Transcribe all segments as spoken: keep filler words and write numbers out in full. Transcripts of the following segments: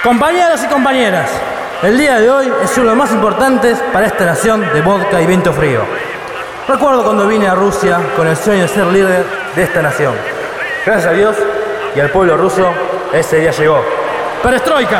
Compañeros y compañeras, el día de hoy es uno de los más importantes para esta nación de vodka y viento frío. Recuerdo cuando vine a Rusia con el sueño de ser líder de esta nación. Gracias a Dios y al pueblo ruso, ese día llegó. ¡Perestroika!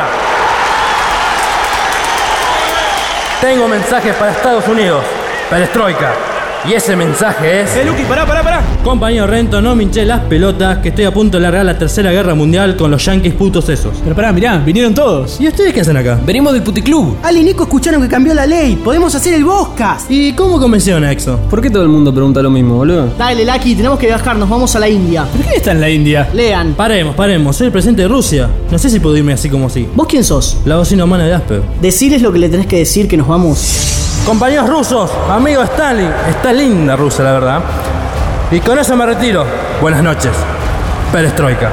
Tengo mensajes para Estados Unidos. ¡Perestroika! Y ese mensaje es... ¡Eh, Luqui, pará, pará, pará! Compañero Rento, no me hinché las pelotas, que estoy a punto de largar la tercera guerra mundial con los yanquis putos esos. Pero pará, mirá, vinieron todos. ¿Y ustedes qué hacen acá? Venimos del puticlub. Ale y Nico escucharon que cambió la ley. Podemos hacer el podcast. ¿Y cómo convencieron a Exo? ¿Por qué todo el mundo pregunta lo mismo, boludo? Dale, Lucky, tenemos que viajar, nos vamos a la India. ¿Pero quién está en la India? Lean. Paremos, paremos, soy el presidente de Rusia. No sé si puedo irme así como así. ¿Vos quién sos? La bocina humana de Asper. Deciles lo que le tenés que decir que nos vamos. Compañeros rusos, amigo Stalin. Está linda Rusia, la verdad. Y con eso me retiro. Buenas noches. Perestroika.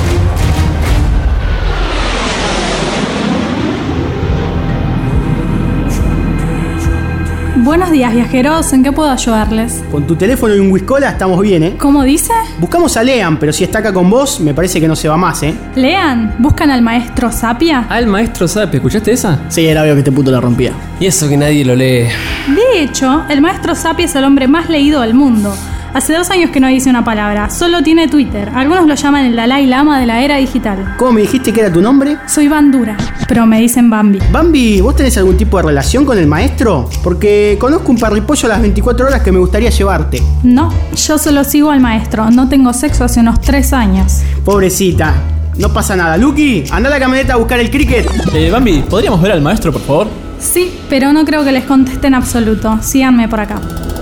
Buenos días, viajeros. ¿En qué puedo ayudarles? Con tu teléfono y un whiskola estamos bien, ¿eh? ¿Cómo dice? Buscamos a Lean, pero si está acá con vos, me parece que no se va más, ¿eh? Lean, ¿buscan al maestro Sapia? Ah, el maestro Sapia, ¿escuchaste esa? Sí, era obvio que este puto la rompía. Y eso que nadie lo lee. De hecho, el maestro Sapia es el hombre más leído del mundo. Hace dos años que no dice una palabra, solo tiene Twitter. Algunos lo llaman el Dalai Lama de la era digital. ¿Cómo me dijiste que era tu nombre? Soy Bandura, pero me dicen Bambi. Bambi, ¿vos tenés algún tipo de relación con el maestro? Porque conozco un parripollo a las veinticuatro horas que me gustaría llevarte. No, yo solo sigo al maestro. No tengo sexo hace unos tres años. Pobrecita, no pasa nada. Luqui, anda a la camioneta a buscar el cricket. Eh, Bambi, ¿podríamos ver al maestro, por favor? Sí, pero no creo que les conteste en absoluto. Síganme por acá.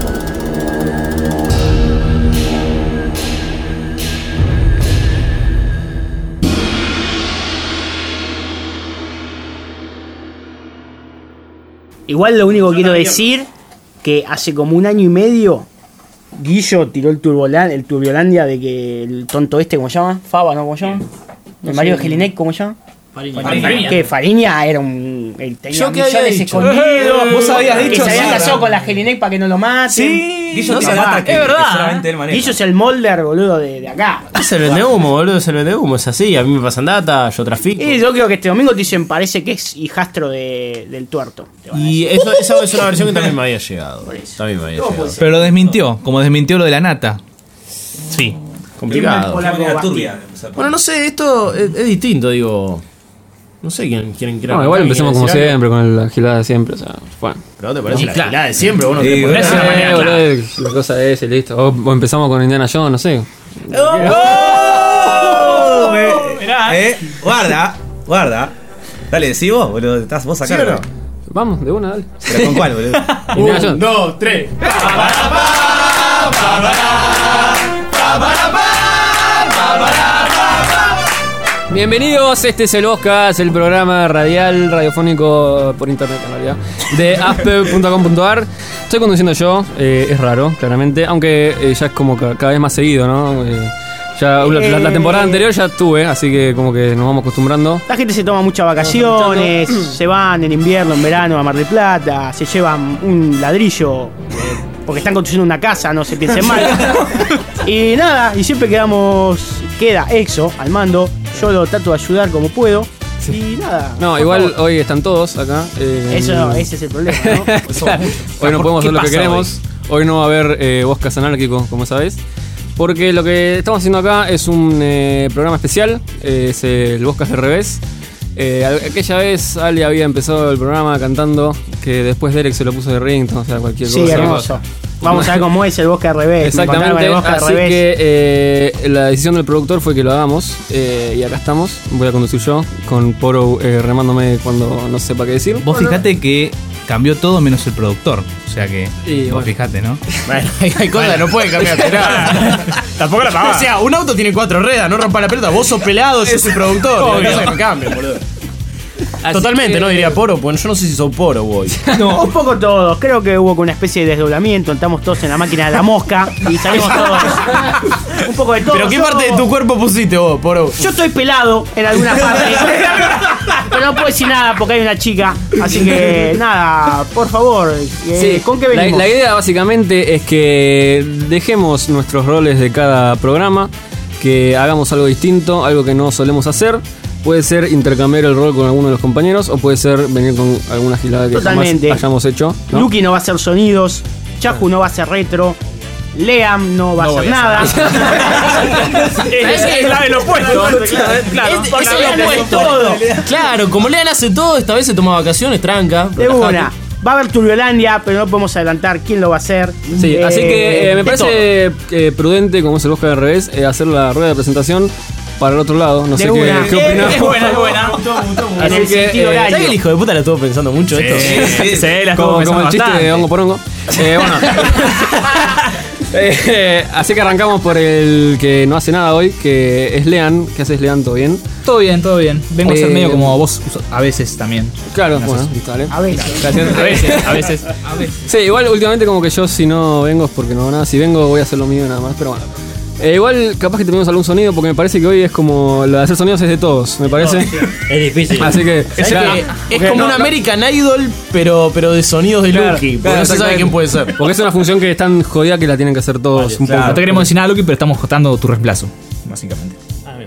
Igual lo único que quiero decir que hace como un año y medio Guillo tiró el Turbolan, el Turbiolandia de que el tonto este, ¿cómo se llama? Fava, ¿no? ¿Cómo se llama? El marido de Jelinek, ¿cómo se llama? Fariña. Fariña. Que Fariña era un... Él tenía ¿Yo qué había millones dicho? escondidos. Vos habías dicho, que se había sí. casado con la Jelinek para que no lo maten. Sí, Guillo no tiene se data va. que, es verdad, que solamente él maneja. Guillo es el molder, boludo, de, de acá. Es el vende humo, boludo, es el vende humo, es así. A mí me pasan data, yo trafico. Y yo creo que este domingo te dicen, parece que es hijastro de, del tuerto. Te van a Y decir. eso, esa es una versión que también me había llegado. También me había llegado. Pero lo desmintió, como desmintió lo de la nata. Sí, complicado. Polaco Era Basti. turbia. Bueno, no sé, esto es, es distinto, digo. No sé quién quieren quiera. No, igual empezamos como siempre, con la gilada de siempre, o sea, bueno. Pero ¿te parece Sí, la claro. gilada de siempre? Vos no Sí, te ponés boludo. una manera Eh, clara. boludo, la cosa es, y listo. O, o empezamos con Indiana Jones, no sé. ¡Oh! Me- Eh, guarda, guarda. Dale, decí vos, boludo. Estás vos acá. ¿Sí o no? Vamos, de una, dale. ¿Pero con cuál, boludo? Indiana Jones. dos, tres. Bienvenidos, este es el Oscars, el programa radial, radiofónico por internet en realidad, de aspe punto com punto ar. Estoy conduciendo yo, eh, es raro, claramente, aunque eh, ya es como ca- cada vez más seguido, ¿no? Eh, ya la, la- la temporada anterior ya estuve, así que como que nos vamos acostumbrando. La gente se toma muchas vacaciones, se van en invierno, en verano a Mar del Plata, se llevan un ladrillo eh, porque están construyendo una casa, no se piensen mal. Y nada, y siempre quedamos, queda Exo al mando, yo lo trato de ayudar como puedo. Y nada. No, por igual favor. hoy están todos acá. eh, Eso, ese es el problema, ¿no? Claro, hoy no podemos hacer lo que queremos. Hoy no va a haber eh, Boscas Anárquico, como sabéis. Porque lo que estamos haciendo acá es un eh, programa especial. eh, es el Boscas de revés. Eh, aquella vez Ale había empezado el programa cantando que después Derek se lo puso de ringtone, o sea, cualquier Sí, cosa. hermoso. Vamos a ver cómo es el Bosque al revés. Me contaron Exactamente, el Bosque al así revés. que eh, la decisión del productor fue que lo hagamos eh, y acá estamos, voy a conducir yo con Poro eh, remándome cuando no sepa qué decir. Vos fijate que cambió todo menos el productor. O sea que. Y vos bueno. fijate, ¿no? Bueno, hay, hay cosas que no pueden cambiar. nada. Tampoco la pagaba. O sea, un auto tiene cuatro ruedas, no rompa la pelota. Vos sos pelado, yo soy productor. Obvio. No, que me cambien, boludo. Así Totalmente, que- ¿no? Diría Poro, pues yo no sé si soy Poro, voy. Un poco todos. Creo que hubo una especie de desdoblamiento. Entramos todos en la máquina de la mosca y salimos todos. Un poco de todo. ¿Pero qué Yo- parte de tu cuerpo pusiste vos, Poro? Yo estoy pelado en alguna parte. Pero no puedo decir nada porque hay una chica. Así que nada, por favor. eh, Sí, ¿Con qué la, venimos? la idea básicamente es que dejemos nuestros roles de cada programa, que hagamos algo distinto, algo que no solemos hacer, puede ser intercambiar el rol con alguno de los compañeros o puede ser venir con alguna gilada que Totalmente. jamás hayamos hecho, ¿no? Lucky no va a hacer sonidos, Chahu no va a hacer retro, Leam no va a No hacer voy a nada. es, es la del opuesto. Claro, Es- porque es el Leam hace opuesto. todo. Claro, como Lean hace todo, esta vez se toma vacaciones, tranca. De relajate. una. Va a haber Turbiolandia, pero no podemos adelantar quién lo va a hacer. Sí, Eh, así que eh, me de parece eh, prudente, como es el Oscar al revés, eh, hacer la rueda de presentación para el otro lado. No De sé una. qué, qué Eh, opinás. Es buena, es buena. todo. En Así el que, sentido eh, horario. ¿Sabes que el hijo de puta la estuvo pensando mucho esto? Sí, sí, la estuvo Como, pensando como el chiste bastante. de hongo por hongo. Eh, bueno. Eh, así que arrancamos por el que no hace nada hoy, que es Lean. ¿Qué haces, Lean? ¿Todo bien? Todo bien, todo bien. Vengo a ser Eh, medio como vos a veces también. Claro, bueno, dale. A ver. Gracias. A veces, a veces. Sí, igual últimamente como que yo si no vengo es porque no hago nada. Si vengo voy a hacer lo mío nada más, pero bueno. Eh, igual capaz que tenemos algún sonido porque me parece que hoy es como lo de hacer sonidos es de todos, me parece. Es difícil. Así que Es, claro, que- es porque como no- un no- American Idol, pero, pero de sonidos de Claro, Lucky. Porque claro, no se sabe exactamente. quién puede ser. Porque es una función que es tan jodida que la tienen que hacer todos un poco. No te queremos decir nada, Lucky, pero estamos costando tu reemplazo, básicamente.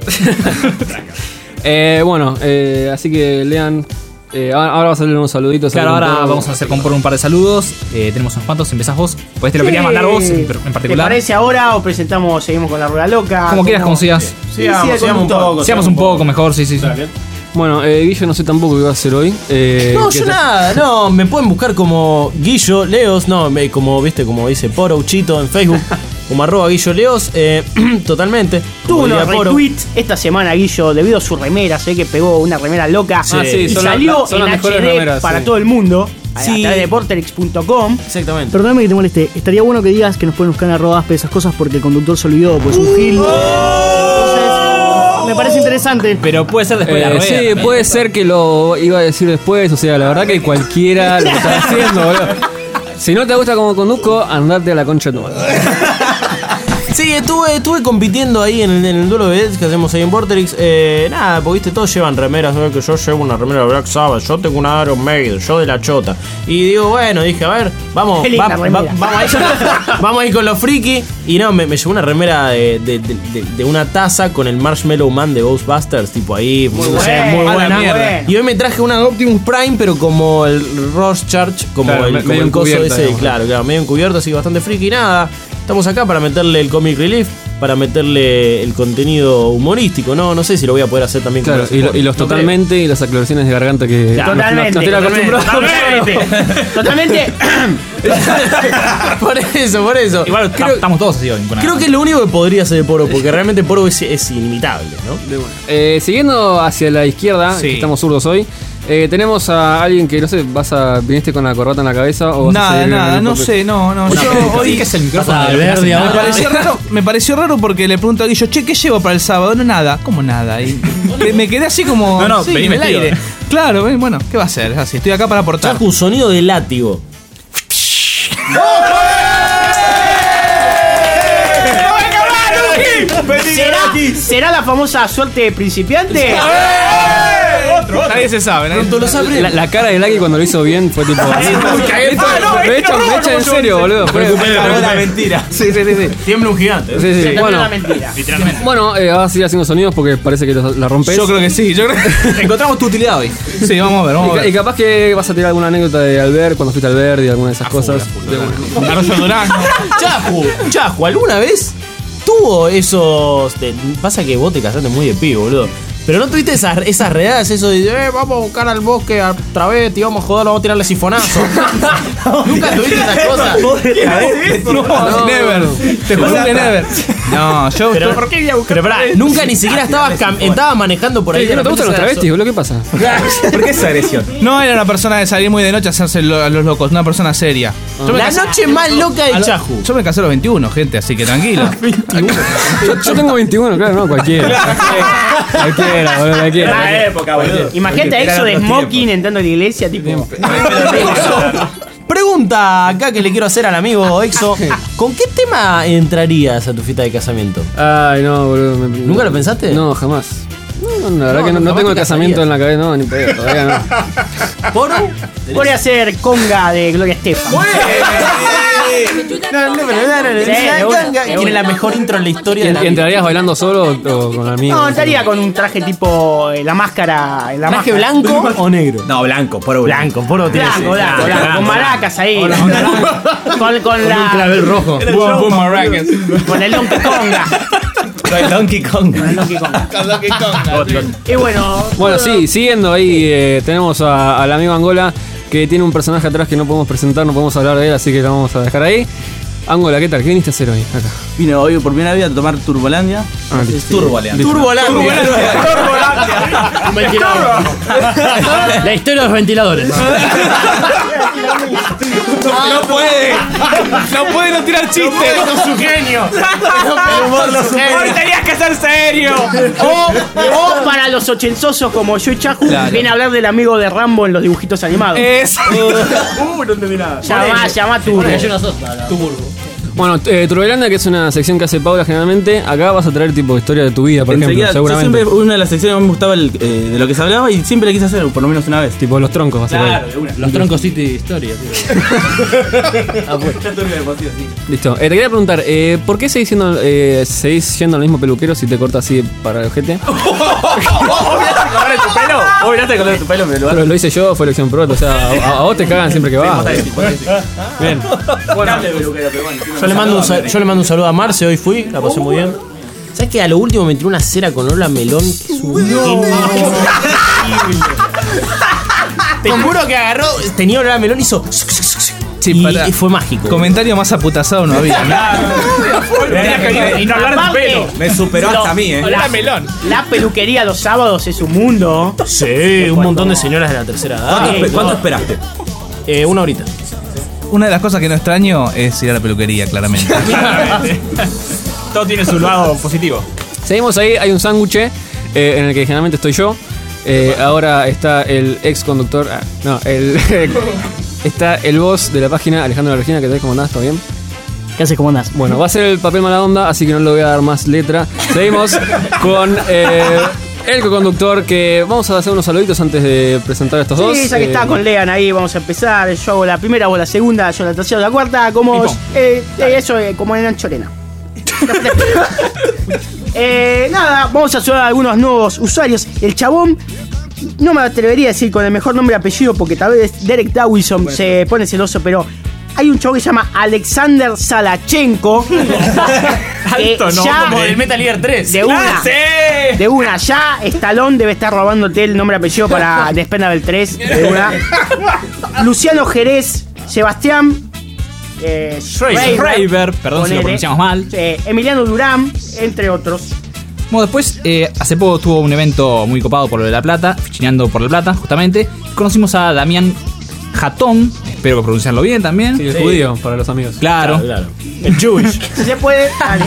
Eh, bueno, eh, así que lean. Eh, ahora ahora va a salir unos saluditos. Claro, algún ahora poco. vamos a hacer compor un par de saludos. Eh, tenemos unos cuantos, empezás vos. Pues te lo querías mandar vos en, en ¿Te particular. parece ahora o presentamos, seguimos con la rueda loca? Como quieras, como sigas. Sí, sí, sigamos un poco. Seamos un poco mejor, sí, sí, sí. Bueno, eh, Guillo no sé tampoco qué va a hacer hoy. Eh, No, ¿qué yo te- nada, no, me pueden buscar como Guillo Leos, no, me- como viste, como dice Poro Chito en Facebook, como arroba Guillo Leos, eh, totalmente. Tuvo como unos diría Poro. retweets esta semana, Guillo, debido a su remera. Sé que pegó una remera loca. Ah, sí, y son las- salió son las en mejores H D remeras, para sí. todo el mundo. A- Sí. A través de porterix punto com. Exactamente. Perdóname que te moleste. Estaría bueno que digas que nos pueden buscar en arroba aspe esas cosas porque el conductor se olvidó, pues es un gil. Entonces, me parece interesante. Pero puede ser después de la Eh, rueda. sí, puede ser que lo iba a decir después. O sea, la verdad que cualquiera lo está haciendo, boludo. Si no te gusta como conduzco, andate a la concha de tu madre. Sí, estuve, estuve compitiendo ahí en el, en el duelo de vedets que hacemos ahí en Vorterix. Eh, nada, porque viste, todos llevan remeras. ¿No? Que yo llevo una remera de Black Sabbath, yo tengo una Iron Maiden, yo de la chota. Y digo, bueno, dije, a ver, vamos, Qué linda va- remera. va- vamos, ahí con, vamos ahí con los friki. Y no, me, me llevó una remera de, de, de- de- de una taza con el Marshmallow Man de Ghostbusters, tipo ahí, muy, buena, muy a la buena. mierda. Y hoy me traje una Optimus Prime, pero como el Rorschach, como Claro, el, me- como medio el coso encubierta, ese, digamos. claro, claro, medio encubierto, así que bastante friki. Y nada, estamos acá para meterle el Comic Relief, para meterle el contenido humorístico, ¿no? No sé si lo voy a poder hacer también con Claro, los y, lo- y los no creo. totalmente y las aclaraciones de garganta que nos- Totalmente. nos tiene totalmente, acostumbrados. totalmente. Totalmente. Por eso, por eso. Igual creo, estamos todos así hoy. con creo que es lo único que podría hacer Poro, porque realmente Poro es, es inimitable, ¿no? Eh, siguiendo hacia la izquierda, Sí. que estamos zurdos hoy, eh, tenemos a alguien que no sé, vas a viniste con la corbata en la cabeza o vas a Nada, seguir en nada, el no papel? sé, no, no. Yo hoy que es el micrófono Pasa de lo que Alberdi hacen. me ahora. pareció raro, me pareció raro porque le pregunto a Guillo, che, ¿qué llevo para el sábado? No, nada, ¿cómo nada? Y me, me quedé así como. No, no, sí, vení en el metido. aire. Claro, ven, bueno, ¿qué va a hacer? Es así, estoy acá para aportar. Chacu, sonido de látigo. ¿Será, ¿Será la famosa suerte de principiante? Nadie se sabe, nadie Pronto lo sabré. La, la cara de Lucky cuando lo hizo bien fue tipo. Me echa, me echa en serio, boludo. Fue- Era mentira. Sí, sí, sí, sí. Tiembla un gigante. Sí, sí, Se terminó Bueno, la mentira. Literalmente. bueno eh, vas a seguir haciendo sonidos porque parece que los- la rompes. Yo creo que sí, yo creo que. Encontramos tu utilidad hoy. Sí, vamos a ver, vamos Y, a ca- y ver. capaz que vas a tirar alguna anécdota de Albert cuando fuiste al Verde y alguna de esas cosas. De una. Arroyo Durazno. Chacu, Chacu, ¿alguna vez tuvo esos. te- pasa que vos te casaste muy de pibe, boludo. Pero no tuviste esas, esas redadas, eso de, eh, vamos a buscar al bosque a travesti, vamos a joderlo, vamos a tirarle sifonazo. Nunca tuviste esas cosas. No, never. Te juro que never. No, yo. Pero, pero pará, nunca ni siquiera estabas, cam- estabas manejando por ahí. ¿Qué, de ¿No te repente gustan los se- travestis, boludo? ¿Qué pasa? ¿Por qué esa agresión? No era una persona de salir muy de noche a hacerse lo- a los locos, una persona seria. Yo me La casé- noche más loca de Chacu. Yo me casé a los veintiuno, gente, así que tranquilo. Yo, yo tengo veintiuno, claro, no, cualquiera. Cualquiera, boludo, cualquiera. época, boludo. Imagínate a Exo de smoking entrando a la iglesia, tipo. Pregunta acá que le quiero hacer al amigo Exo. ¿Con qué tema entrarías a tu fiesta de casamiento? Ay, no, boludo. me- ¿Nunca lo pensaste? No, jamás. No, no, la verdad No, que no, no jamás tengo el te casamiento casarías. en la cabeza, no, ni pedo, todavía no. ¿Poro? Podría ser conga de Gloria Estefan. Tiene la mejor intro en la historia ¿Y de la entrarías bailando solo o con amigos? No, entraría con un traje tipo eh, la máscara. La ¿Traje máscara. blanco o negro? No, blanco, puro Blanco, puro tiene Blanco, blanco, blanco, con maracas ahí. Con, con Un la. clavel rojo. Boom, boom, maracas. Con el Donkey Konga. Con el Donkey Kong. Con el Donkey Konga. Con Donkey Kong. Y bueno. Bueno, sí, siguiendo ahí, eh, tenemos a- al amigo Angola, que tiene un personaje atrás que no podemos presentar, no podemos hablar de él, así que lo vamos a dejar ahí. Angola, ¿qué tal? ¿Qué viniste a hacer hoy? Acá. Vine hoy por primera vez a tomar Turbolandia. Ah, listo. Turbolandia. Turbolandia. La historia de los ventiladores. No puede. No puede no tirar chistes. Su genio. Hoy tenías que ser serio. O, o para los ochentosos como yo y Chacu, Claro. viene a hablar del amigo de Rambo en los dibujitos animados. Es. Uh, no entendí nada. Llama, llama Turbo. Bueno, eh, Turbelandia, que es una sección que hace Paula generalmente, acá vas a traer tipo historia de tu vida, por ejemplo, Enseguida, yo seguramente. siempre, una de las secciones que más me gustaba el, eh, de lo que se hablaba y siempre la quise hacer, por lo menos una vez. Tipo los troncos, vas a traer. Los troncos City historia. Listo. Eh, te quería preguntar, eh, ¿por qué seguís siendo, eh, seguís yendo al mismo peluquero si te cortas así para el ojete? ¿Vos miraste el color de tu pelo? Me lo Pero lo hice yo, fue elección pro, o sea, a, a vos te cagan siempre que vas. Bien. Yo le, mando un, sal- yo le mando un saludo a Marce, hoy fui, la pasé muy bien. ¿Sabes que a lo último me tiró una cera con olor a melón? Que es un genio. Te juro que agarró, tenía olor a melón y hizo. Sí, y, para- y fue mágico. Comentario más aputazado no había. Y no hablar de pelo. Me superó hasta a mí, eh. La, melón. la peluquería los sábados es un mundo. Sí, un montón de señoras de la tercera edad. ¿Cuánto, espe- cuánto esperaste? Eh, una horita. Una de las cosas que no extraño es ir a la peluquería, claramente. Todo tiene su lado positivo. Seguimos ahí, hay un sándwich eh, en el que generalmente estoy yo. Eh, ahora está el ex conductor. Ah, no, el. Está el boss de la página, Alejandro Regina, que tal cómo andás, ¿todo bien? ¿Qué haces? ¿Cómo andás? Bueno, va a ser el papel mala onda, así que no le voy a dar más letra. Seguimos con eh, el co-conductor, que vamos a hacer unos saluditos antes de presentar a estos dos. Sí, ya que Eh, está con Lean ahí, vamos a empezar. Yo hago la primera, vos la segunda, yo la tercera, la cuarta. Como eh, eh, eso, eh, como en Anchorena. eh, nada, vamos a saludar a algunos nuevos usuarios. El chabón, no me atrevería a decir con el mejor nombre y apellido, porque tal vez Derek Dawson bueno, se pone celoso, pero hay un chabón que se llama Alexander Salachenko. Alto, ¿no? ya, Como del Metal Gear tres. De una. ¡Sí! De una, ya Stallone debe estar robándote el nombre y apellido para The Expendables tres. De una. Luciano Jerez, Sebastián eh, Schreiber, Schreiber, perdón si lo pronunciamos mal. eh, Emiliano Durán, entre otros. Bueno, después, eh, hace poco tuvo un evento muy copado por lo de La Plata, fichineando por La Plata, justamente. Conocimos a Damián Jatón, espero que pronunciarlo bien también. Sí, el judío, para los amigos. Claro, Claro. el Jewish. Si se puede, dale.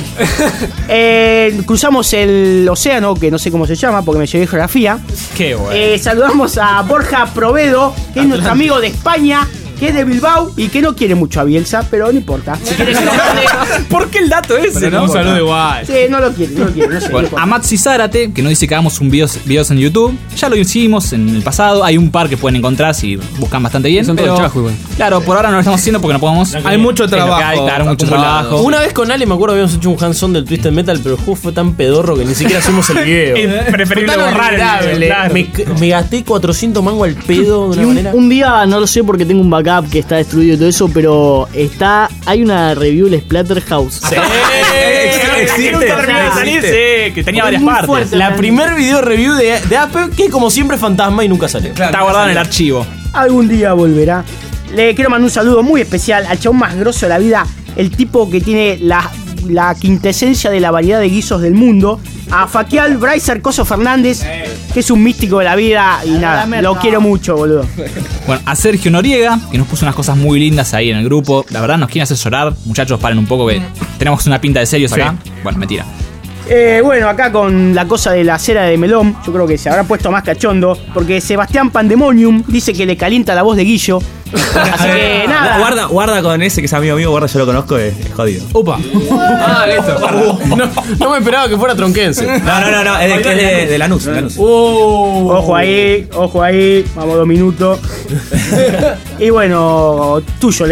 Eh, cruzamos el océano, que no sé cómo se llama, porque me llevé geografía. Qué bueno. Eh, saludamos a Borja Provedo, que es nuestro amigo de España, que es de Bilbao y que no quiere mucho a Bielsa, pero no importa. Si quiere que lo mande, ¿Por qué el dato ese? Pero ¿no? un saludo igual. sí, no lo quiere, no lo quiere, no sé. no Bueno, importa. a Matsi Zárate, que nos dice que hagamos un videos, videos en YouTube. Ya lo hicimos en el pasado. Hay un par que pueden encontrar si buscan bastante bien. Son pero, todos chaju, igual. claro, por ahora no lo estamos haciendo porque no podemos. Hay mucho Es lo que trabajo. hay, claro, mucho acumulado. trabajo. Una vez con Ale, me acuerdo, habíamos hecho un hands-on del Twisted Metal, pero el juego fue tan pedorro que ni siquiera hicimos el video. Es preferible Fue tan borrar el video, olvidable. claro. me, me gasté cuatrocientos mangos al pedo de Y una un, manera. un día, no lo sé porque tengo un backup que está destruido y todo eso, pero está hay una review del Splatterhouse. Sí, existe, nunca terminó de salir, existe. sí, que tenía Es varias muy partes. fuerte. La primer video review de, de Apple, que como siempre fantasma y nunca salió. Está guardado en el archivo. Algún día volverá. Le quiero mandar un saludo muy especial al chabón más grosso de la vida, el tipo que tiene la, la quintesencia de la variedad de guisos del mundo, a Faquial Bryce Coso Fernández, que es un místico de la vida y nada, lo quiero mucho, boludo. Bueno, a Sergio Noriega, que nos puso unas cosas muy lindas ahí en el grupo. La verdad nos quieren hacer llorar. Muchachos, paren un poco que tenemos una pinta de serios acá. Bueno, mentira. Eh, bueno, acá con la cosa de la cera de melón, yo creo que se habrá puesto más cachondo, porque Sebastián Pandemonium dice que le calienta la voz de Guillo. Así que nada. Guarda, guarda con ese que es amigo mío, guarda, yo lo conozco, es, es jodido. Opa. Ah, listo. No, no me esperaba que fuera tronquense. No, no, no, no, es de, es de, de Lanús, Lanús. Ojo ahí, ojo ahí, vamos dos minutos. Y bueno, tuyo, Lean.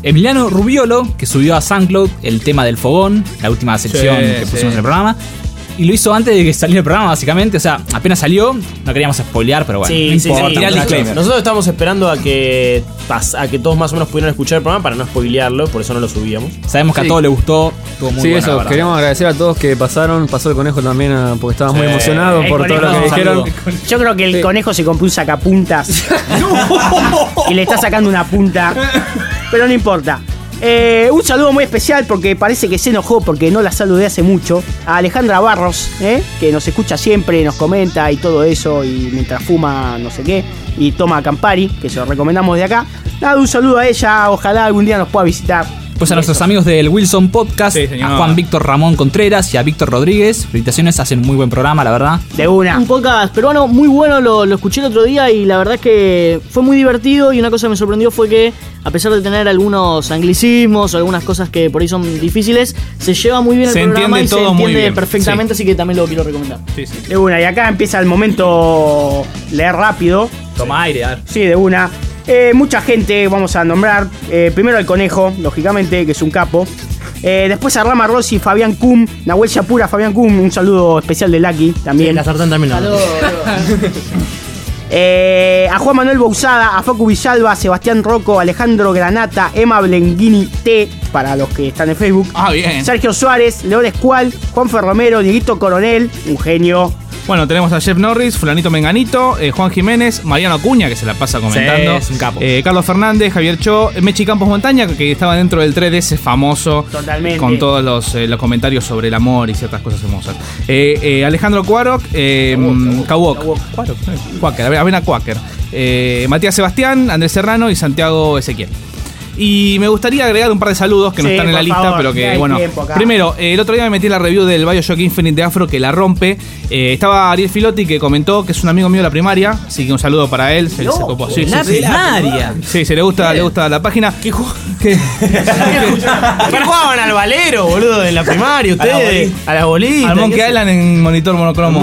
Emiliano Rubiolo, que subió a SoundCloud el tema del fogón, la última sección Sí, que pusimos sí. en el programa. Y lo hizo antes de que saliera el programa, básicamente. O sea, apenas salió, no queríamos spoilear, pero bueno. Sí, no sí, importa, sí. muchachos. Disclaimer. Nosotros estábamos esperando a que pas- a que todos más o menos pudieran escuchar el programa para no spoilearlo, por eso no lo subíamos. Sabemos que Sí. a todos les gustó, estuvo muy Sí, bueno, eso, la verdad. queríamos agradecer a todos que pasaron. Pasó el conejo también ah, porque estaba muy Sí. emocionado El por todo lo conejo, que dijeron. amigo. Yo creo que el Sí. conejo se compró un sacapuntas y le está sacando una punta. Pero no importa. Eh, un saludo muy especial porque parece que se enojó porque no la saludé hace mucho. A Alejandra Barros, ¿eh? Que nos escucha siempre, nos comenta y todo eso. Y mientras fuma no sé qué. Y toma Campari, que se lo recomendamos de acá. Nada, un saludo a ella. Ojalá algún día nos pueda visitar. Pues a nuestros amigos del Wilson Podcast, Sí, señor. a Juan Víctor Ramón Contreras y a Víctor Rodríguez. Felicitaciones, hacen muy buen programa, la verdad. De una. Un podcast peruano muy bueno, lo, lo escuché el otro día y la verdad es que fue muy divertido. Y una cosa que me sorprendió fue que, a pesar de tener algunos anglicismos o algunas cosas que por ahí son difíciles, se lleva muy bien el Se programa entiende y se todo muy entiende bien, perfectamente, así que también lo quiero recomendar. Sí, sí. De una. Y acá empieza el momento leer rápido. Toma aire, a ver. Sí, de una. Eh, mucha gente vamos a nombrar. Eh, primero al conejo, lógicamente, que es un capo. Eh, después a Rama Rossi, Fabián Cum, Nahuel Yapura, Fabián Cum. Un saludo especial de Lucky también. La sartén también. ¿no? Eh, a Juan Manuel Bouzada, a Facu Villalba, Sebastián Rocco, Alejandro Granata, Emma Blenguini T, para los que están en Facebook. Ah, bien. Sergio Suárez, León Escual, Juan Ferromero, Dieguito Coronel, un genio. Bueno, tenemos a Jeff Norris, Fulanito Menganito, eh, Juan Jiménez, Mariano Acuña, que se la pasa comentando. Sí, es un capo. eh, Carlos Fernández, Javier Cho, Mechi Campos Montaña, que estaba dentro del tres D ese famoso. Totalmente. Con todos los, eh, los comentarios sobre el amor y ciertas cosas hermosas. Eh, eh, Alejandro Cuaroc, eh, Kawok, Cuaroc, eh, Quaker, Avena Quaker. Eh, Matías Sebastián, Andrés Serrano y Santiago Ezequiel. Y me gustaría agregar un par de saludos que no Sí, están en la por lista, favor, pero que que, hay bueno. tiempo acá. Primero, eh, el otro día me metí en la review del Bioshock Infinite de Afro, que la rompe. Eh, estaba Ariel Filotti, que comentó que es un amigo mío de la primaria, así que un saludo para él. Se, se copó. Sí, sí, la sí. primaria. Sí, se le gusta, le gusta la página. ¿Qué, ju- ¿Qué? ¿Qué jugaban al valero, boludo, en la primaria ustedes? A la bolita. Al Monkey Island en monitor monocromo.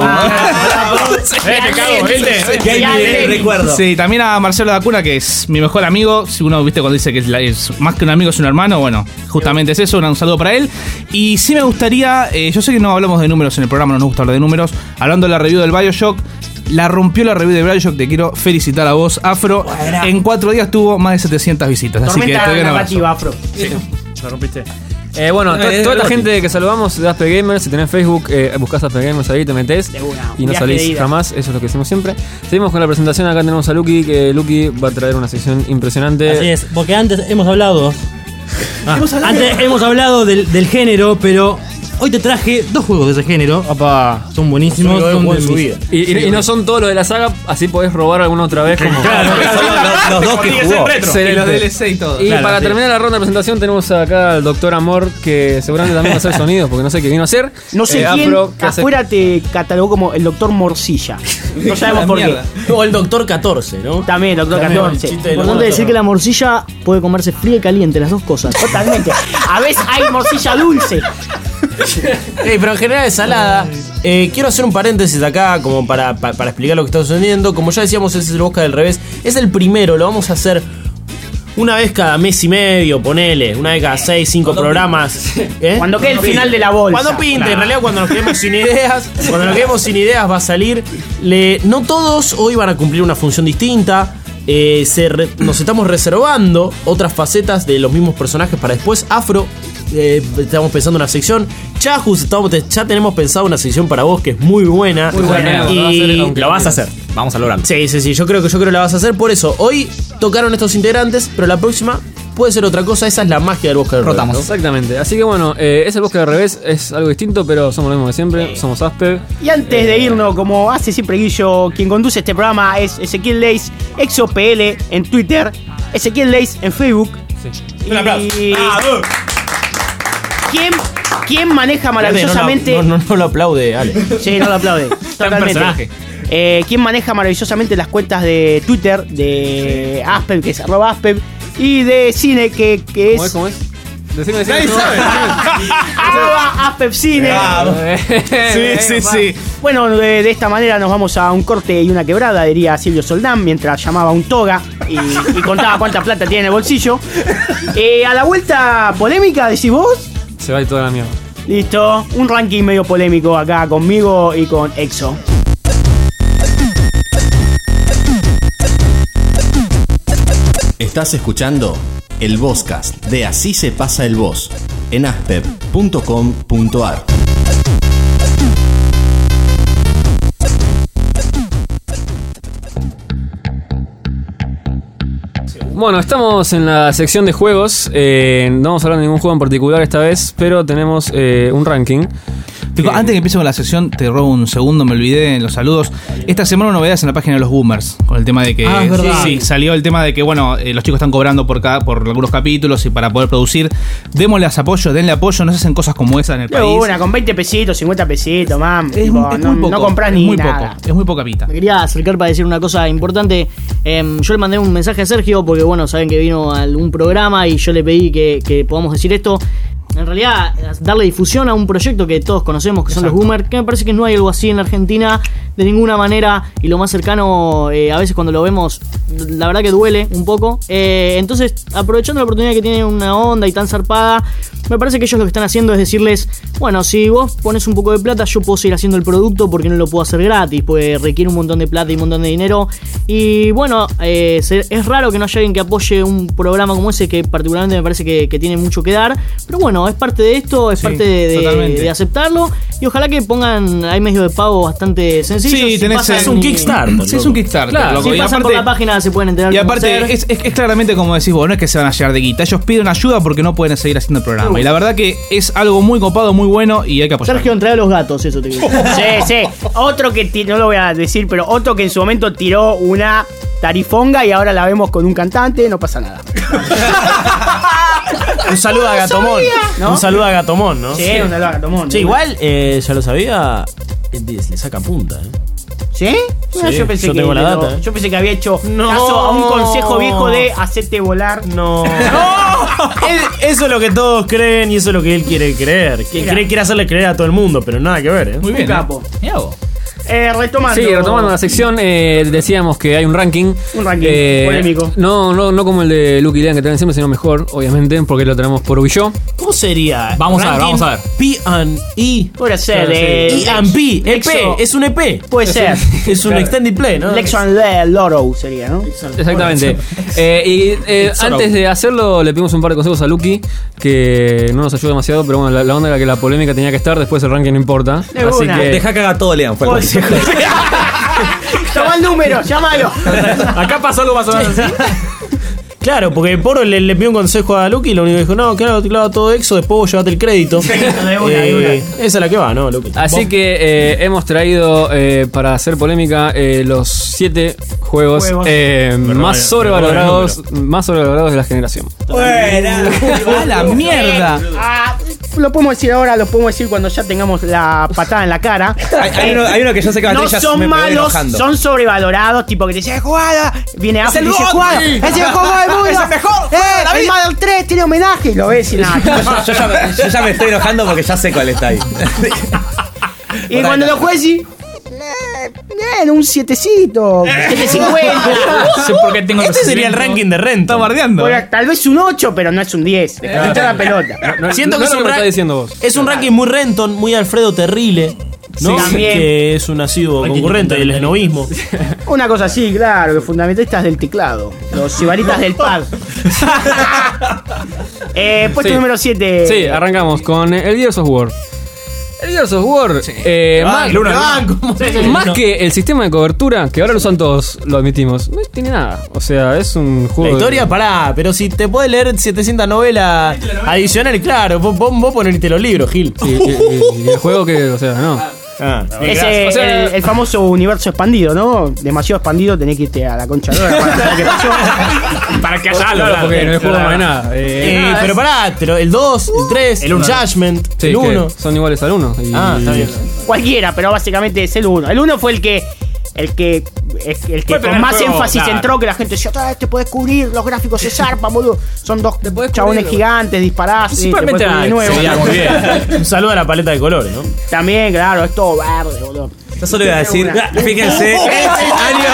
recuerdo. Sí, también a Marcelo Dacuna, que es mi mejor amigo. Si uno, viste, cuando dice que es, la- es más que un amigo, es un hermano, bueno, justamente es eso. Un saludo para él. Y sí me gustaría, eh, yo sé que no hablamos de números en el programa, no nos gusta hablar de números. Hablando de la review del Bioshock, la rompió la review de Bioshock. Te quiero felicitar a vos, Afro. En cuatro días tuvo más de setecientas visitas. Así que te Tormenta doy un abrazo. narrativa, Afro. Lo rompiste. Eh, bueno, to- toda esta gente que saludamos de Aspe Gamers, si tenés Facebook, eh, buscás Aspe Gamers ahí, te metés De una, y un no viaje de salís ida. jamás, eso es lo que decimos siempre. Seguimos con la presentación, acá tenemos a Lucky, que Lucky va a traer una sección impresionante. Así es, porque antes hemos hablado. Ah, antes hemos hablado del, del género, pero hoy te traje dos juegos de ese género. Opa. Son buenísimos. Son Son juegos de de mis- su vida. Y, y- y no son todos los de la saga, así podés robar alguna otra vez. Como... Los, los dos que jugó. Excelente. Y los D L C y todo. Y Claro, para sí. terminar la ronda de presentación tenemos acá al Doctor Amor, que seguramente también va a hacer sonidos, porque no sé qué vino a hacer. No sé Eh, quién Afro, ¿qué hace? afuera te catalogó como el doctor Morcilla. No sabemos por qué. mierda. O el doctor catorce, ¿no? También, doctor También, catorce. chiste de Importante decir que la morcilla puede comerse fría y caliente, las dos cosas. Totalmente. A veces hay morcilla dulce. Ey, pero en general es salada. Eh, quiero hacer un paréntesis acá como para, pa- para explicar lo que está sucediendo. Como ya decíamos, ese es el Bosca del Revés. Es el primero, lo vamos a hacer una vez cada mes y medio, ponele. Una vez cada seis, cinco programas. ¿Eh? Cuando quede el final de la bolsa. Cuando pinte, en realidad cuando nos quedemos sin ideas, cuando nos quedemos sin ideas va a salir. Le, no todos hoy van a cumplir una función distinta. Eh, se re- nos estamos reservando otras facetas de los mismos personajes para después. Afro, eh, estamos pensando en una sección. Chajus, estamos, ya tenemos pensado una sección para vos que es muy buena. Muy buena. Y Lo vas a hacer, aunque lo no vas a quieras. hacer. Vamos a lograrlo. Sí, sí, sí, yo creo que yo creo que la vas a hacer. Por eso, hoy tocaron estos integrantes, pero la próxima puede ser otra cosa. Esa es la magia del Bosque del Revés, Rotamos. ¿no? Exactamente. Así que bueno, eh, es el Bosque del Revés, es algo distinto, pero somos lo mismo de siempre. Somos Aspe. Y antes de irnos, como hace siempre Guillo, quien conduce este programa es Ezequiel Leis, ExoPL en Twitter, Ezequiel Leis en Facebook. Sí. Un aplauso. Y... ¿Quién, ¿Quién maneja maravillosamente? No, no, no, no lo aplaude, Ale. Sí, no lo aplaude. Totalmente. personaje. Eh, ¿Quién maneja maravillosamente las cuentas de Twitter de Aspev, que es arroba Aspev, y de cine, que, que ¿Cómo es? es ¿Cómo es? Decime, decime. Nadie no. sabe. arroba Aspep Cine. Sí, sí, sí. Bueno, de, de esta manera nos vamos a un corte y una quebrada, diría Silvio Soldán, mientras llamaba a un toga y, y contaba cuánta plata tiene en el bolsillo. Eh, a la vuelta polémica, decís vos. Se va y toda la mierda. Listo, un ranking medio polémico acá conmigo y con Exo. Estás escuchando el Vozcast de Así se pasa el voz en aspep punto com punto ar. Bueno, estamos en la sección de juegos. Eh, no vamos a hablar de ningún juego en particular esta vez, pero tenemos eh, un ranking. Pico, antes que empiece con la sección, te robo un segundo, me olvidé en los saludos. Esta semana novedades en la página de los boomers, con el tema de que ah, es verdad. Sí, salió el tema de que bueno, eh, los chicos están cobrando por cada, por algunos capítulos y para poder producir. Démosles apoyo, denle apoyo, no se hacen cosas como esa en el de país. Una, con veinte pesitos, cincuenta pesitos, mam. Es, Tipo, es no, muy poco, no compras es ni muy nada. poco, es muy poca pita. Me quería acercar para decir una cosa importante. Eh, yo le mandé un mensaje a Sergio porque, bueno, saben que vino a algún programa y yo le pedí que, que podamos decir esto. En realidad, darle difusión a un proyecto que todos conocemos, que son Exacto. los boomers, que me parece que no hay algo así en Argentina de ninguna manera, y lo más cercano, eh, a veces cuando lo vemos, la verdad que duele un poco. Eh, entonces, aprovechando la oportunidad que tiene una onda y tan zarpada, me parece que ellos lo que están haciendo es decirles, bueno, si vos pones un poco de plata, yo puedo seguir haciendo el producto porque no lo puedo hacer gratis, pues requiere un montón de plata y un montón de dinero. Y bueno, eh, se, es raro que no haya alguien que apoye un programa como ese, que particularmente me parece que, que tiene mucho que dar, pero bueno, es parte de esto, es Sí, parte de, de, de aceptarlo, y ojalá que pongan, hay medios de pago bastante sencillos. Sí, si tenés pasan es un y- Kickstarter. Sí, es un Kickstarter. Claro, loco. si Y pasan aparte- por la página se pueden enterar Y cómo aparte, hacer. es, es, es claramente como decís vos, no es que se van a llenar de guita. Ellos piden ayuda porque no pueden seguir haciendo el programa. Y la verdad que es algo muy copado, muy bueno y hay que apoyarlo. Sergio, entrega los gatos, eso te digo. Sí, sí. Otro que ti- no lo voy a decir, pero otro que en su momento tiró una tarifonga y ahora la vemos con un cantante, no pasa nada. Un saludo a Gatomón. ¿no? Un saludo a Gatomón, ¿no? Sí, un saludo a Gatomón. Sí, igual, eh, ya lo sabía, eh, le saca punta, ¿eh? ¿Sí? No, Sí, yo pensé yo que tengo la lo- data, ¿eh? yo pensé que había hecho No. caso a un consejo viejo de hacerte volar. No. Él- eso es lo que todos creen y eso es lo que él quiere creer. Que Mira. cree, quiere hacerle creer a todo el mundo, pero nada que ver, ¿eh? Muy bien. Un capo. ¿eh? Mirá vos. Eh, retomando. Sí, retomando la sección, eh, decíamos que hay un ranking. Un ranking eh, polémico. No, no, no como el de Lucky Lean que traen siempre, sino mejor, obviamente, porque lo tenemos por Ubillo. ¿Cómo sería? Vamos a ver, Ranking vamos a ver. P and E. Puede ser. Claro, eh, E and P. E P. Exo. Es un E P. Puede ser. Es un Claro. extended play, ¿no? Lexon Le Loro sería, ¿no? Exactamente. Eh, y eh, antes de hacerlo, le pedimos un par de consejos a Lucky, que no nos ayuda demasiado, pero bueno, la, la onda era que la polémica tenía que estar, después el ranking no importa. De Así una. que. Deja que haga todo, Lean. Fue el Pues- consejo. Toma el número, llámalo. Acá pasó algo más o menos así. Claro, porque Poro le, le pidió un consejo a Lucky y lo único que dijo, no, claro, claro, todo Exo, después vos llevate el crédito. de una, de una. Eh, esa es la que va, ¿no, Lucky? Así que eh, hemos traído eh, para hacer polémica eh, los siete juegos, Juegos. eh, Perdón, más eh, sobrevalorados, más sobrevalorados de la generación. Buena. ¡A la mierda! Ah, lo podemos decir ahora, lo podemos decir cuando ya tengamos la patada en la cara. Hay, hay uno, hay uno que yo sé que va a No tener, ya son me- me voy malos, enojando. son sobrevalorados, tipo que te dice jugada, viene Apple y el dice Gotti. jugada, es el mejor juego del mundo, Es el mejor eh, juego de la el vida. Model tres tiene homenaje y lo ves y nada. yo, yo ya me, yo ya me estoy enojando porque ya sé cuál está ahí. Y cuando lo juegas y eh, eh, un sietecito, siete cincuenta. No sé por qué tengo Este sería el ranking de renta. Está bardeando. Bueno, tal vez un ocho, pero no es un diez. Dejate echar la pelota. Siento que no es lo un, que ra- estás diciendo vos. es un ranking muy Renton, muy Alfredo Terrile, ¿no? Sí, también. Que es un asiduo concurrente del esnovismo. Una cosa así, claro, que fundamentalistas del teclado, los sibaritas del pad. eh, puesto Sí. número siete. Sí, arrancamos con el Gears of War. El Gears of War, eh, más, el uno, el uno. más que el sistema de cobertura, que ahora lo usan todos, lo admitimos, no tiene nada. O sea, es un juego. La historia, pará, pero si te puedes leer setecientas novelas adicionales, claro, vos, vos, vos ponerte los libros, Gil. Y, y- y el juego que, o sea, no. Ah, Ese, O sea- el, el famoso universo expandido, ¿no? Demasiado expandido, tenés que irte a la concha de la lora para saber qué pasó. para que haya Claro, porque en el juego no hay nada. Eh, Eh, pero pará, pero el dos, el tres, el, uno. Judgment, sí, el que uno. son iguales al uno. Y- Ah, está bien. Cualquiera, pero básicamente es el uno. El uno fue el que el que es el que Fue el con primer más juego, énfasis claro. entró, que la gente decía, "Ah, te podés cubrir, los gráficos se zarpan, boludo". Son dos chabones gigantes, disparás, y te podés cubrir de nuevo. Se veía muy bien. Un saludo a la paleta de colores, ¿no? También, claro, es todo verde, boludo. Yo solo iba a decir, fíjense, año.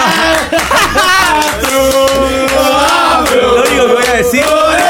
Lo único que voy a decir.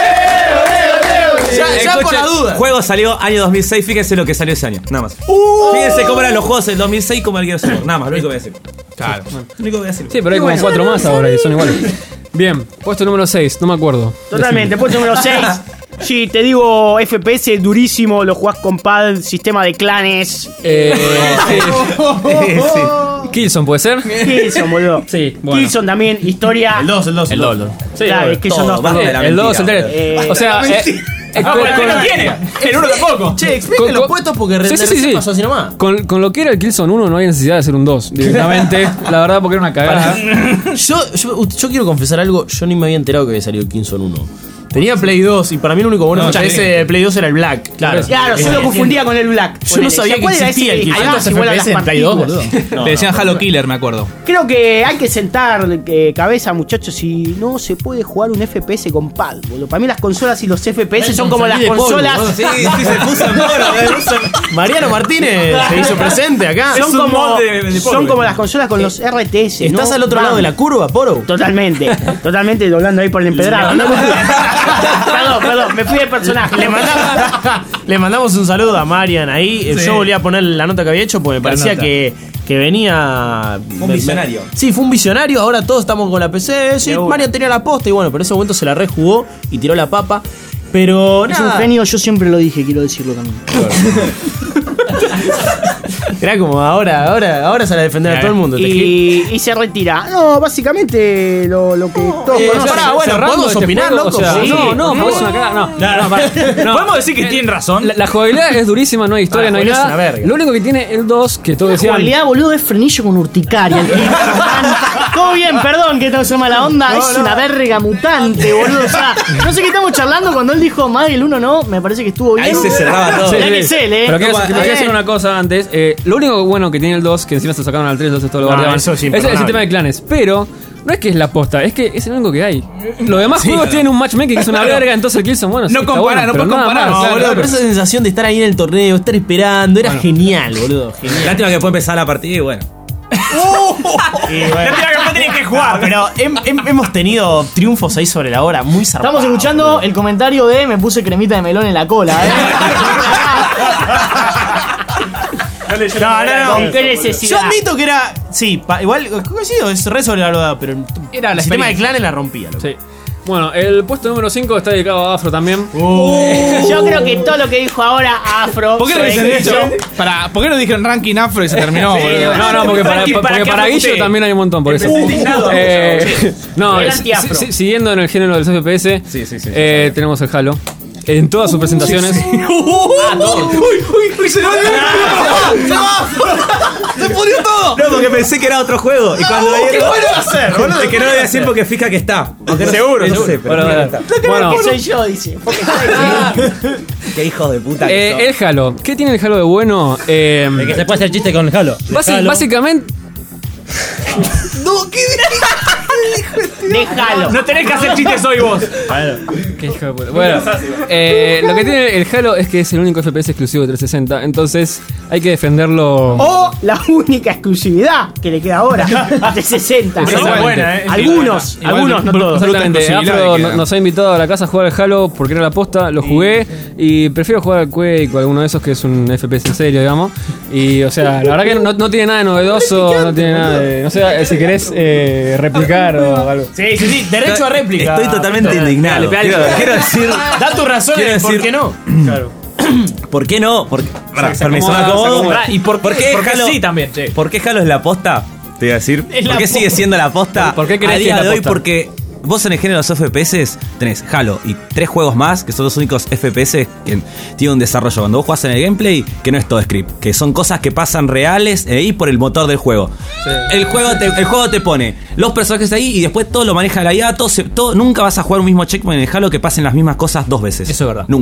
Ya, ya por la duda. El juego salió año dos mil seis, fíjense lo que salió ese año, nada más. Fíjense cómo eran los juegos del dos mil seis como el Gears of War, nada más, lo único que voy a decir. Claro. Lo único que voy a decir. Sí, pero hay como cuatro más ahora y son iguales. Bien, puesto número seis, no me acuerdo. Totalmente, puesto número seis. Sí, te digo, F P S durísimo, lo jugás con pad, sistema de clanes. Eh, sí. Killzone, ¿puede ser? Killzone, boludo. Sí, bueno. Killzone también, historia. El dos, el dos, el dos. Sí, Claro, bueno. es que son Todo, dos. basta de la El dos, el mentira, tres. boludo. O sea, eh, eh, Ah, con- bueno, con- no tiene. El uno tampoco. Che, expliquen Con- los con- puestos porque Sí, sí, sí, recién sí. pasó así nomás. Con, con lo que era el Killzone uno no hay necesidad de hacer un dos directamente. La verdad, porque era una cagada. Yo, yo, yo quiero confesar algo, yo ni me había enterado que había salido el Killzone uno. Tenía Play dos y para mí lo único bueno No, de sí. ese Play dos era el Black. Claro, Claro, yo lo confundía con el Black. Yo no Ponele. sabía ¿Se que acuerdan de existía ese el Killzone. disparás igual a las en Play dos, partículas? boludo. No, Te decían no, Halo no. Killer, me acuerdo. Creo que hay que sentar eh, cabeza, muchachos, si no se puede jugar un F P S con pad, boludo. Para mí las consolas y los F P S son como las salí de polvo, consolas. boludo. Sí, sí, se puso en mono, se puso en- Mariano Martínez se hizo presente acá. Son un como, mod de- de son polvo. como las consolas con los R T S. ¿Estás ¿no? al otro Bam. lado de la curva, Poro? Totalmente, totalmente doblando ahí por el empedrado. ¿no? perdón, perdón, me fui de personaje. Le mandamos, le mandamos un saludo a Marian ahí. Eh, Sí. Yo volví a poner la nota que había hecho porque me parecía nota. que, que venía. Un visionario. Sí, fue un visionario. Ahora todos estamos con la P C. Sí, Marian tenía la posta y bueno, pero en ese momento se la rejugó y tiró la papa. Pero Es nada. un genio, yo siempre lo dije, quiero decirlo también. Era como ahora, ahora, ahora sale a defender a todo el mundo. Te Y, y se retira. No, básicamente lo, lo que todos Eh, conocen. pará, bueno, Cerrando ¿podemos este opinar, juego, loco? o sea, Sí. no, no, No, porque es una cagada. No, no, pará. No. Podemos decir que tienen razón. La, la jugabilidad es durísima, no hay historia, Ah, no hay la jugabilidad nada. es una verga. Lo único que tiene el dos, que todos La decían. jugabilidad, boludo, es frenillo con urticaria. El tipo, man. Todo bien, perdón que tengo que ser mala onda. es una verga mutante, boludo. O sea, no sé qué estamos charlando cuando él dijo más el uno no. Me parece que estuvo bien. Ahí se cerraba todo. Sí, Mirá sí. que es él, eh. Pero quiero, Toma, quiero eh. decir una cosa antes. Eh, lo único bueno que tiene el dos, que encima se sacaron al tres, entonces todo lo No, guardaban, eso es es el imperdonable. sistema de clanes. Pero no es que es la posta, es que es el único que hay. Los demás juegos tienen un matchmaking que es una verga, entonces el Killzone, bueno, sí, No está compara, bueno, no pero puedes nada comparar, más, no, claro, Boludo, pero claro. esa sensación de estar ahí en el torneo, estar esperando, era genial, boludo. Genial. Lástima que después empezar la partida y bueno. Y bueno. No tenés que jugar. Pero hem- hem- hemos tenido triunfos ahí sobre la hora, muy zarpados. Estamos escuchando el comentario de me puse cremita de melón en la cola, eh. No, no, no. ¿Con qué necesidad? Yo admito que era. Sí, pa- igual, coincido, es re sobrevalorado, pero Era el la sistema de experiencia. clanes la rompía. loco. Sí. Bueno, el puesto número cinco está dedicado a Afro también. Yo creo que todo lo que dijo ahora Afro. ¿Por qué no sobre dicen Guillo, eso? Para, ¿Por qué no dijeron ranking afro y se terminó, boludo? No, no, porque para, Ranking porque que para ajuste. Guillo también hay un montón, por eso. Indignado. Eh, no, El si- anti-afro. si- siguiendo en el género del F P S, Sí, sí, sí. eh, tenemos el Halo. En todas sus presentaciones. ¡Uy, uy, uy! ¡Se va! ¡Se va! ¡Se pudrió todo! No, porque pensé que era otro juego. Y cuando ¿Qué vuelve a hacer, boludo? Es que no lo voy a decir porque fija que está. Aunque no- Seguro, no seguro. sé, pero Bueno, fija bueno. que está. Bueno, que soy yo, dice. Porque soy Qué hijos de puta que eh, son. el Halo. ¿Qué tiene el Halo de bueno? Eh, De que se puede hacer chiste con el Halo. De basi- Halo. Básicamente. No, ¿qué Déjalo. No tenés que hacer chistes hoy vos. Qué hijo de puta. Bueno, eh, lo que tiene el Halo es que es el único F P S exclusivo de trescientos sesenta. Entonces hay que defenderlo. O la única exclusividad que le queda ahora. De sesenta. Esa es Igual- buena, eh. Algunos, Igual- algunos, no igual- todos. Exactamente, exclusividad Afro que queda. no- nos ha invitado a la casa a jugar al Halo porque era la posta, lo jugué y prefiero jugar al Quake o alguno de esos que es un F P S en serio, digamos. Y o sea, la verdad que no, no tiene nada de novedoso, no tiene nada de. No sé si querés eh, replicar o algo. Sí, sí, sí, derecho a réplica. Estoy totalmente indignado. Dale, dale. Quiero, quiero decir. Da tus razones, Quiero ¿por decir- qué no? ¿Por qué no? Porque, pará, se permiso, me acomoda, se acomodo. acomoda. ¿Y por qué? Porque Halo- sí también, che. ¿Por qué Halo es la posta? Te voy a decir. Es la ¿Por qué sigue posta. siendo la posta? ¿Por qué crees a que día es la de hoy? posta? Porque vos en el género de los F P S tenés Halo y tres juegos más que son los únicos F P S que tienen un desarrollo. Cuando vos jugás en el gameplay, que no es todo script, que son cosas que pasan reales ahí por el motor del juego. El juego te, el juego te pone los personajes ahí y después todo lo maneja la I A. Todo, se- todo- nunca vas a jugar un mismo checkpoint en el Halo que pasen las mismas cosas dos veces. Eso es verdad. Nunca.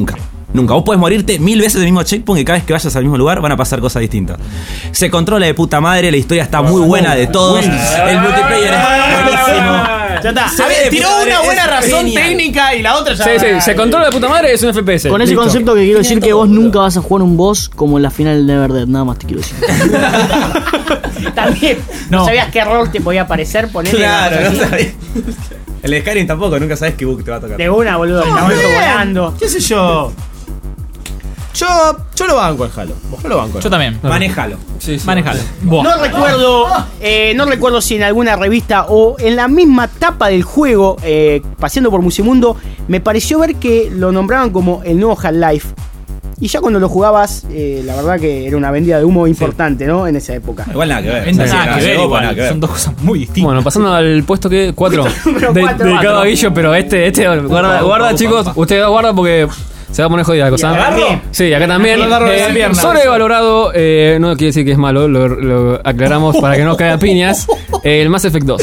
Nunca. Vos podés morirte mil veces del mismo checkpoint y cada vez que vayas al mismo lugar van a pasar cosas distintas. Se controla de puta madre, la historia está muy buena de todos. El multiplayer es buenísimo. Ya está. Se A ve ver, de tiró puta una madre, buena es razón genial. técnica y la otra ya. Sí, sí, se controla de puta madre, es un F P S. Con ese Listo. concepto que quiero decir que vos nunca vas a jugar un boss como en la final de Never Dead, nada más te quiero decir. También. No. sabías qué error te podía aparecer ponerle. Claro, no sabés. El de Skyrim tampoco, nunca sabes qué bug te va a tocar. De una, boludo. No, Estaba bien. volando. ¿Qué sé yo? Yo, yo lo banco al Halo. Yo lo banco. Yo también. Manejalo. Sí, sí. Manejalo. No recuerdo, eh, no recuerdo si en alguna revista o en la misma tapa del juego, eh, paseando por Musimundo, me pareció ver que lo nombraban como el nuevo Half-Life. Y ya cuando lo jugabas, eh, la verdad que era una vendida de humo importante, ¿no? En esa época. Igual nada que ver. Nada, Sí, que ver, llegó, igual. nada que ver. Son dos cosas muy distintas. Bueno, pasando al puesto que cuatro. número De- cuatro. dedicado a Guillo, pero este, este, guarda, guarda chicos, usted guarda porque se va a poner jodida la cosa. acá también. Sí, acá también. Agarro de la Eh, pierna. sobrevalorado, eh, no quiere decir que es malo, lo, lo aclaramos para que no caiga piñas. Eh, el Mass Effect dos.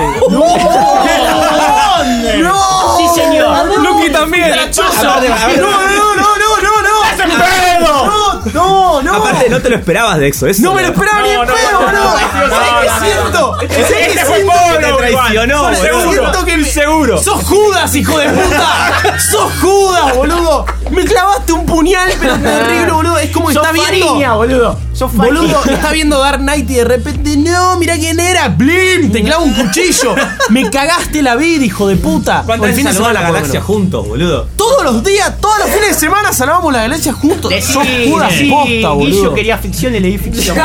¡No! ¡Sí, señor! Lucky también. Aparte, aparte- No, no, no, no, no, no. No, no, no. aparte, no te lo esperabas de eso. eso No me lo esperaba ni en pedo, boludo. ¿Sabes qué siento? ¿Sabes qué siento? Te traicionó, boludo. Siento que seguro. Sos Judas, hijo de puta. Sos Judas, boludo. Me clavaste un puñal, pero terrible, boludo. Es como Sos está viendo. Fariña, boludo. Sos Fariña. Boludo, está viendo Dark Knight y de repente, no, mirá quién era. ¡Blim! Te clavo un cuchillo. Me cagaste la vida, hijo de puta. ¿Cuántas El fin de veces salvamos la semana, por lo galaxia menos. juntos, boludo? Todos los días, todos los fines de semana salvamos la galaxia juntos. Decí, Sos Judas decí, posta, Guillo boludo. quería ficción y le di ficción.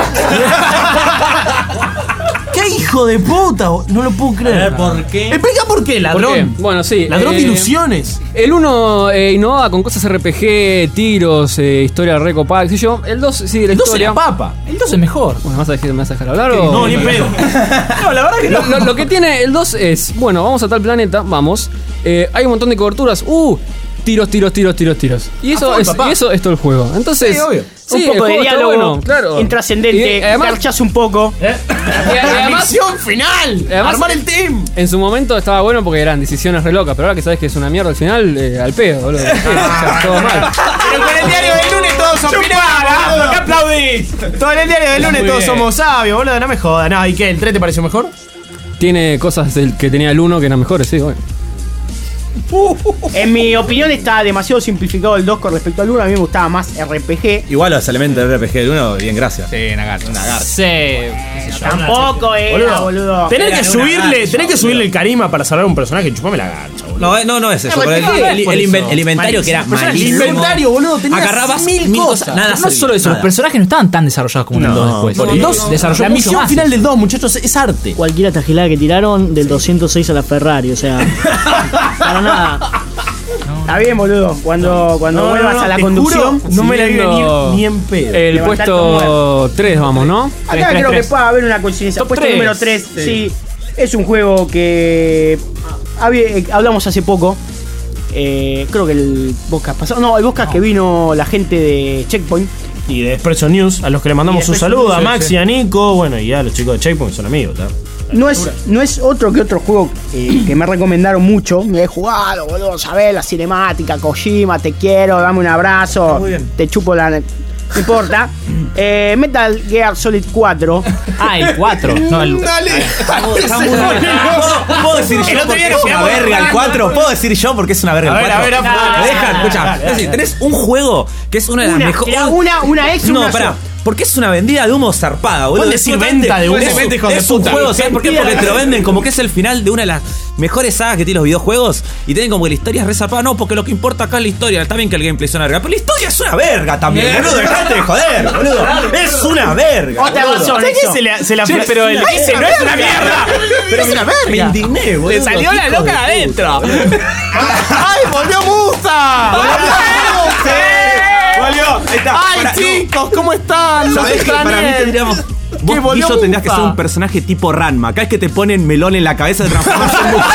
¿Qué hijo de puta? bo- No lo puedo creer. ¿Por qué? Explica por qué, ¿Por ladrón. qué? Bueno, sí. Ladrón de eh, ilusiones. El uno eh, innova con cosas R P G, tiros, eh, historia recopada, qué sé yo. El dos sigue la El dos historia. era papa. El dos es mejor. Bueno, ¿me vas a dejar, me vas a dejar hablar o...? No, ni en pedo. No, la verdad que Lo, lo- lo que tiene el dos es, bueno, vamos a tal planeta, vamos. eh, hay un montón de coberturas. Uh, tiros, tiros, tiros, tiros, tiros. Y eso, A full, es, papá. y eso es todo el juego. Entonces, Sí, obvio. sí, un el poco de juego está diálogo bueno, claro. intrascendente, Y además- garchas un poco. Y, y además, Misión final. además- Armar el team. en su momento estaba bueno porque eran decisiones re locas, pero ahora que sabes que es una mierda al final, eh, al pedo, boludo. Sí, o sea, todo mal. Pero con el diario del lunes todos opinamos, boludo. ¿Qué aplaudís? Todo en el diario del lunes Muy todos bien. somos sabios, boludo. No me jodas. No, ¿y qué? ¿El tres te pareció mejor? Tiene cosas del que tenía el uno que eran mejores, sí, bueno. En mi opinión está demasiado simplificado el dos con respecto al uno. A mí me gustaba más R P G. Igual los elementos del R P G del uno, bien, gracias. Sí, Nagar. Nagar. Sí. Tampoco era, boludo. Tenés que Era una subirle, garcha, tenés que boludo. subirle el carisma para salvar a un personaje. Chupame la garcha, boludo. No, eh, no, no es eso. pero el, el- el inven- el inventario que era El malísimo. inventario, boludo. Tenías Agarrabas mil, mil cosas. cosas. Nada No servía, solo eso, nada. los personajes no estaban tan desarrollados como en el No, dos después. por El eso. dos desarrolló La mucho misión más. final del dos, muchachos, es arte. Cualquiera tajilada que tiraron del doscientos seis a la Ferrari, o sea. Para nada. Está bien, boludo. Cuando, cuando No, no, vuelvas no, a la te conducción. juro, no me la vive Siguiendo ni, ni en pedo. El Levantar puesto tres, vamos, ¿no? Acá creo que puede haber una coincidencia. Top Puesto tres. número tres, sí. Es un juego que había- eh, hablamos hace poco. Eh, creo que el podcast pasado. No, el podcast que vino la gente de Checkpoint. Y de Expresso News, a los que le mandamos Y de un Expresso saludo, a News, Max sí, y a Nico, bueno, y a los chicos de Checkpoint, que son amigos, ¿tá? No es, no es otro que otro juego eh, que me recomendaron mucho. Me he jugado, boludo, sabés, la cinemática, Kojima, te quiero, dame un abrazo, muy bien. te chupo la... No importa. Eh, Metal Gear Solid cuatro. Ah, el cuatro. No, el. Dale. Está muy bueno. ¿Puedo, puedo decir El yo otro porque día es nos una quedamos verga el hablando. cuatro? ¿Puedo decir yo porque es una verga A el ver, a cuatro? ver, a ver. ¿Me dejan? Escucha, Dale, dale, es decir, dale. tenés un juego que es una de las Una, mejores. era una, una ex y No, una pará. sola. Porque es una vendida de humo zarpada, boludo. Puedes decir Es venta de humo. Es, Puedes decir, hijo de es un puta. juego, ¿sabes por qué? Porque te lo venden como que es el final de una de las mejores sagas que tienen los videojuegos y tienen como que la historia es re zarpada. No, porque lo que importa acá es la historia. Está bien que el gameplay es una verga, pero la historia es una verga también, boludo. Dejate de joder, boludo. Es una verga. Otra boludo. razón, ¿Sabes eso. qué se le, se la Sí, pero el- ese no es una mierda. Pero es una verga. me indigné, boludo. Le salió la Hijo loca de puta, adentro. boludo. ¡Ay, volvió Musa! ¡Volvió! Volvió, ahí está. ¡Ay, Pará, no. chicos! ¿Cómo están? Los ¿Sabés que para mí extrañé. tendríamos. ¿Qué, Vos, volvió Guillo, tendrías que Mufa? ser un personaje tipo Ranma. Cada vez que te ponen melón en la cabeza de transformarse en Mufa.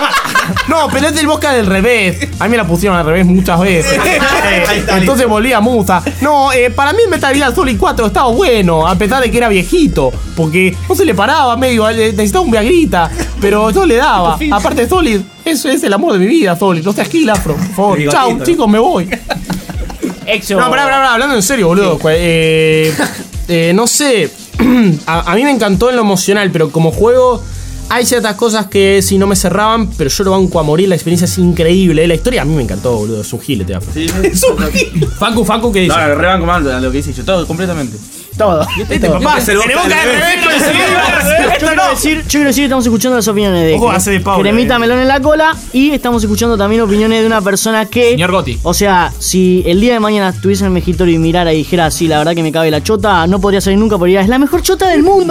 No, pero es del Bosca del revés. A mí me la pusieron al revés muchas veces. Eh, Ahí está, entonces volví a Musa. No, eh, para mí Metal Gear Solid cuatro estaba bueno, a pesar de que era viejito. Porque no se le paraba medio, eh, necesitaba un viagrita. Pero yo le daba. Aparte de Solid, eso es el amor de mi vida, Solid. No seas gil, afro, por favor. El bigotito, Chau, ¿no? chicos, me voy. Exo. No, pará, pará, pará, hablando en serio, boludo. Eh, eh, no sé. A, a mí me encantó en lo emocional, pero como juego hay ciertas cosas que si no me cerraban, pero yo lo banco a morir. La experiencia es increíble. La historia a mí me encantó, boludo. Es un gile, te da. Sí, es un gile. Facu, Facu, ¿qué dice? No, lo rebanco mal lo que dice yo, todo, completamente. Todo. Este papá, se lo tenemos que Yo quiero decir, yo quiero decir que estamos escuchando las opiniones de Ojo, hace de Paula, Cremita eh. Melón en la cola y estamos escuchando también opiniones de una persona que... Señor Gotti. O sea, si el día de mañana estuviese en el mejitorio y mirara y dijera, sí, la verdad que me cabe la chota, no podría salir nunca porque diría, es la mejor chota del mundo.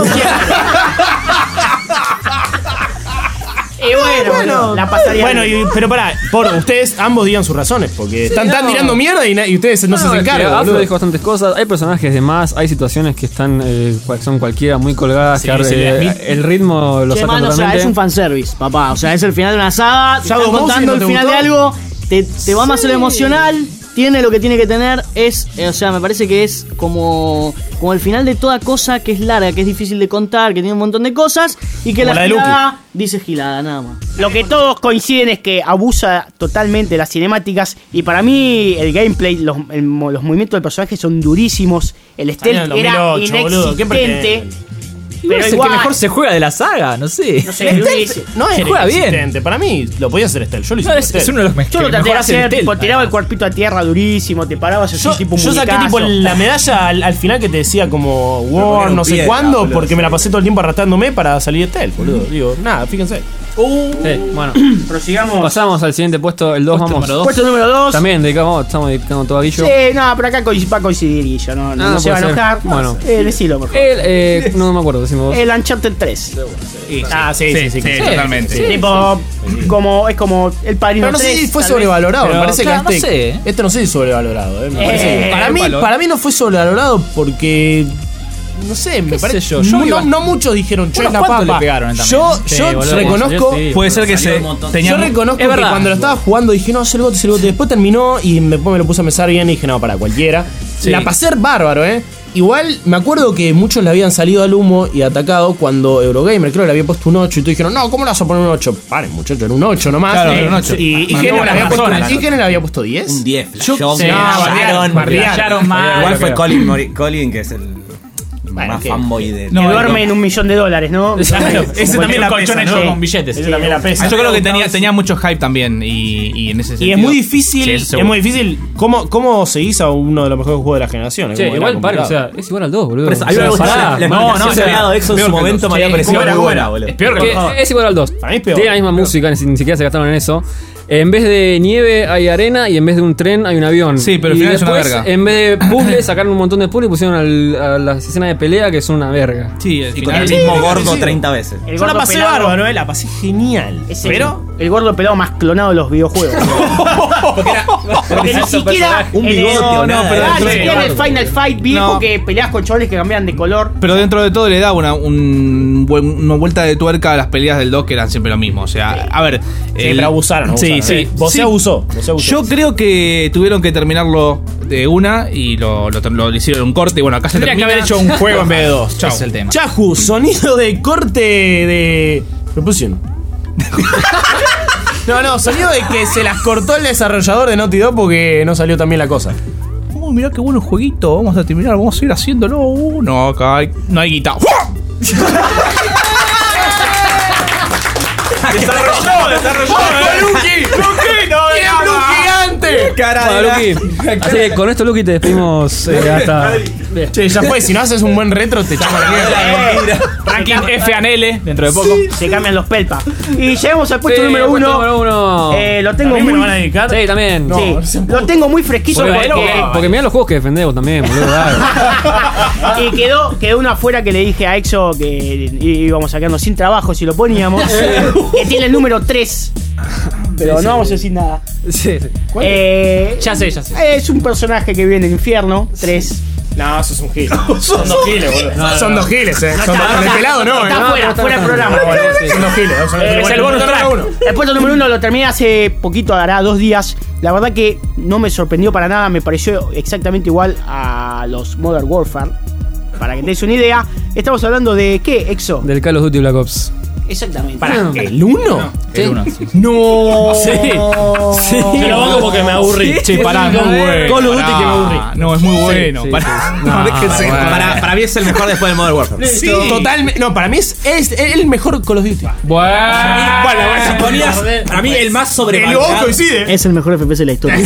Y bueno, bueno, la pasaría. Bueno, y, pero pará, por ustedes ambos digan sus razones, porque Sí, están, están no. tirando mierda y, na- y ustedes no, se hacen es que cargo, Afro boludo. dijo bastantes cosas. Hay personajes de más, hay situaciones que están eh, cual- son cualquiera muy colgadas. Sí, que, sí, eh, Smith. el ritmo lo Che, sacan man, o sea, totalmente. es un fanservice, papá. O sea, es el final de una saga, te Shadow están Moses, contando ¿no el te final gustó? de algo, te, te va más a lo emocional, tiene lo que tiene que tener, es, eh, o sea, me parece que es como, como el final de toda cosa que es larga, que es difícil de contar, que tiene un montón de cosas, y que Como la la de gilada dice gilada, nada más. Lo que todos coinciden es que abusa totalmente de las cinemáticas y para mí el gameplay, los, el mo- los movimientos del personaje son durísimos. El Salió en stealth el era dos mil ocho, boludo, ¿qué inexistente. pretenden? Pero es el igual- que mejor se juega de la saga, no sé. No sé, durísimo. No Se es juega bien. inexistente. Para mí lo podía hacer stealth. Yo lo hice No, por es, stealth. es uno de los me- Yo lo que traté de mejor hace el hacer, stealth, tipo, tiraba el cuerpito a tierra durísimo, te parabas así Yo, tipo yo saqué tipo muñecazo. la medalla al, al final que te decía como porque War, era no un sé piedra, cuándo, boludo. porque me la pasé todo el tiempo arrastrándome para salir de stealth, boludo. Digo, nada, fíjense. Sí, bueno, Prosigamos. pasamos al siguiente puesto, el dos, Puesto vamos. número dos. Puesto número dos. También dedicamos, estamos dedicando todo a Guillo. Sí, no, pero acá coinc- va a coincidir Guillo, no, no, Ah, no se va a puede ser. enojar. Bueno. Eh, decilo, por favor. El, eh, no me acuerdo, decimos vos. El Uncharted tres. Ah, sí, sí, sí. Sí, sí. totalmente. Sí, tipo, como, es como el padrino Pero no sé tres, si fue tal sobrevalorado. Pero, Me parece claro, que no este, sé. este no sé si es sobrevalorado. eh, me Eh, parece. Para, mí, valor. para mí no fue sobrevalorado porque. No sé, me parece. sé yo? Yo no, iba- no muchos dijeron, che, Unos es la cuantos papa. le pegaron también. Yo, Sí, yo boludo, reconozco. sí. Puede ser que se tenía Yo mu- reconozco Es que verdad. cuando lo estaba jugando dije, no, es el gote, es el gote. Después terminó y me, después me lo puse a pensar bien y dije, no, para cualquiera. Sí. La pasé bárbaro, ¿eh? Igual me acuerdo que muchos le habían salido al humo y atacado cuando Eurogamer creo que le había puesto un ocho y tú dijeron, no, ¿cómo le vas a poner un ocho? Paren, muchacho, era un ocho nomás. Claro, Eh, era un ocho. Y, y Marcó Gene le buenas había puesto, razones. ¿y Gene le había puesto diez? Un diez. Yo- flashó, sí, bardearon, bardearon. Flasharon mal. Igual Lo fue que- Colin, Mori- Colin, que es el Bueno, más que- fanboy de. Que duerme en un millón de dólares, ¿no? Claro, ese también la pesa, colchones ¿no? con billetes. Ese también la pesa. Ah, yo creo que tenía, tenía mucho hype también y, y en ese Y sentido. es muy difícil, Sí, eso es seguro. muy difícil. ¿Cómo, cómo seguís a uno de los mejores juegos de la generación? Es Che, como igual, era pare, o complicado. sea, es igual al dos, boludo. Por eso, a mí O sea, me gusta pará. la- la No, no, explicación o sea, que había dado Exo en peor su que el momento dos. me había Sí, parecido ¿cómo era? muy buena, boludo. Es peor que es igual al dos. Para mí es peor. Tiene la misma música, ni, ni siquiera se gastaron en eso. En vez de nieve hay arena y en vez de un tren hay un avión. Sí, pero al y final es una después, verga. en vez de puzzles sacaron un montón de puzzles y pusieron al- a las escenas de pelea que son una verga. Sí, al Y con final. el mismo sí, gordo sí. treinta veces. El Yo la gordo pasé pelado bárbaro, eh, la pasé genial. es el- Pero el gordo pelado más clonado de los videojuegos. Porque ni siquiera Un en el- bigote o no, nada, pero era ni re siquiera en el bardo. Final Fight viejo No. que peleas con chavales que cambian de color. Pero dentro de todo le da una, un, buen- una vuelta de tuerca a las peleas del dos que eran siempre lo mismo. O sea, a ver. Sí, pero abusaron, Sí, abusaron, sí. eh. Vos sí. se abusó, vos se abusó. Yo creo que tuvieron que terminarlo de una y lo, lo, lo hicieron un corte. Y bueno, acá se Tendría que termina. haber hecho un juego en vez de dos. Chau. Ese es el tema. Chahu, sonido de corte de. Repulsión. No, no, sonido de que se las cortó el desarrollador de Naughty Dog porque no salió tan bien la cosa. Uy, mirá qué bueno el jueguito. Vamos a terminar, vamos a ir haciéndolo. Uh, no, acá hay- no hay guitarra. ¡Desarrolló, desarrolló! ¡Lucky! ¡Lucky! ¡No, gigante! Bueno, Luqui, así que con esto, Luqui, te despedimos eh, hasta. Bien. Che, ya fue, si no haces un buen retro, te echamos la mierda. Ranking F and L dentro de poco. Se cambian los pelpa. Y llegamos al puesto Sí, número puesto uno. número uno. Eh, lo tengo ¿También me muy. lo van a dedicar? Sí, también. Sí, lo tengo muy fresquito Porque, porque, porque mirá los juegos que defendemos también, boludo. dale. y quedó, quedó una afuera que le dije a Exo que íbamos a quedarnos sin trabajo si lo poníamos. Que tiene el número tres. Pero no vamos a decir nada. Sí, sí. Eh, Ya sé, ya sé. Es un personaje que vive en el infierno. Tres. No, eso es un gil. Son dos giles, boludo. Son dos giles, eh. Son dos, con el pelado no, eh. Está fuera, fuera del programa. Son dos giles. Son dos Eh, giles. es el bonus Bueno, track. uno. El puesto número uno lo terminé hace poquito, hará dos días. La verdad que no me sorprendió para nada, me pareció exactamente igual a los Modern Warfare. Para que tengáis una idea, estamos hablando de ¿qué, Exo? Del Call of Duty Black Ops. Exactamente. Para, ¿el uno? El uno, sí. No. Sí. Sí. Yo lo banco porque me aburrí. Che, pará, Sí, muy bueno. Call of Duty pará. que me aburrí. No, es muy bueno. sí, pará. sí. No, déjense. bueno. para, para mí es el mejor después del Modern Warfare. Sí, totalmente. No, para mí es, es el mejor Call of Duty. Bueno, Bueno, bueno, si ponías, para mí el más El sobrevalorado. vos coincide. Es el mejor F P S de la historia.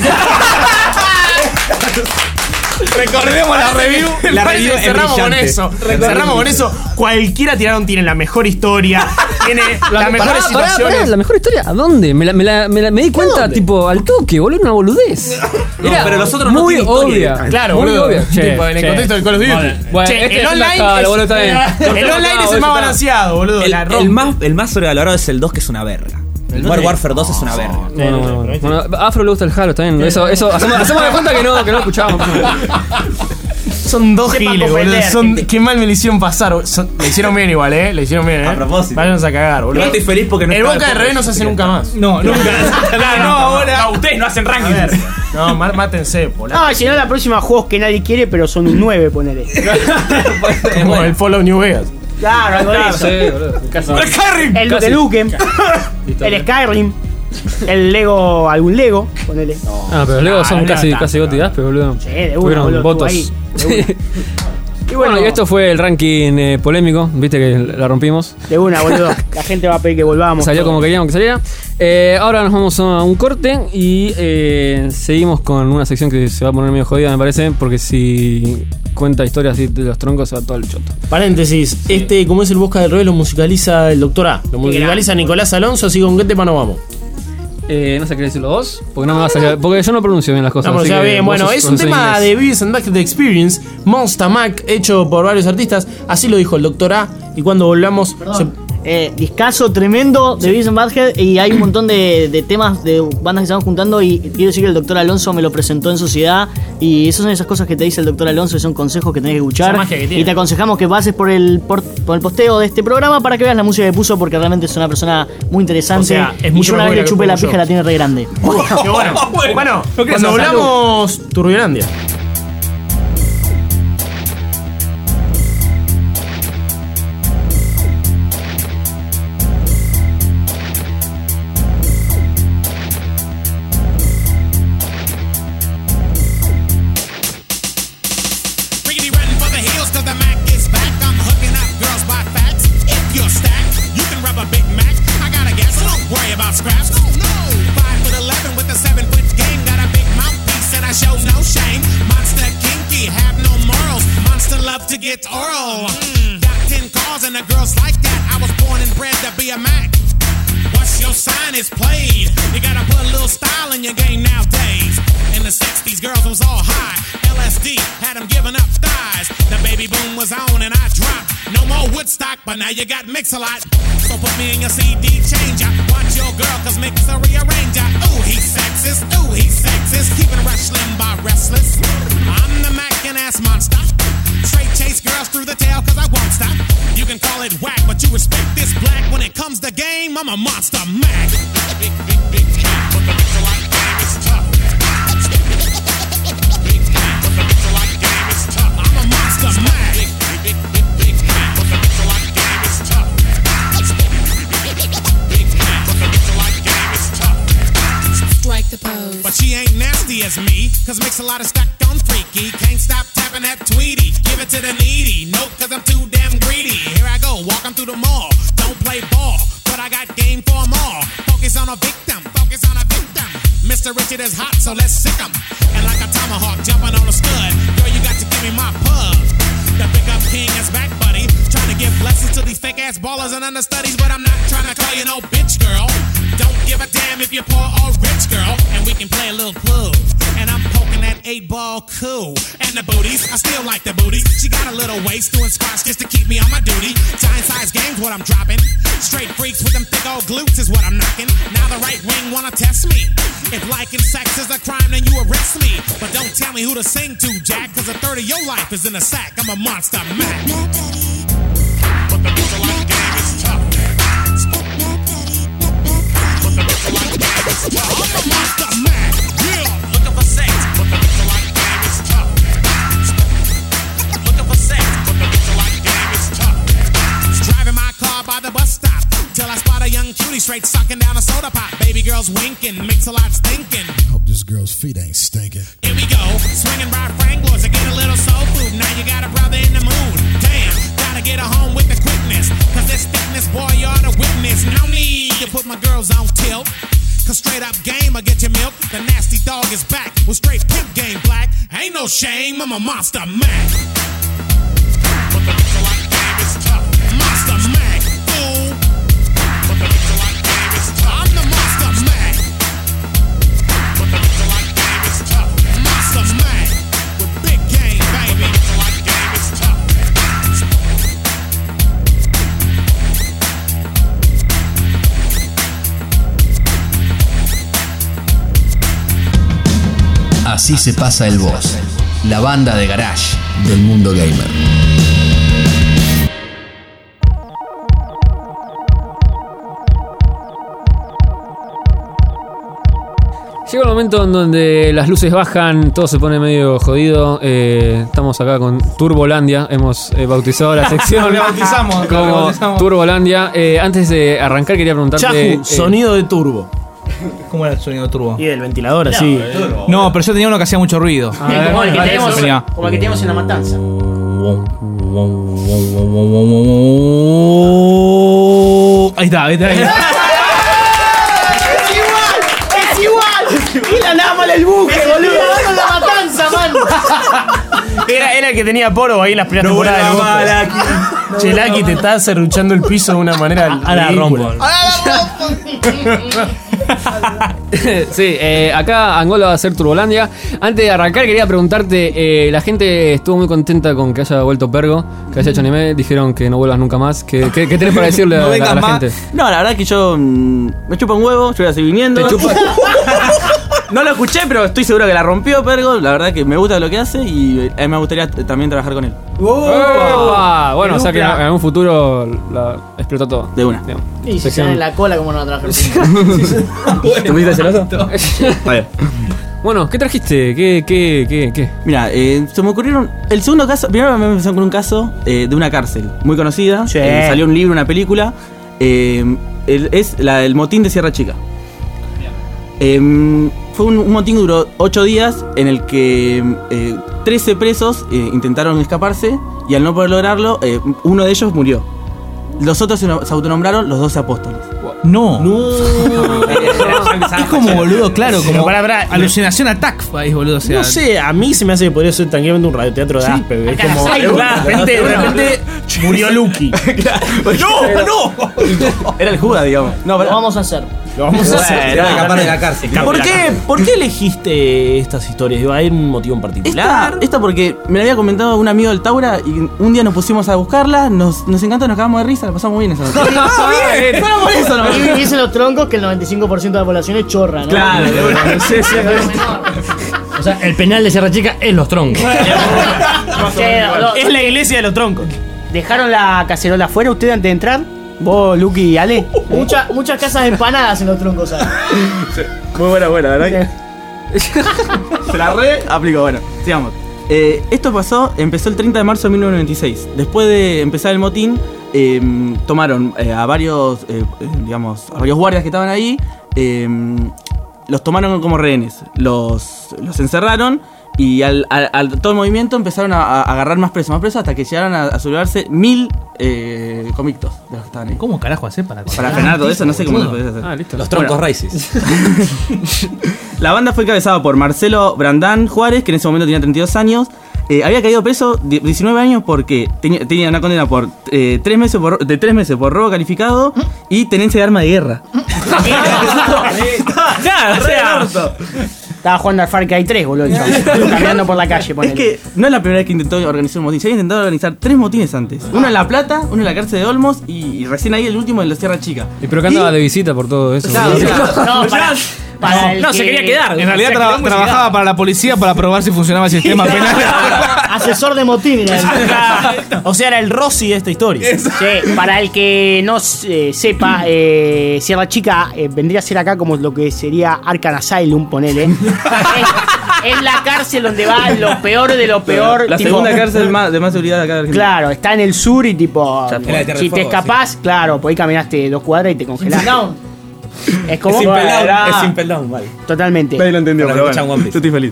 Recordemos la review. La Parece review que es cerramos con brillante. eso. Cerramos con eso. Cualquiera tiraron tiene la mejor historia. Tiene las mejores Pará, pará, situaciones. pará, la mejor historia. ¿A dónde? Me, la, me, la, me, la, me di cuenta, tipo, al toque, boludo, una boludez. No, Era pero los otros no muy tienen historia. obvia. Claro, muy boludo. obvia. Che, Tipo, en el che. contexto del Call of Duty. Bueno, Che, este el es online una es, boludo, está bien. el online es el más balanceado, boludo. El, La el rompe. más, el más sobrevalorado es el dos, que es una verga. El Modern Warfare dos es una verga. Bueno, bueno, bueno. Bueno, a Afro le gusta el Halo, está bien. Eso, eso, hacemos, hacemos de cuenta que no, que no escuchábamos. Son dos Sepa giles, boludo. comprender, Son, gente. qué mal me le hicieron pasar. Son- le hicieron bien igual, eh. Le hicieron bien, eh. A propósito. Váyanse a cagar, boludo. Yo estoy feliz porque no El estaba Boca de el Revés no se hace nunca más. no, nunca. Claro, no, ahora. No, ustedes no hacen A ver. rankings. No, má- mátense, polaco. No, si no, la próxima juegos que nadie quiere, pero son un nueve, ponele. Como el Fallout New Vegas. Claro, algo de eso. Sí, boludo. Casi. El Casi. de Nukem, el Skyrim, el Lego, algún Lego, ponele. Ah, pero luego son no, casi, no, casi no. Gotti Gaspe, boludo. Sí, de una, Tuvieron boludo, votos. estuvo ahí, de una. Y bueno, y esto fue el ranking eh, polémico, viste que la rompimos. De una, boludo. La gente va a pedir que volvamos. Salió todo. como queríamos que saliera. Eh, ahora nos vamos a un corte y eh, seguimos con una sección que se va a poner medio jodida, me parece, porque si cuenta historias así de los troncos se va todo el choto. Paréntesis, este, como es el Bosca del Revés, lo musicaliza el doctor A. Lo musicaliza Nicolás Alonso, así que con qué tema nos vamos. Eh, no sé qué decirlo vos, porque no me va a salir. Porque yo no pronuncio bien las cosas. No, pero así ya que bien, vos bueno, sos es un profesor tema inglés. de Beavis and Butthead Experience, Monster Mac, hecho por varios artistas. Así lo dijo el doctor A. Y cuando volvamos. se- Eh, discazo tremendo de Beavis and Butthead y hay un montón de, de temas de bandas que se van juntando y quiero decir que el doctor Alonso me lo presentó en Sociedad y esas son esas cosas que te dice el doctor Alonso y son consejos que tenés que escuchar Esa magia que tiene. y te aconsejamos que pases por el, por, por el posteo de este programa para que veas la música que puso porque realmente es una persona muy interesante O sea, es y mucho yo una mejor vez que le chupé la la que pongo pija yo. la tiene re grande. Qué bueno. Bueno, No querés cuando hacer volvamos, Turbiolandia. Riggedy running for the hills till the Mac is back. I'm hooking up girls by facts. If you're stacked, you can rub a Big Mac. I got a gas, so don't worry about scraps. No, no. Five foot eleven with a seven foot game. Got a big mouthpiece and I show no shame. Monster kinky, have no morals. Monster love to get oral. Mm. Got ten cars and the girls like that. I was born and bred to be a Mac. What's your sign is played. You gotta put a little style in your game nowadays. In the sixties, girls was all high. L S D had them giving up thighs. The baby boom was on and I dropped. No more Woodstock, but now you got Mix-a-Lot. So put me in your C D changer. Watch your girl, cause Mix a rearranger. Ooh, he's sexist. Ooh, he's sexist. Keeping Rush Limbaugh restless. I'm the Mac and ass monster. Straight chase girls through the tail, cause I won't stop. You can call it whack, but you respect this black. When it comes to game, I'm a monster Mac. Big, big, big Mac, but the Mix-a-Lot game is tough. Big Mac, but the Mix-a-Lot game is tough. I'm a monster Mac. Big, big, big, big Mac, but the Mix-a-Lot game is tough. Big Mac, but the Mix-a-Lot game is tough. Strike the pose. But she ain't nasty as me, cause Mix-a-Lot is stacked on freaky. Can't stop tapping that Tweety. Give it to the needy. Nope, cause I'm too damn greedy. Here I go, walking through the mall. Don't play ball, but I got game for them all. Focus on a victim, focus on a victim. Mister Richard is hot, so let's sick him. And like a tomahawk jumping on a stud. Girl, you got to give me my pub. The pickup king is back, buddy. Trying to give lessons to these fake ass ballers and understudies, but I'm not trying to call you no bitch, girl. Don't give a damn if you're poor or rich, girl. And we can play a little clue. And I'm poking that eight ball cool. And the booties, I still like the booty. She got a little waist doing squats just to keep me on my duty. Giant size games, what I'm dropping. Straight freaks with them thick old glutes is what I'm knocking. Now the right wing wanna test me. If liking sex is a crime, then you arrest me. But don't tell me who to sing to, Jack, cause a third of your life is in a sack. I'm a monster Mac. But the Mix-a-Lot game is tough. But the Mix-a-Lot game is tough. I'm a monster Mac. Yeah. Looking for sex, but the Mix-a-Lot game is tough. Looking for sex, but the Mix-a-Lot game is tough. Driving my car by the bus stop. straight sucking down a soda pop. Baby girl's winking, makes a lot stinking. Hope this girl's feet ain't stinking. Here we go, swinging by Franklin's to get a little soul food. Now you got a brother in the mood. Damn, gotta get her home with the quickness. Cause this thickness, boy, you ought to witness. No need to put my girls on tilt. Cause straight up game, I get your milk. The nasty dog is back with straight pimp game black. Ain't no shame, I'm a monster Mac. But the mix-a-lot game is tough. Monster Mac, fool. But the mix-a-lot game is tough. I'm the Monster Mac. But the mix-a-lot game is tough. Monster Mac with big game, baby. But the mix-a-lot game is tough. Así se pasa el boss, la banda de garage del mundo gamer. Llega el momento en donde las luces bajan, todo se pone medio jodido. Eh, estamos acá con Turbolandia. Hemos eh, bautizado la sección Lo bautizamos, lo como bautizamos. Turbolandia. Eh, antes de arrancar quería preguntarte... Chahu, eh, sonido de turbo. ¿Cómo era el sonido de turbo? Y del ventilador así. No, pero yo tenía uno que hacía mucho ruido. Sí, como el que tenemos, Venía. como el que tenemos en la matanza. Ahí está, ahí está. Ahí está. ¡Es igual! ¡Es igual! Y la nada mal el buque, boludo. Con la matanza, man. Era, era el que tenía poro ahí en las primeras No temporadas del vuelva Boca. Chelaki te está serruchando el piso de una manera. Ahora ridícula. rompo. Sí, eh, acá Angola va a ser Turbolandia. Antes de arrancar quería preguntarte, eh, la gente estuvo muy contenta con que haya vuelto Pergo, que haya hecho anime, dijeron que no vuelvas nunca más. ¿Qué, qué, qué tenés para decirle a, No la- a vengas la más. gente? No, la verdad que yo mm, me chupa un huevo, yo voy a seguir viniendo. ¿Te chupa? No lo escuché, pero estoy seguro que la rompió Pergo. La verdad que me gusta lo que hace y a mí me gustaría t- también trabajar con él. ¡Epa! Bueno, o sea que en, en un futuro la explotó todo. De una. Digamos. Y si se Sección- dan en la cola, ¿cómo no va a trabajar? ¿Te pusiste celoso? Está bien. Bueno, ¿qué trajiste? ¿Qué, qué, qué, qué? Mira, eh, se me ocurrieron. El segundo caso. Primero me empezaron con un caso eh, de una cárcel muy conocida. Sí. Eh, salió un libro, una película. Eh, el- es la del motín de Sierra Chica. Eh, fue un, un motín que duró ocho días en el que eh, trece presos eh, intentaron escaparse y al no poder lograrlo, eh, uno de ellos murió. Los otros se, no- se autonombraron los doce apóstoles. No. Es como boludo, claro, como Pero pará, pará. alucinación attack, país, boludo. O sea, No sé, a mí se me hace que podría ser tranquilamente un radioteatro de Sí. Asper. Es Acá como. las hay, De claro. repente, de repente murió Lucky. ¡No! ¡No! Era el Judas, digamos. No, Lo pero, vamos a hacer. Lo vamos a hacer. Se va a escapar de la cárcel. ¿Por qué, ¿Por qué elegiste estas historias? Digo, ¿hay un motivo en esta, particular? esta porque me la había comentado un amigo del Taura y un día nos pusimos a buscarla, nos, nos encantó, nos cagamos de risa, la pasamos muy bien esa noche. ¡Ah, bien! Solo por eso, ¿no? Y dicen los troncos que el noventa y cinco por ciento de la población es chorra, ¿no? Claro, de una. Sí, sí, O sea, el penal de Sierra Chica es los troncos. Sí, lo- es la iglesia de los troncos. ¿Dejaron la cacerola afuera ustedes antes de entrar? ¿Vos, Lucky y Ale? Mucha- muchas casas empanadas en los troncos, ¿sabes? Muy buena, buena, ¿verdad? Se la re aplicó, bueno, sigamos. Eh, esto pasó, empezó el treinta de marzo de mil novecientos noventa y seis. Después de empezar el motín, eh, tomaron eh, a varios, eh, eh, digamos, a varios guardias que estaban ahí, eh, los tomaron como rehenes, los, los encerraron y al, al- al todo el movimiento empezaron a, a agarrar más presos, más presos hasta que llegaron a, a sublevarse mil eh, convictos de los que estaban ahí. ¿Cómo carajo hacer para Para frenar todo eso? No sé cómo lo podés hacer. Ah, listo. Los troncos Bueno. raíces. La banda fue encabezada por Marcelo Brandán Juárez, que en ese momento tenía treinta y dos años. Eh, había caído preso de diecinueve años porque tenía, tenía una condena por, eh, tres meses por de tres meses por robo calificado y tenencia de arma de guerra. Claro, o sea, estaba jugando al Far Cry tres, boludo. el chabón. Caminando por la calle, Es ponele. que no es la primera vez que intentó organizar un motín. Se había intentado organizar tres motines antes. Uno en La Plata, uno en la cárcel de Olmos y, y recién ahí el último en la Sierra Chica. ¿Y pero que andaba de visita por todo eso? Claro, boludo? claro. No, para, para el No, que- se quería quedar. En realidad Se tra- quedó muy trabajaba llegado. para la policía para probar si funcionaba el sistema penal. Asesor de motín. era el- O sea, era el Rossi de esta historia. Sí, para el que no eh, sepa, eh, Sierra Chica eh, vendría a ser acá como lo que sería Arkham Asylum, ponele. es, es la cárcel donde va lo peor de lo peor. La tipo- segunda cárcel más, de más seguridad acá de Argentina. Claro, está en el sur y tipo, Ya fue. La de Tierra si del te Fuego, escapás, claro, pues ahí caminaste dos cuadras y te congelás. Down. Es como. Es Impel Down, Era- es Impel Down, vale. Totalmente. Nadie lo entendió, Para pero los que bueno, escuchan One Piece. yo estoy feliz.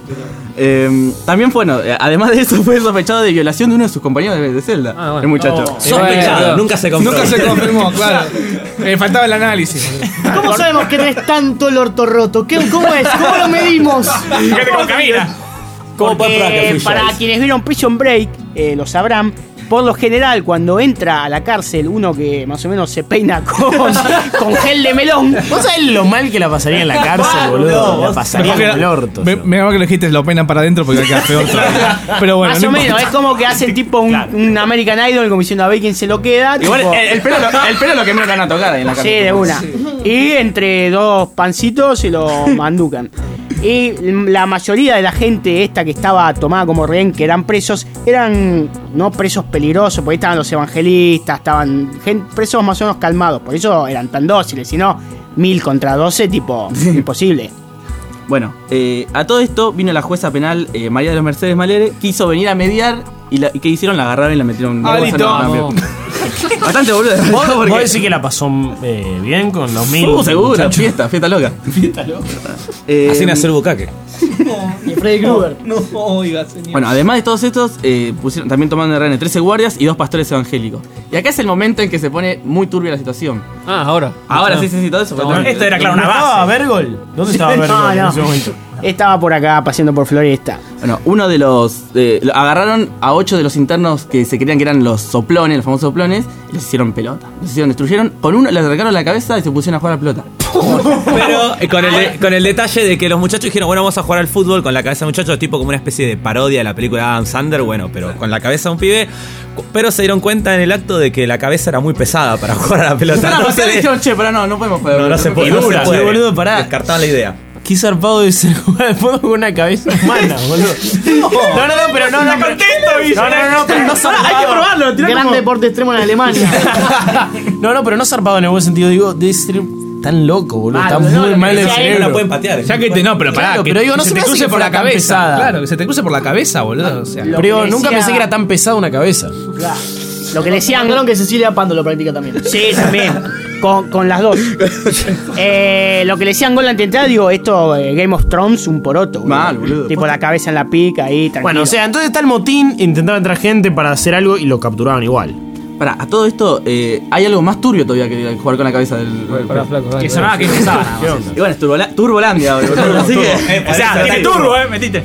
Eh, también, bueno, eh, además de eso, fue sospechado de violación de uno de sus compañeros de, de celda. Ah, bueno. El muchacho. Oh. Sospechado, Bueno. nunca se comprobó. Nunca se confirmó, claro. Eh, faltaba el análisis. ¿Cómo sabemos que tenés tanto el orto roto? ¿Qué- ¿Cómo es? ¿Cómo lo medimos? Fíjate cómo camina. ¿Cómo puede probar que Porque fui yo? para quienes vieron Prison Break, eh, lo sabrán. Por lo general, cuando entra a la cárcel uno que más o menos se peina con, con gel de melón. ¿Vos sabés lo mal que la pasaría en la cárcel, boludo? La pasaría Mejor como que- el orto. me- Mejor que lo dijiste, lo peinan para adentro porque va a quedar peor todavía. Pero bueno, Más no o menos, importa. es como que hacen tipo un, un American Idol como diciendo a ver quién se lo queda. Igual tipo- el, el pelo, lo- el pelo es lo que menos te van a tocar ahí en la Sí, cárcel. de una. Y entre dos pancitos se lo manducan. Y la mayoría de la gente esta que estaba tomada como rehén, que eran presos, eran no presos peligrosos, porque ahí estaban los evangelistas, estaban gen- presos más o menos calmados, por eso eran tan dóciles, si no, mil contra doce, tipo, imposible. Bueno, eh, a todo esto vino la jueza penal eh, María de los Mercedes Malere, quiso venir a mediar y, la, y ¿qué hicieron? La agarraron y la metieron en Ah, la listo. bolsa, no, no, Bastante boludo. ¿Vos, porque- vos decís que la pasó eh, bien con los mil? Uh, seguro, muchachos? fiesta, fiesta loca. Fiesta loca. Eh, Así nació el bucaque. Y Freddy Krueger. No, oiga, señor. Bueno, además de todos estos, eh, pusieron, también tomando de rehenes trece guardias y dos pastores evangélicos. Y acá es el momento en que se pone muy turbia la situación. Ah, ahora. Ahora sí, sí, sí, todo eso. No, fue- Esto era claro una ¿Estaba base. Vergol? ¿Dónde estaba No, Vergol en no. ese momento? Estaba por acá paseando por Floresta. Bueno, uno de los. eh, lo- agarraron a ocho de los internos que se creían que eran los soplones, los famosos soplones, y los hicieron pelota. Los hicieron, destruyeron. Con uno les arrancaron la cabeza y se pusieron a jugar a la pelota. Pero eh, con el, de- con el detalle de que los muchachos dijeron, bueno, vamos a jugar al fútbol con la cabeza de muchachos, tipo como una especie de parodia de la película de Adam Sandler, bueno, pero con la cabeza de un pibe. Pero se dieron cuenta en el acto de que la cabeza era muy pesada para jugar a la pelota. No, Entonces, ustedes dijeron, che, pero no, no podemos jugar. no, no se puede. Y No dura, se puede. sí, boludo, pará. Descartaban la idea. Qué zarpado de ser jugar al fútbol con una cabeza humana, boludo. No, no, no, pero no, no. pero- No, no, no, pero no zarpado. Hay que probarlo, tirá Gran como- deporte extremo en Alemania. No, no, pero no zarpado en el buen sentido. Digo, debe ser tan loco, boludo. Ah, Está no, muy lo mal que el decía él, cerebro. la pueden patear. Ya que te no, pero pará, Claro, que pero digo, no se se te me hace cruce que por la fuera tan cabeza. pesada. Claro, que se te cruce por la cabeza, boludo. O sea, Lo Pero que digo, nunca decía- pensé que era tan pesada una cabeza. Claro. Lo que le decían. Contaron que Cecilia Pando lo practica también. Sí, también. Con, con las dos. Eh, lo que le decían gol antientrada, digo, esto eh, Game of Thrones, un poroto. boludo. Mal, boludo. Tipo la cabeza en la pica ahí, tranquilo. Bueno, o sea, entonces está el motín, intentaba entrar gente para hacer algo y lo capturaban igual. Para, a todo esto, eh, hay algo más turbio todavía que jugar con la cabeza del. Pará, flaco, dale, Que dale. sonaba que empezaba nada más. Y bueno, es Turbola- Turbolandia, boludo. Así que. O sea, tiene turbo, eh, metiste.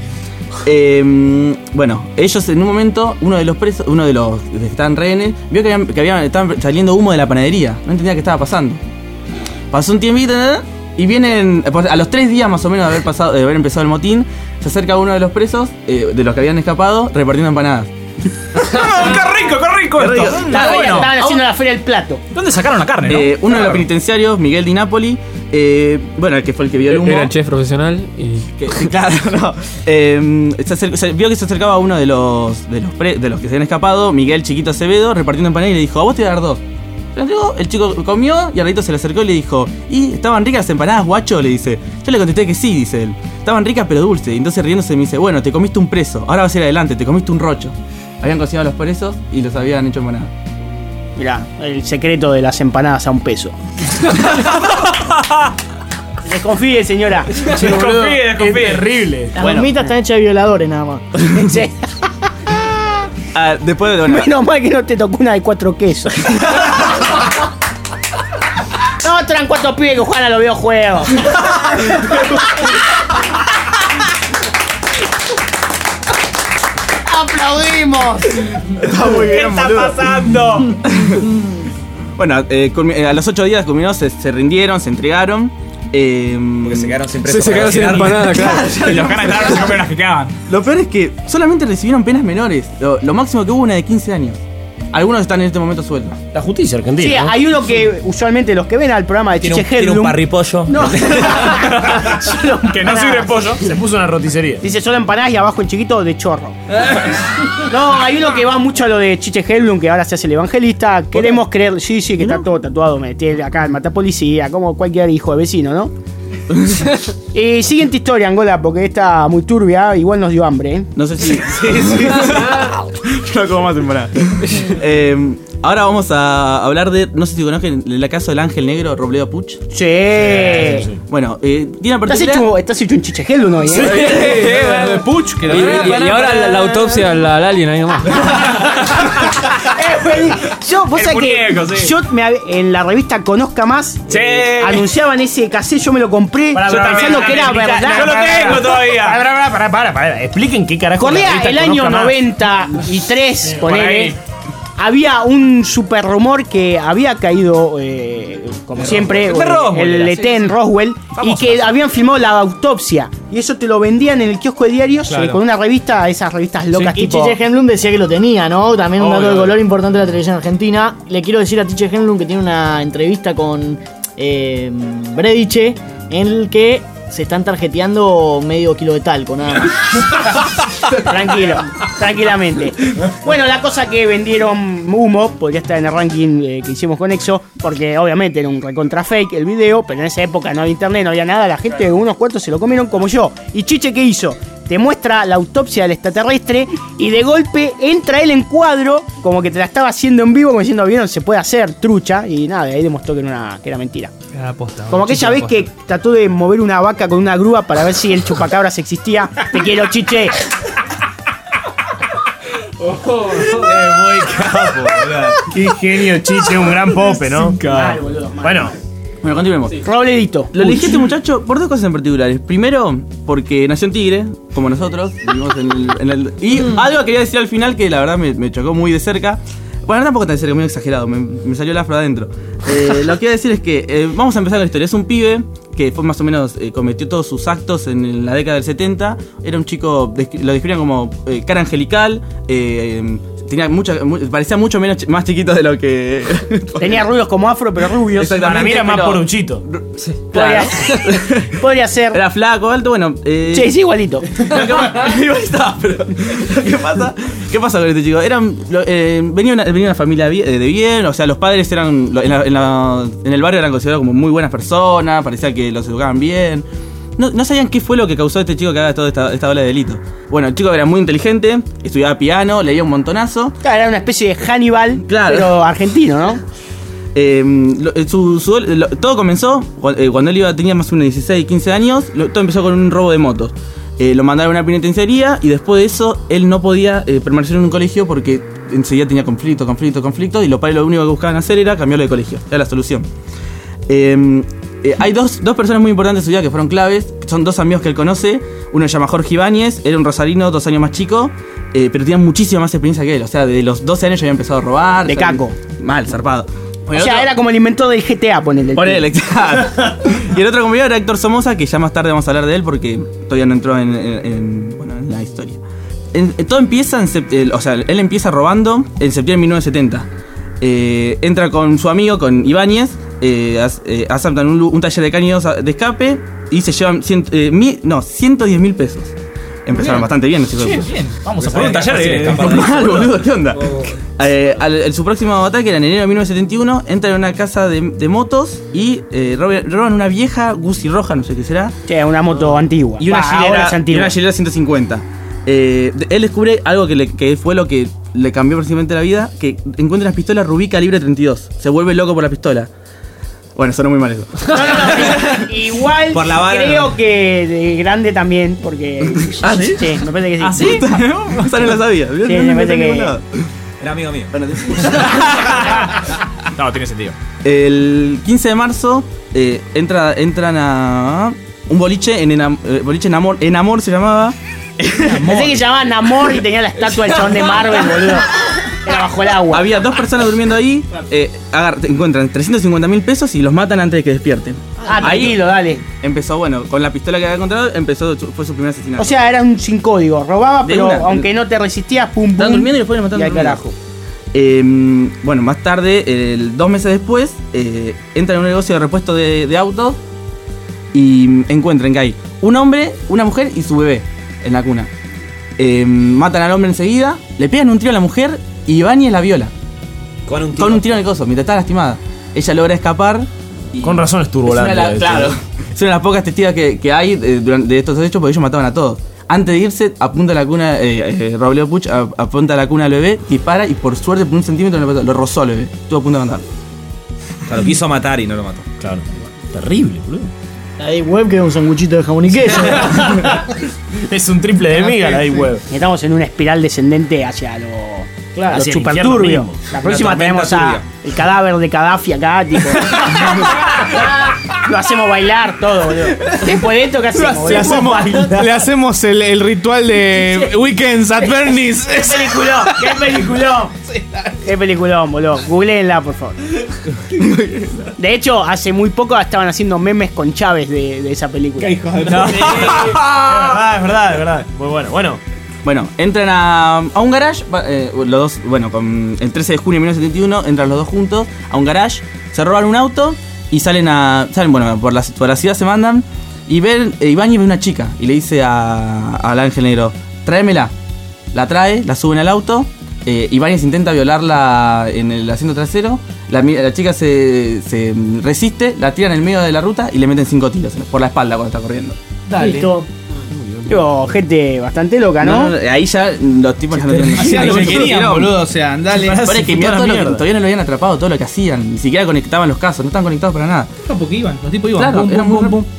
Eh, bueno, ellos en un momento, uno de los presos, uno de los que estaban rehenes, vio que, habían, que habían- estaban saliendo humo de la panadería. No entendía qué estaba pasando. Pasó un tiempito ¿eh? y vienen, pues, a los tres días más o menos de haber pasado, de haber empezado el motín, se acerca uno de los presos, eh, de los que habían escapado, repartiendo empanadas. ¡Qué rico, qué rico esto! Estaban, bueno. estaban haciendo la feria del plato. ¿Dónde sacaron la carne, no? Eh, uno de los penitenciarios, Miguel Di Napoli, eh, bueno, el que fue el que vio el humo. Era el chef profesional y. Que- que claro, no. Eh, se acer- se- vio que se acercaba uno de los de los, pre- de los que se habían escapado, Miguel Chiquito Acevedo, repartiendo empanadas y le dijo, a vos te voy a dar dos. Se lo entregó, el chico comió y al ratito se le acercó y le dijo, ¿y estaban ricas las empanadas, guacho? Le dice. Yo le contesté que sí, dice él. Estaban ricas pero dulces. Y entonces riéndose me dice, bueno, te comiste un preso, ahora vas a ir adelante, te comiste un rocho. Habían cocinado a los presos y los habían hecho empanadas. Mirá, el secreto de las empanadas a un peso. Desconfíe, señora. Desconfíe, desconfíe. Es terrible. Las Bueno. gomitas están hechas de violadores nada más. Sí. Ah, después de bueno, Menos mal que no te tocó una de cuatro quesos. No, eran cuatro pibes que juegan a los videojuegos. ¡Aplaudimos! está muy bien, boludo. pasando? Bueno, eh, culmi- eh, a los ocho días culminó, se, se rindieron, se entregaron. Eh, Porque se quedaron sin Se, presos. se quedaron sin empanada, claro. Y los caras estaban se comieron las que quedaban. Lo peor es que solamente recibieron penas menores. Lo, lo máximo que hubo una de quince años. Algunos están en este momento sueltos. La justicia argentina. Sí, ¿no? hay uno que usualmente los que ven al programa de Tiene Chiche un, tiene un Hedlund. parripollo. No. Solo Que no empanadas. sirve pollo. Se puso una roticería. Dice solo empanadas y abajo en chiquito de chorro. No, hay uno que va mucho a lo de Chiche Hedlund, que ahora se hace el evangelista. Queremos creer, sí, sí, que está todo tatuado. Me tiene acá el mata policía, como cualquier hijo de vecino, ¿no? Y siguiente historia, Angola, porque está muy turbia, igual nos dio hambre, ¿eh? No sé si. Sí, sí. Yo no como más temporada. eh, ahora vamos a hablar de. No sé si conocen el caso del Ángel Negro, Robledo Puch. Sí. sí, sí. Bueno, eh, tiene una ¿Estás hecho, estás hecho un chichegel uno, ¿eh? Sí, de Puch. Que y, y, y ahora la, la autopsia al, al alien ahí nomás. Yo, vos sabés que sí. yo me, en la revista Conozca Más sí. eh, anunciaban ese cassette, yo me lo compré para, yo para, pensando para, que era para, verdad. Yo lo tengo todavía. Para, para, para, para, para. Expliquen qué carajo. Corría el año noventa y tres, ponele. Había un super rumor que había caído, eh, como siempre, el, el E T en Roswell, y que más. habían filmado la autopsia. Y eso te lo vendían en el kiosco de diarios claro. eh, con una revista, esas revistas locas sí, tipo... Y Tiche Henlund decía que lo tenía, ¿no? También un dato de color importante de la televisión argentina. Le quiero decir a Tiche Henlund que tiene una entrevista con eh, Brediche en el que se están tarjeteando medio kilo de talco, nada más. Tranquilo, tranquilamente. Bueno, la cosa que vendieron humo, podría estar en el ranking eh, que hicimos con Exo, porque obviamente era un recontra fake el video, pero en esa época no había internet, no había nada, la gente, unos cuantos se lo comieron como yo. ¿Y Chiche qué hizo? Te muestra la autopsia del extraterrestre y de golpe entra él en cuadro, como que te la estaba haciendo en vivo, como diciendo, vieron, se puede hacer trucha, y nada, ahí demostró que era, una, que era mentira. Aposta, como aquella vez que trató de mover una vaca con una grúa para ver si el chupacabras existía. Te quiero, Chiche. Oh, oh, es muy capo, boludo. Qué genio, Chiche, un gran pope, ¿no? Claro, boludo. Bueno. Bueno, continuemos. Sí. Robledito. Lo elegí a este muchacho por dos cosas en particulares. Primero, porque nació en Tigre, como nosotros. Vivimos en el, en el, y mm. algo que quería decir al final que la verdad me, me chocó muy de cerca. Bueno, tampoco tan de cerca, muy exagerado. Me, me salió el afro adentro. Eh, lo que quiero decir es que eh, vamos a empezar con la historia. Es un pibe que fue más o menos, eh, cometió todos sus actos en la década del setenta. Era un chico, lo describían como eh, cara angelical. Eh, Tenía mucha, mu parecía mucho menos más chiquito de lo que... Tenía rubios como afro, pero rubios. Para mí era más por un chito. Sí, claro. Podría, podría ser. Era flaco, alto, bueno... Eh... Sí, sí, igualito. Igual estaba, pero... ¿Qué pasa? ¿Qué pasa con este chico? Eran, eh, venía, una, venía una familia de bien, o sea, los padres eran... En, la, en, la, en el barrio eran considerados como muy buenas personas, parecía que los educaban bien... No, no sabían qué fue lo que causó a este chico que haga toda esta, esta ola de delito. Bueno, el chico era muy inteligente, estudiaba piano, leía un montonazo. Claro, era una especie de Hannibal, claro. Pero argentino, ¿no? Eh, lo, su, su, lo, todo comenzó cuando, eh, cuando él iba, tenía más o menos dieciséis, quince años. Lo, todo empezó con un robo de motos. Eh, lo mandaron a una penitenciaría y después de eso él no podía eh, permanecer en un colegio porque enseguida tenía conflicto, conflicto, conflicto. Y los padres lo único que buscaban hacer era cambiarlo de colegio. Era la solución. Eh... Eh, hay dos, dos personas muy importantes en su vida que fueron claves. Son dos amigos que él conoce. Uno se llama Jorge Ibáñez. Era un rosarino, dos años más chico, eh, pero tenía muchísima más experiencia que él. O sea, desde los doce años ya había empezado a robar. De caco. Mal, zarpado. O sea, otro, era como el inventor del G T A, ponele. Ponele, claro. Y el otro compañero era Héctor Somoza, que ya más tarde vamos a hablar de él porque todavía no entró en, en, en, bueno, en la historia. En, en, todo empieza, en el, o sea, él empieza robando en septiembre de mil novecientos setenta. Eh, entra con su amigo, con Ibáñez. Eh, eh, asaltan un, un taller de caños de escape y se llevan cien, eh, mil, no, ciento diez mil pesos. Empezaron bien. Bastante bien, chicos. Bien, bien. Vamos a poner un taller de escape. Mal, boludo, ¿qué onda? Oh. Eh, al, el, su próximo ataque era en enero de mil novecientos setenta y uno. Entran en una casa de, de motos y eh, roban, roban una vieja Guzzi roja, no sé qué será. Sí, una moto antigua. Y una Gilera ciento cincuenta. Eh, él descubre algo que, le, que fue lo que le cambió prácticamente la vida: que encuentra una pistola Rubí calibre treinta y dos. Se vuelve loco por la pistola. Bueno, sonó muy mal eso. No, no, no. Igual Por la vara, creo no. que de grande también, porque... ¿Ah, sí? Sí, me parece que sí. ¿Ah, sí? Esa no la sabía. Sí, me parece que... Era amigo mío. Bueno, no, tiene sentido. El quince de marzo eh, entra, entran a un boliche en enam eh, boliche en Amor, en Amor se llamaba. Pensé que se llamaba Namor y tenía la estatua del chabón de Marvel, boludo. Era bajo el agua. Había dos personas durmiendo ahí, eh, agar, encuentran trescientos cincuenta mil pesos y los matan antes de que despierten. Ah, tranquilo, dale. Empezó, bueno, con la pistola que había encontrado, empezó, fue su primer asesinato. O sea, era un sin código, robaba, de pero una, aunque no te resistías, pum, pum. Estaban durmiendo y después le mataron. Y al carajo. Eh, bueno, más tarde, el, dos meses después, eh, entra en un negocio de repuesto de, de autos y encuentran que hay un hombre, una mujer y su bebé en la cuna. Eh, matan al hombre enseguida, le pegan un tiro a la mujer y Ibáñez la viola. Con un tiro. Con un tiro en el coso, mientras está lastimada. Ella logra escapar Y Con razón es es una de turbolante. las- claro. Es una de las pocas testigos que, que hay eh, durante, de estos hechos, porque ellos mataban a todos. Antes de irse, apunta a la cuna, eh, eh, Robledo Puch a- apunta a la cuna al bebé, dispara y por suerte por un centímetro no lo, mató, lo rozó al bebé. Estuvo a punto de matar. Claro, quiso matar y no lo mató. Claro. Terrible, boludo. La Deep Web que es un sanguchito de jamón y queso. Es un triple de miga la Deep Web. Estamos en una espiral descendente hacia lo, Claro, lo hacia el super infierno turbio. mismo. La próxima Una tormenta tenemos a turbia. el cadáver de Gaddafi acá, tipo. Lo hacemos bailar todo, boludo. Después de esto, ¿qué hacemos, boludo? Le hacemos, le hacemos el, el ritual de Weekends at Bernie's. ¡Qué peliculón! ¡Qué peliculón! ¡Qué peliculón, boludo! Googleenla, por favor. De hecho, hace muy poco estaban haciendo memes con Chávez de, de esa película. No. Sí, es verdad, es verdad, es verdad. Muy bueno, bueno. Bueno, entran a, a un garage, va- eh, los dos, bueno, con, el trece de junio de mil novecientos setenta y uno entran los dos juntos a un garage, se roban un auto y salen a, salen, bueno, por la, por la ciudad se mandan y ven, eh, Ibáñez ve una chica y le dice a, al ángel negro, tráemela. La trae, la suben al auto, eh, Ibáñez intenta violarla en el asiento trasero, la, mi- la chica se, se resiste, la tira en el medio de la ruta y le meten cinco tiros por la espalda cuando está corriendo. Listo. Digo, gente bastante loca, ¿no? No, no, ahí ya los tipos ya no tienen Hacían lo que querían, boludo. O sea, andale. Pero es que mirá toda todo la lo que- mierda. todavía no lo habían atrapado, todo lo que hacían. Ni siquiera conectaban los casos, no estaban conectados para nada. No, porque iban, los tipos iban. Claro, pum, era pum, muy pum, pum.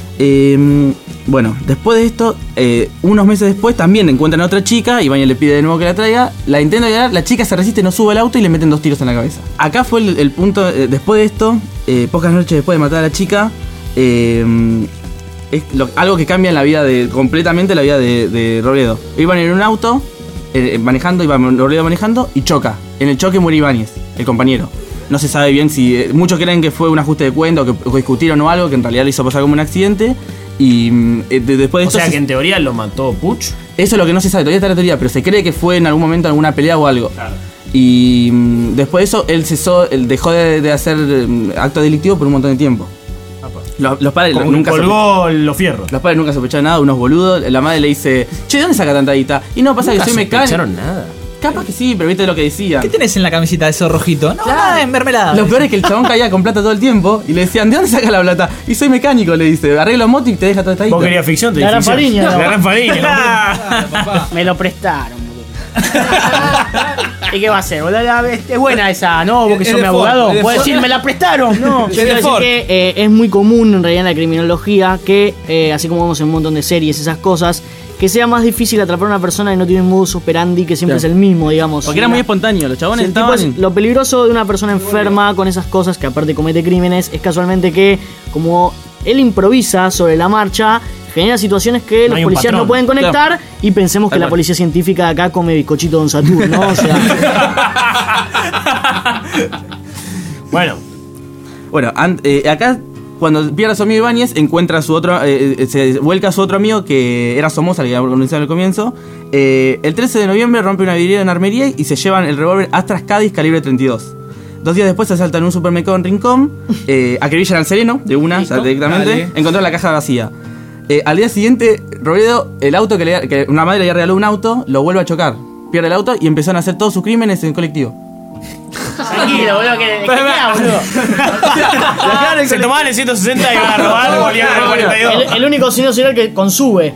Eh, bueno, después de esto, eh, unos meses después también encuentran a otra chica. Ibañez le pide de nuevo que la traiga. La intenta violar, la chica se resiste, no sube al auto y le meten dos tiros en la cabeza. Acá fue el, el punto, eh, después de esto, eh, pocas noches después de matar a la chica, eh, es lo- algo que cambia en la vida de completamente la vida de, de Robledo. Iban en un auto, eh, manejando, iba Robledo manejando y choca. En el choque muere Ibáñez, el compañero. No se sabe bien si. eh, muchos creen que fue un ajuste de cuenta o que, o que discutieron o algo, que en realidad lo hizo pasar como un accidente. Y mm, eh, de- después de O esto. sea se- que en teoría lo mató Puch. Eso es lo que no se sabe, todavía está la teoría, pero se cree que fue en algún momento alguna pelea o algo. Y mm, después de eso, él cesó, él dejó de, de hacer mm, actos delictivos por un montón de tiempo. Los, los padres Como que nunca colgó los fierros. Los padres nunca sospecharon nada, unos boludos. La madre le dice, che, ¿de dónde saca tanta guita? Y no, pasa Nunca que soy mecánico. sospecharon nada. Capaz que sí, pero viste lo que decían. ¿Qué tenés en la camisita de eso rojito? No, nada, en mermelada. Lo peor es que el chabón caía con plata todo el tiempo y le decían, ¿de dónde saca la plata? Y soy mecánico, le dice, arreglo moto y te deja toda esta guita. Vos querías ficción, te La di gran ficción. Fariña, La no. gran Fariña. Me lo prestaron, boludo. ¿Y qué va a hacer, boludo? Es buena esa, ¿no? Vos que Es sos de mi Ford, abogado. es de Puedes Ford. decir, me la prestaron. No. Yo Yo quiero decir que eh, es muy común en realidad en la criminología que, eh, así como vemos en un montón de series, esas cosas, que sea más difícil atrapar a una persona que no tiene un modus operandi que siempre Claro. es el mismo, digamos. Porque era Y muy la- espontáneo, los chabones Sí, el tipo estaban... es- lo peligroso de una persona enferma con esas cosas, que aparte comete crímenes, es casualmente que, como él improvisa sobre la marcha, genera situaciones que No los hay un policías patrón. no pueden conectar, Claro. y pensemos que Tal la cual. policía científica de acá come bizcochito Don Saturno, ¿no? O sea, Bueno, Bueno, an- eh, acá cuando pierde a su amigo Ibáñez, encuentra a su otro, eh, eh, se vuelca a su otro amigo que era Somoza, el que habíamos anunciado al comienzo. Eh, el trece de noviembre rompe una vidriera en Armería y se llevan el revólver Astras Cádiz calibre treinta y dos. Dos días después se asaltan un supermercado en Rincón, eh, acribillan al sereno de una, Listo, ya directamente, dale. encontraron la caja vacía. Eh, al día siguiente, Robledo, el auto que, le, que una madre le había regalado un auto, lo vuelve a chocar. Pierde el auto y empezaron a hacer todos sus crímenes en colectivo. tranquilo, boludo, que, que queda, boludo. se tomaban el ciento sesenta y iban a robar, volvían a cuarenta y dos. El, el único signo sería el que consube.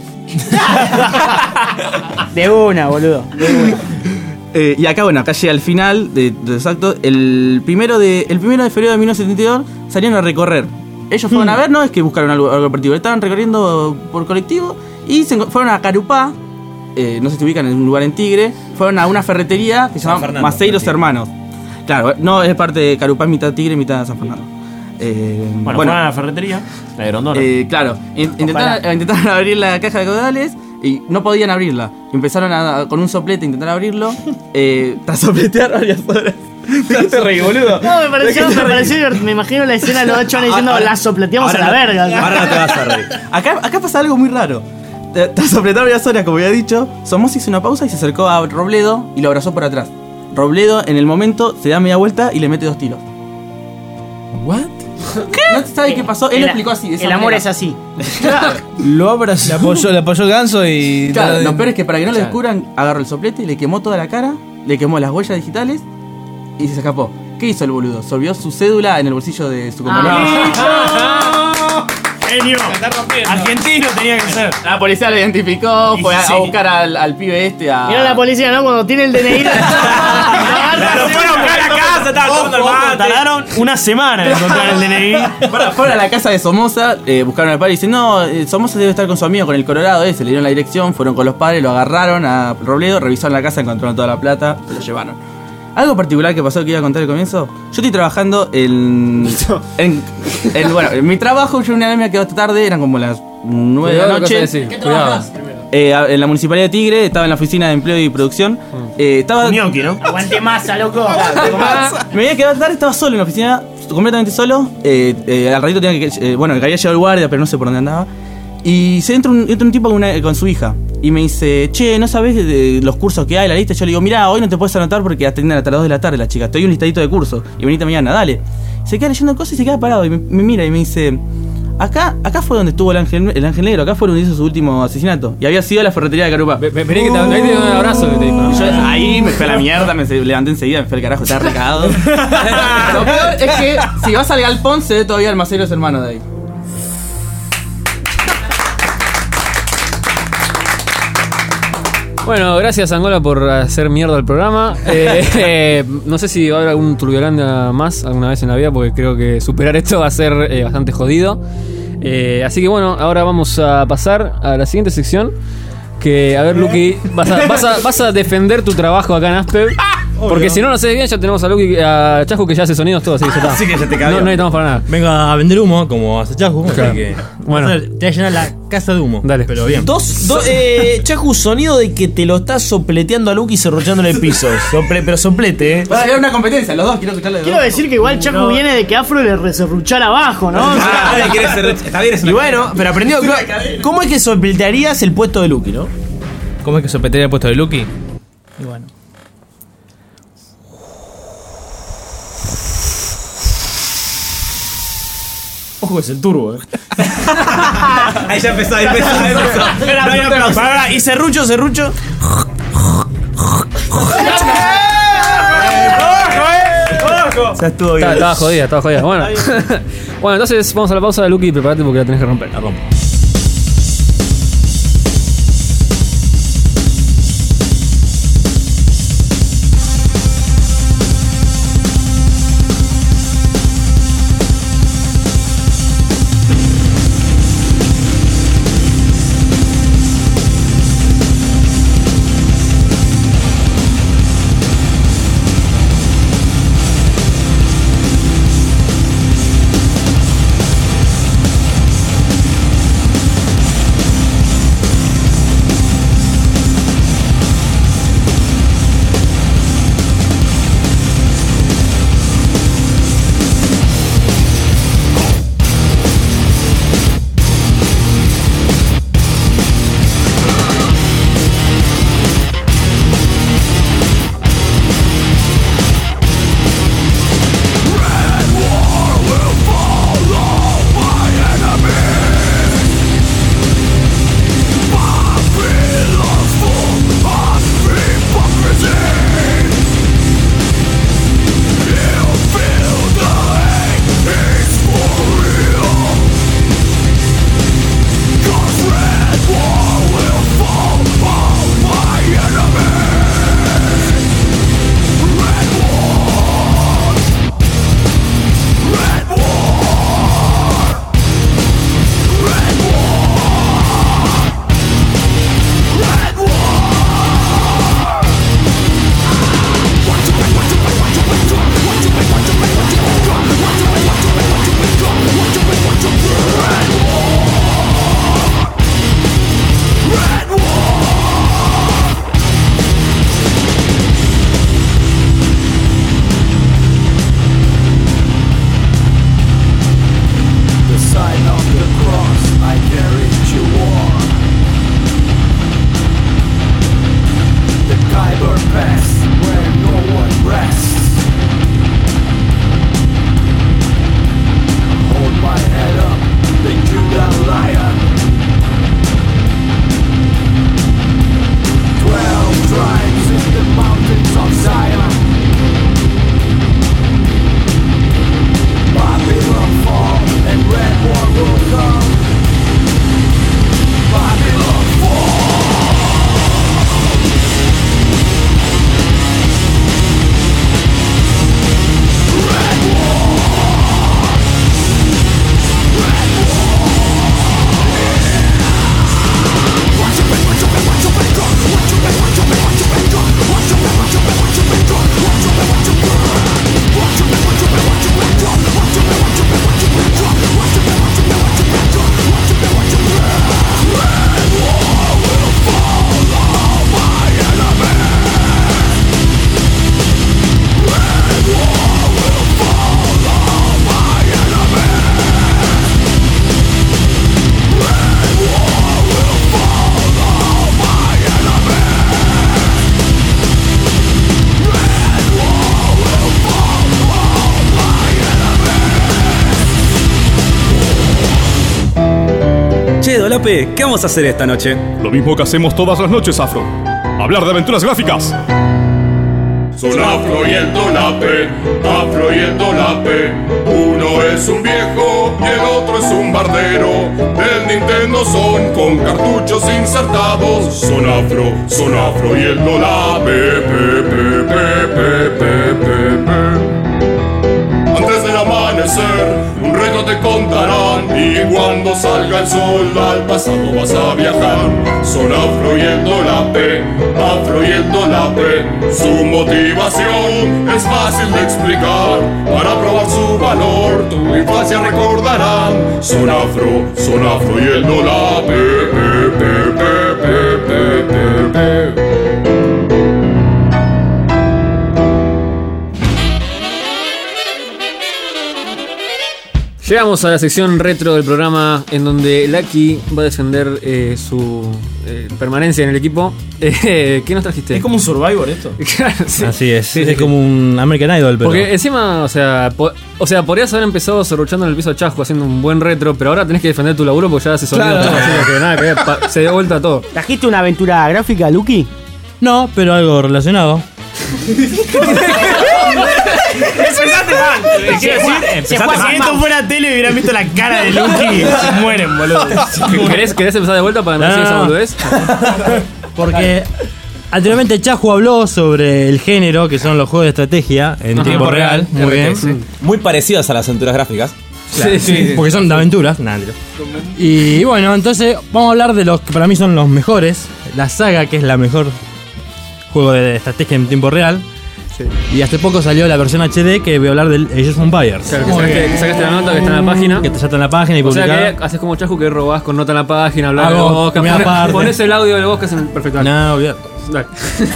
De una, boludo. De una. Eh, y acá, bueno, acá llega el final de, de exacto. El primero de, el primero de febrero de mil novecientos setenta y dos salieron a recorrer. Ellos fueron a ver, no es que buscaron algo, algo particular, estaban recorriendo por colectivo y se enco- fueron a Carupá, eh, no sé si se ubican en un lugar en Tigre, fueron a una ferretería que se San llama Fernando, Maceiros Tigre. Hermanos. Claro, no es parte de Carupá, es mitad Tigre, mitad San Fernando. Eh, Bueno, fueron a la ferretería, la de Grondona. eh, claro, in- intentaron, intentaron abrir la caja de caudales y no podían abrirla. Empezaron a, con un soplete a intentar abrirlo. Eh, tras sopletear varias horas. ¿De qué te reí, boludo? No, me pareció, me pareció divertido. Me imagino la escena de los ocho diciendo, Ahora- la sopleteamos a la ahora no- verga. ahora no te vas a reír. Acá, acá pasa algo muy raro. Eh, Tras sopletar varias horas, como había dicho, Somoza hizo una pausa y se acercó a Robledo y lo abrazó por atrás. Robledo, en el momento, se da media vuelta y le mete dos tiros. ¿What? ¿Qué? No sabe qué pasó, él El- lo explicó así. de esa El amor manera. es así. Lo abrazó. Le apoyó, le apoyó el ganso y. Claro, lo peor es que para que no lo descubran, agarró el soplete, le quemó toda la cara, le quemó las huellas digitales y se escapó. ¿Qué hizo el boludo? Se olvidó su cédula en el bolsillo de su compañero. Genio. Argentino tenía que ser. La policía lo identificó, fue a, Sí. a buscar al, al pibe este a... Mira la policía, ¿no? Cuando tiene el D N I. Lo fueron a buscar a la casa, estaba tomando el mate. Tardaron una semana en encontrar el D N I. Fueron, fueron a la casa de Somoza, eh, buscaron al padre y dicen, no, eh, Somoza debe estar con su amigo, con el Colorado ese, le dieron la dirección, fueron con los padres, lo agarraron a Robledo, revisaron la casa, encontraron toda la plata, se lo llevaron. Algo particular que pasó que iba a contar al comienzo, yo estoy trabajando en... en, en bueno, en mi trabajo yo una vez me quedé hasta tarde, eran como las nueve de la noche. Eh, en la municipalidad de Tigre, estaba en la oficina de empleo y producción. Eh, estaba... Gnocchi, ¿no? Aguante masa, loco. Me había quedado tarde, estaba solo en la oficina, completamente solo. Eh, eh, al ratito tenía que. Eh, bueno, que había llegado el guardia, pero no sé por dónde andaba. Y se entra un, entra un tipo con, una, con su hija. Y me dice, che, ¿no sabés de, de los cursos que hay, la lista? Yo le digo, mirá, hoy no te puedes anotar porque atienden hasta las dos de la tarde la chica. Estoy un listadito de cursos. Y venite mañana, dale. Se queda leyendo cosas y se queda parado. Y me, me mira y me dice, acá acá fue donde estuvo el ángel, el ángel negro. Acá fue donde hizo su último asesinato. Y había sido la ferretería de Carupá. Vení que te, ahí te doy un abrazo que te dijo. Y yo ahí me fui a la mierda, me levanté enseguida, me fui al carajo, estaba recagado. Lo peor es que si vas al galpón se ve todavía el Macero, es hermano de ahí. Bueno, gracias Angola por hacer mierda el programa. Eh, eh, no sé si va a haber algún Turbiolandia más alguna vez en la vida, porque creo que superar esto va a ser eh, bastante jodido. Eh, así que bueno, ahora vamos a pasar a la siguiente sección. Que, a ver, Luqui, vas a, vas a, vas a defender tu trabajo acá en Aspev. Porque si no lo haces bien, ya tenemos a Luqui, a Chascu que ya hace sonidos todo, así que ya está. Así que ya te cabió. No, no necesitamos para nada. Vengo a vender humo, como hace Chascu. Claro. Así que. Bueno. Te voy a llenar la casa de humo. Dale. Pero bien. Dos, dos, eh, Chacu, sonido de que te lo estás sopleteando a Luke y cerruchando en el piso. Sople, pero soplete, eh. Va a haber una competencia, los dos, quiero escucharle de Quiero dos. decir que igual Chacu No. viene de que Afro le reserruchara abajo, ¿no? Ah, Está bien, es y una bueno, pero aprendió. ¿Cómo es que sopletearías el puesto de Luke, no? ¿Cómo es que sopletearía el puesto de Lucky? Y bueno. Ojo, es el turbo, eh. Ahí ya empezó, ahí empezó, ahí empezó. Espera, espera, espera, espera. Y serrucho, serrucho. Ya estuvo bien. Estaba, estaba jodida, estaba jodida. Bueno. Bueno, entonces vamos a la pausa de Luqui y prepárate porque la tenés que romper. La rompo. pedo, Lape. ¿Qué vamos a hacer esta noche? Lo mismo que hacemos todas las noches, Afro. Hablar de aventuras gráficas. Son Afro y el Dolape, Afro y el Dolape. Uno es un viejo y el otro es un bardero. Del Nintendo son con cartuchos insertados. Son Afro, son Afro y el Dolape. Pe, pe, pe, pe, pe, pe, pe. Antes del amanecer, un reto te contarán. Y cuando salga el sol, al pasado vas a viajar. Son Afro y el Dolape, Afro y el Dolape. Su motivación es fácil de explicar. Para probar su valor, tu infancia recordarán. Son Afro, son Afro y el Dolape. Pe, pe, pe, pe, pe, pe, pe. Llegamos a la sección retro del programa en donde Lucky va a defender eh, su eh, permanencia en el equipo. Eh, ¿Qué nos trajiste? Es como un Survivor esto. Claro, sí. Así es, Sí, es sí. como un American Idol, pero... Porque encima, o sea, po- o sea, podrías haber empezado serruchando en el piso a Chasco haciendo un buen retro, pero ahora tenés que defender tu laburo porque ya hace sonido Claro. todo, así que nada, que ver, pa- se dio vuelta todo. ¿Trajiste una aventura gráfica, Lucky? No, pero algo relacionado. Empezaste mal. Se fue- se fue Si mal. esto fuera tele hubieran visto la cara de Lucky. Se mueren, boludo. ¿Querés, ¿Querés empezar de vuelta para no decir esa boludez? Porque anteriormente Chajo habló sobre el género que son los juegos de estrategia en Ajá. tiempo real. Muy bien. R T S. Muy parecidos a las aventuras gráficas. Claro, porque son de aventuras. Nah, mentira. Y bueno, entonces vamos a hablar de los que para mí son los mejores. La saga, que es la mejor juego de estrategia en tiempo real. Y hace poco salió la versión H D que voy a hablar del Age of Empires. Claro, que sacaste, que sacaste la nota que está en la página. Que ya está en la página y O sea publicada. que haces como Chasco que robás con nota en la página, hablar de Hago Bosca, mi pones, aparte. pones el audio del Bosca en el perfecto. No, olvidate. Dale.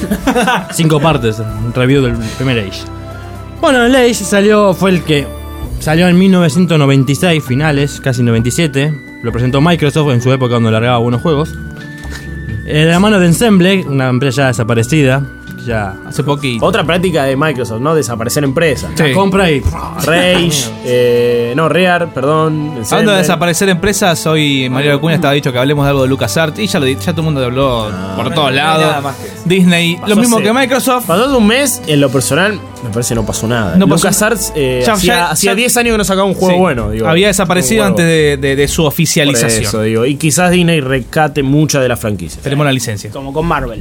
Cinco partes, un review del primer Age. Bueno, el Age salió, fue el que salió en mil novecientos noventa y seis, finales, casi noventa y siete. Lo presentó Microsoft en su época cuando largaba buenos juegos. Eh, de la mano de Ensemble, una empresa ya desaparecida. Ya hace poquito. Otra práctica de Microsoft, ¿no? Desaparecer empresas. La compra y. Rage, eh, no, Rare, perdón. Hablando Ensemble. de desaparecer empresas, hoy Mario Acuña estaba dicho que hablemos de algo de LucasArts y ya, lo, di- ya todo el mundo habló por todos lados. Disney, Pasó lo mismo hace- que Microsoft. Pasó de un mes, en lo personal, me parece que no pasó nada. No pasó- LucasArts eh, Ya- hacía ya- hacía ya- diez años que no sacaba un juego Sí. bueno. Digo, Había desaparecido un juego. antes de, de- de su Por oficialización. eso, digo. Y quizás Disney rescate muchas de las franquicias. Tenemos la licencia. Como con Marvel.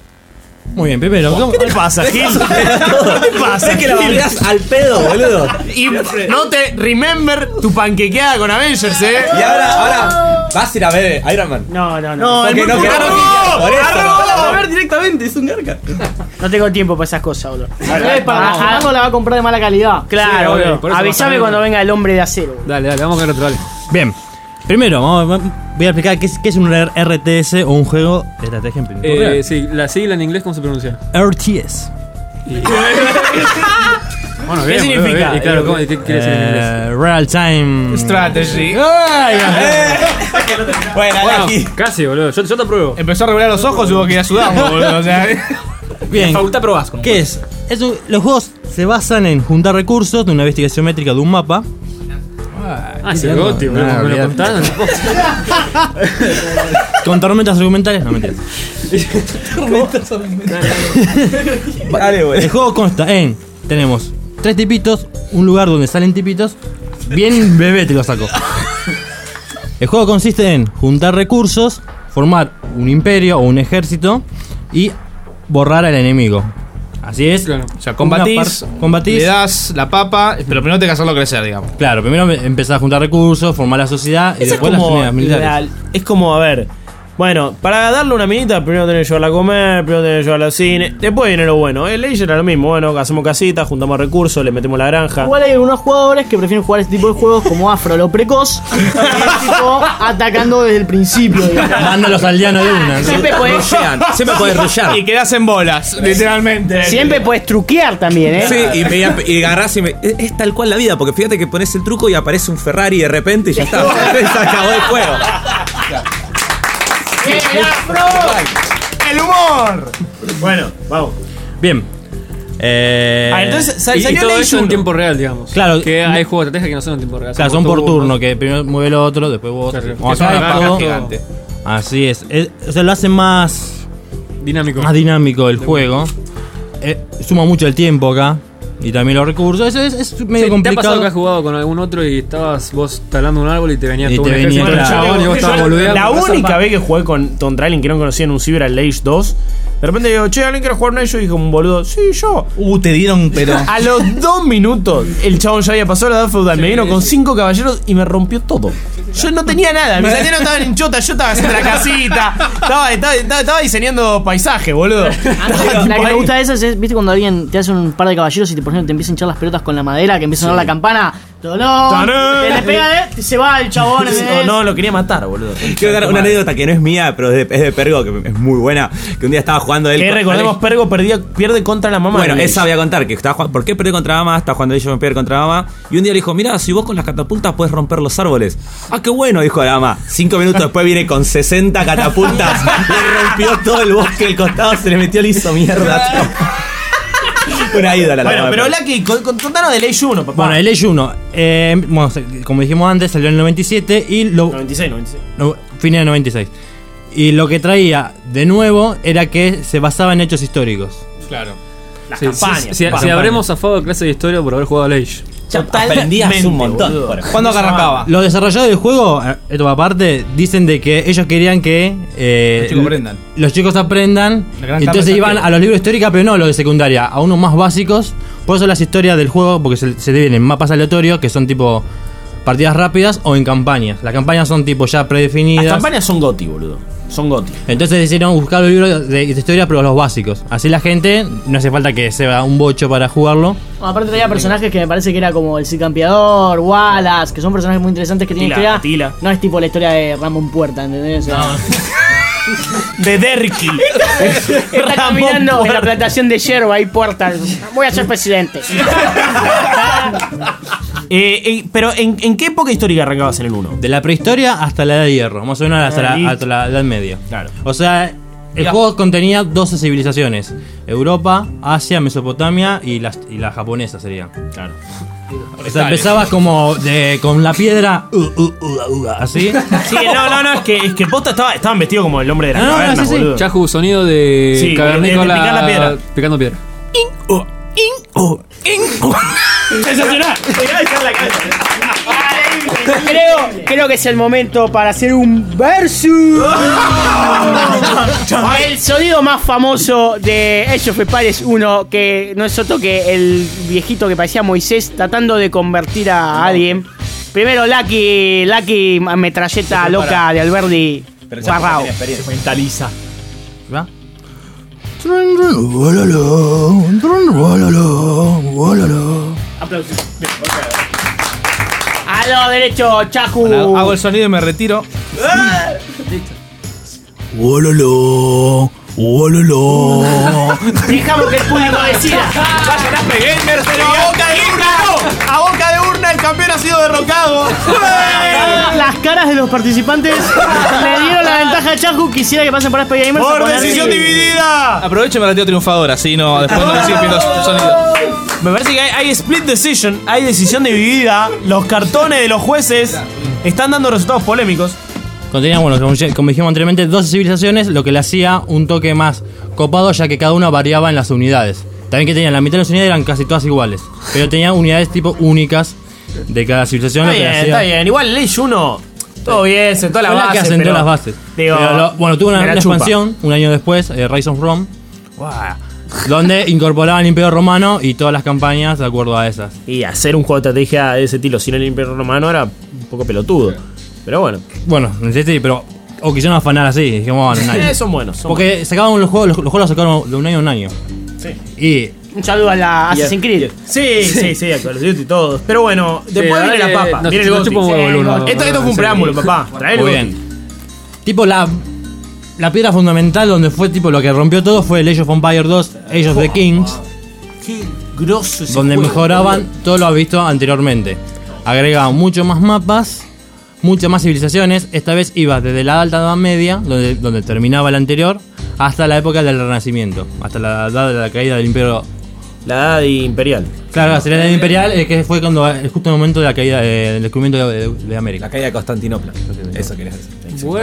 Muy bien, primero. ¿Qué te pasa, Gil? ¿Qué te pasa? Es que la Gil? bardeás al pedo, boludo. Y no te remember tu panquequeada con Avengers, eh. Y ahora, ahora, vas a ir a ver Iron Man. No, no, no. No, Porque el no mundo- querés- ¡Arroba! por eso, ¡Arroba! no vas a ver directamente, es un garca. No tengo tiempo para esas cosas, boludo. Para para la va a comprar de mala calidad. Claro, Sí, obvio, boludo. por eso Avísame vas a cuando venga el hombre de acero. Dale, dale, vamos a ver otro, dale. Bien. Primero, vamos, voy a explicar qué es, qué es un R T S o un juego de estrategia en tiempo Eh, real. sí, la sigla en inglés, ¿cómo se pronuncia? R T S. Bueno, ¿Qué bien, significa? boludo, y claro, ¿cómo- ¿qué quiere decir en inglés? Eh, Real Time Strategy. Ay, Bueno, Bueno, aquí. casi, boludo. Yo, yo te apruebo. Empezó a revelar los ojos y hubo que ir a sudar, boludo. O sea, Bien. Facultad probás con ¿Qué es? Es un- los juegos se basan en juntar recursos de una investigación métrica de un mapa. Ah, ese goti, boludo. Ah, Me lo olvidate. contaron. Con tormentas argumentales, no mentiras. Dale, boludo. El juego consta en. Tenemos tres tipitos, un lugar donde salen tipitos. Bien bebé te lo saco. El juego consiste en juntar recursos, formar un imperio o un ejército y borrar al enemigo. Así es. Claro. o sea, combatís, Una par- combatís. le das la papa, pero primero tenés que hacerlo crecer, digamos. Claro, primero empezás a juntar recursos, formar la sociedad y Eso es después las como, unidades militares. la- es como, a ver, bueno, para darle una minita, primero tenés que llevarla a comer, primero tenés que llevarla al cine, después viene lo bueno. El Age era lo mismo, bueno, hacemos casitas, juntamos recursos, le metemos la granja. Igual hay algunos jugadores que prefieren jugar este tipo de juegos como Afro, lo precoz, y el tipo atacando desde el principio, digamos. Manda a los aldeanos de una. Siempre puedes, Siempre podés rushear. Y quedás en bolas, literalmente. Siempre puedes truquear también, ¿eh? Sí, y, me, y agarrás y me. Es, es tal cual la vida, porque fíjate que pones el truco y aparece un Ferrari de repente y ya está. Se acabó el juego. ¡El humor! Bueno, vamos. Bien. Eh, Ah, entonces, sa- y- y todo eso en tiempo real, digamos. Claro. Que hay juegos de estrategia que no son en tiempo real. Claro, son por turno, que primero mueve el otro, después vos. Claro, Como que son acá una es paja todo- gigante. Así es. Es- O sea, lo hace más. Dinámico. Más dinámico el juego. Eh, suma mucho el tiempo acá. Y también los recursos. Eso es, es medio Sí, ¿te ha pasado complicado. que has jugado con algún otro y estabas vos talando un árbol y te venía Y todo te un venía, ejército de claro. chabón y vos estabas boludeando? La única vez que jugué con, contra alguien que no conocía en un Cyber al Age dos, de repente digo, che, ¿alguien quiere jugar con ellos? Y dijo un boludo, sí, yo. Uh, te dieron, pero. A los dos minutos, el chabón ya había pasado la edad feudal. Me vino con cinco caballeros y me rompió todo. Yo no tenía nada. Mis aldeanos estaban en chota, yo estaba haciendo la casita. Estaba, estaba, estaba, estaba diseñando paisaje, boludo. La que me gusta de esas es, viste, cuando alguien te hace un par de caballeros y te, por ejemplo, te empiezan a hinchar las pelotas con la madera, que empieza a sonar la campana. Dolor, ¡Tarán! te le pega, eh, se va el chabón. No, no, lo quería matar, boludo. Quiero dar una anécdota que no es mía, pero es de, es de Pergo, que es muy buena. Que un día estaba jugando él. Que con- recordemos, Pergo perdía, pierde contra la mamá. Bueno, de esa voy a contar, que estaba jugando, ¿por qué perdió contra mamá? Estaba jugando yo me pierde contra mamá. Y un día le dijo, mira, si vos con las catapultas puedes romper los árboles. Ah, qué bueno, dijo la mamá. Cinco minutos después viene con sesenta catapultas. Le rompió todo el bosque, el costado se le metió, le hizo mierda. Una ídola la Bueno, mamá. pero Lucky, con- con- contanos del Age uno, papá. Bueno, el Age uno, eh, bueno, se- como dijimos antes, salió en el noventa y siete y lo. noventa y seis, noventa y seis. No, fines del noventa y seis. Y lo que traía de nuevo era que se basaba en hechos históricos. Claro. Las Sí, campañas. sí, si, las si campañas. habremos zafado de clase de historia por haber jugado al Age. Aprendías un montón. por ejemplo. ¿Cuándo arrancaba? Los desarrolladores del juego, eh, esto aparte, dicen de que ellos querían que eh, Los chicos aprendan. los chicos aprendan. La gran Y entonces tabla iban saqueo. a los libros de histórica, pero no a los de secundaria, a unos más básicos. Por eso las historias del juego, porque se, se dividen en mapas aleatorios, que son tipo partidas rápidas o en campañas. Las campañas son tipo ya predefinidas. Las campañas son goti, boludo. Son goti. Entonces decidieron buscar los libros de, de historia, pero los básicos. Así la gente, no hace falta que sea un bocho para jugarlo. Bueno, aparte traía personajes que me parece que era como el Cid Campeador, Wallace, que son personajes muy interesantes que tienen Atila, historia. Atila. No es tipo la historia de Ramón Puerta, ¿entendés? O sea, De Derky. está caminando en la plantación de yerba y Puerta. Voy a ser presidente. Eh, eh, pero ¿en, ¿en qué época histórica arrancabas en el uno? De la prehistoria hasta la edad de hierro, más o menos hasta, Ah, la, hasta la edad media. Claro. O sea, el Ya. juego contenía doce civilizaciones: Europa, Asia, Mesopotamia y las y la japonesa sería. Claro. O sea, empezabas como de, con la piedra, uh, uh, uh, uh, así. Sí, no, no, no, es que, es que posta estaba, estaban vestidos como el hombre de las No, no, cavernas, sí, sí. boludo. Chahu, sonido de Sí, cavernícola de- de picar la piedra. picando piedra. Sensacional. Creo, creo que es el momento para hacer un versus. El sonido más famoso de Age of Empires uno, que no es otro que el viejito que parecía Moisés tratando de convertir a alguien. Primero Lucky, Lucky metralleta loca de Alberdi. Barrao. Mentaliza. ¿Va? Aplausos. A lo derecho, Chahu. Bueno, hago el sonido y me retiro. Wololo, wololo. Dejamos que el público decida. Vayan a Gamers, a boca de urna. A boca de urna el campeón ha sido derrocado. Las caras de los participantes le dieron la ventaja a Chahu. Quisiera que pasen por Aspe Gamers. a Por poner- decisión dividida. Aprovecho y me retiro triunfador, así no, después no me siguen pidiendo sonido. Me parece que hay, hay split decision, hay decisión dividida. Los cartones de los jueces están dando resultados polémicos. Contenía, bueno, como, ya- como dijimos anteriormente, doce civilizaciones, lo que le hacía un toque más copado, ya que cada una variaba en las unidades. También que tenían la mitad de las unidades eran casi todas iguales, pero tenía unidades tipo únicas de cada civilización. Está lo que le bien, hacía- está bien. Igual el Age uno, todo bien, sentó la Fue la base. que asentó pero- las bases. Digo, Pero lo- bueno, tuvo una, me la una chupa. expansión un año después, eh, Rise of Rome, donde incorporaban el Imperio Romano y todas las campañas de acuerdo a esas. Y hacer un juego de estrategia de ese estilo sin el Imperio Romano era un poco pelotudo. Pero bueno. Bueno, sí, pero o quisieron afanar así, dijimos, bueno, un año. Eh, son buenos. Son Porque sacaban los juegos, los, los juegos los sacaron de un año a un año. Sí. Y Un saludo a la Assassin's Creed. Sí, sí, sí, a Call of Duty y todo. Pero bueno, después la viene la verdad que papa, nos- viene el nos Goti. chupa un huevo el uno. Esto, esto fue un Sí. preámbulo, papá. Trae el muy Goti. bien. Tipo la la piedra fundamental donde fue tipo lo que rompió todo fue el Age of Empires dos, Age of the Kings, Qué grosso ese donde juego, mejoraban boludo. todo lo visto anteriormente. Agregaban mucho más mapas, muchas más civilizaciones. Esta vez iba desde la Alta Edad Media, donde, donde terminaba el anterior, hasta la época del Renacimiento, hasta la edad de la caída del Imperio La edad imperial. Claro, sería la edad imperial, eh, que fue cuando eh, justo el momento de la caída eh, del descubrimiento de, de- de América. La caída de Constantinopla. Eso querías decir.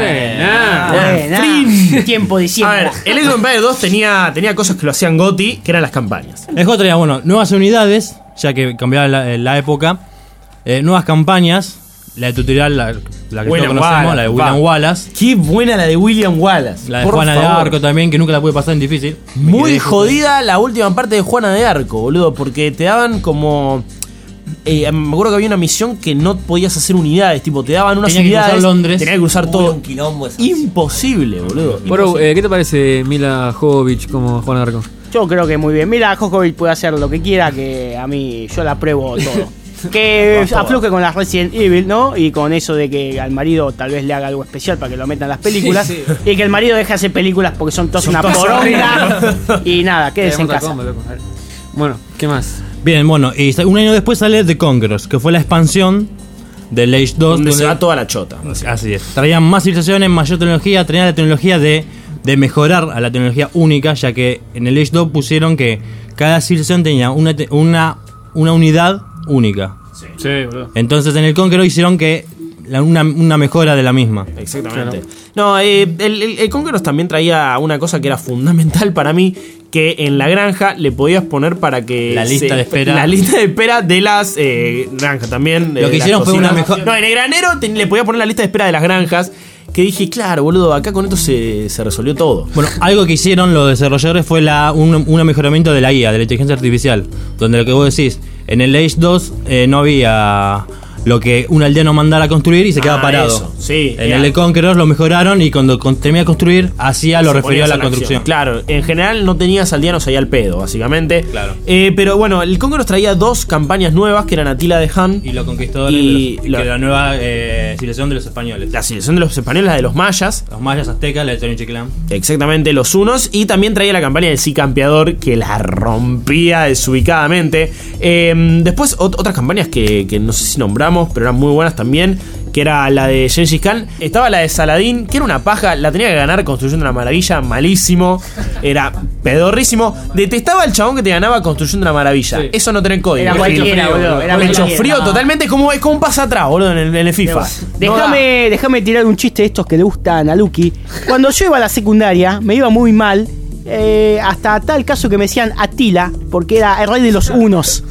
Buena. Buena. Fin. Tiempo de A siempre. ver, el Age of Empires dos tenía, tenía cosas que lo hacían goti, que eran las campañas. El juego traía, bueno, nuevas unidades, ya que cambiaba la, la época, eh, nuevas campañas, la de tutorial, la, la que todos William conocemos, Wallace, la de papá. William Wallace. Qué buena la de William Wallace. La de por Juana de favor. Arco también, que nunca la pude pasar en difícil. Me Muy quedé- jodida la última parte de Juana de Arco, boludo, porque te daban como... eh, me acuerdo que había una misión que no podías hacer unidades, tipo, te daban unas Tenía que unidades. cruzar Londres. Tenías que cruzar Uy, todo. un quilombo esa. Imposible, boludo. Bro, eh, ¿qué te parece Mila Jovovich como Juana de Arco? Yo creo que muy bien. Mira, Jokovic puede hacer lo que quiera, que a mí yo la apruebo todo. Que afloje con las Resident Evil, ¿no? Y con eso de que al marido tal vez le haga algo especial para que lo metan en las películas. Sí, Y que el marido deje de hacer películas porque son todas Son una todas poronga. Y nada, quédese en Mortal casa. Kombat, loco. Bueno, ¿qué más? Bien, bueno, y un año después sale The Conquerors, que fue la expansión del Age dos. Donde se donde- va toda la chota. Así es. Traían más civilizaciones, mayor tecnología, traían la tecnología de, de mejorar a la tecnología única, ya que en el Age dos pusieron que cada civilización tenía una, te- una, una unidad única. Sí, boludo. Entonces en el Conqueror hicieron que la- una, una mejora de la misma. Exactamente. No, eh, el, el, el Conquerors también traía una cosa que era fundamental para mí, que en la granja le podías poner para que... La lista de espera. La lista de espera de las eh, granjas también. Lo eh, que las hicieron fue una cocinas. mejor- No, en el granero te- le podías poner la lista de espera de las granjas, que dije, claro, boludo, acá con esto se, se resolvió todo. Bueno, algo que hicieron los desarrolladores fue la, un, un mejoramiento de la I A, de la inteligencia artificial. Donde lo que vos decís, en el Age dos eh, no había lo que un aldeano mandara a construir y se quedaba Ah, parado. eso, sí, En era. el de Conquerors lo mejoraron y cuando con- terminaba de construir, hacía lo Se referido a ponías la en construcción. acción. Claro, en general no tenías aldeanos ahí al pedo, básicamente. Claro. Eh, pero bueno, el Conquerors traía dos campañas nuevas, que eran Atila de Han Y los conquistadores, y de los- lo- que la nueva eh, civilización de los españoles. la civilización de los españoles, la de los mayas. Los mayas, aztecas, la de Tenochtitlan. Exactamente, los unos. Y también traía la campaña del sí campeador, que la rompía desubicadamente. Eh, después, ot- otras campañas que, que no sé si nombramos, pero eran muy buenas también, que era la de Gengis Khan. Estaba la de Saladín, que era una paja, la tenía que ganar construyendo una maravilla, malísimo. Era pedorrísimo. Detestaba al chabón que te ganaba construyendo una maravilla. Sí. Eso no tener código. Era Gil. cualquiera, boludo. Era Pecho cualquiera. frío, totalmente como, es como un pasa atrás, boludo, en el, en el FIFA. Déjame, déjame tirar un chiste de estos que le gustan a Lucky. Cuando yo iba a la secundaria, me iba muy mal. eh, hasta tal caso que me decían Atila, porque era el rey de los unos.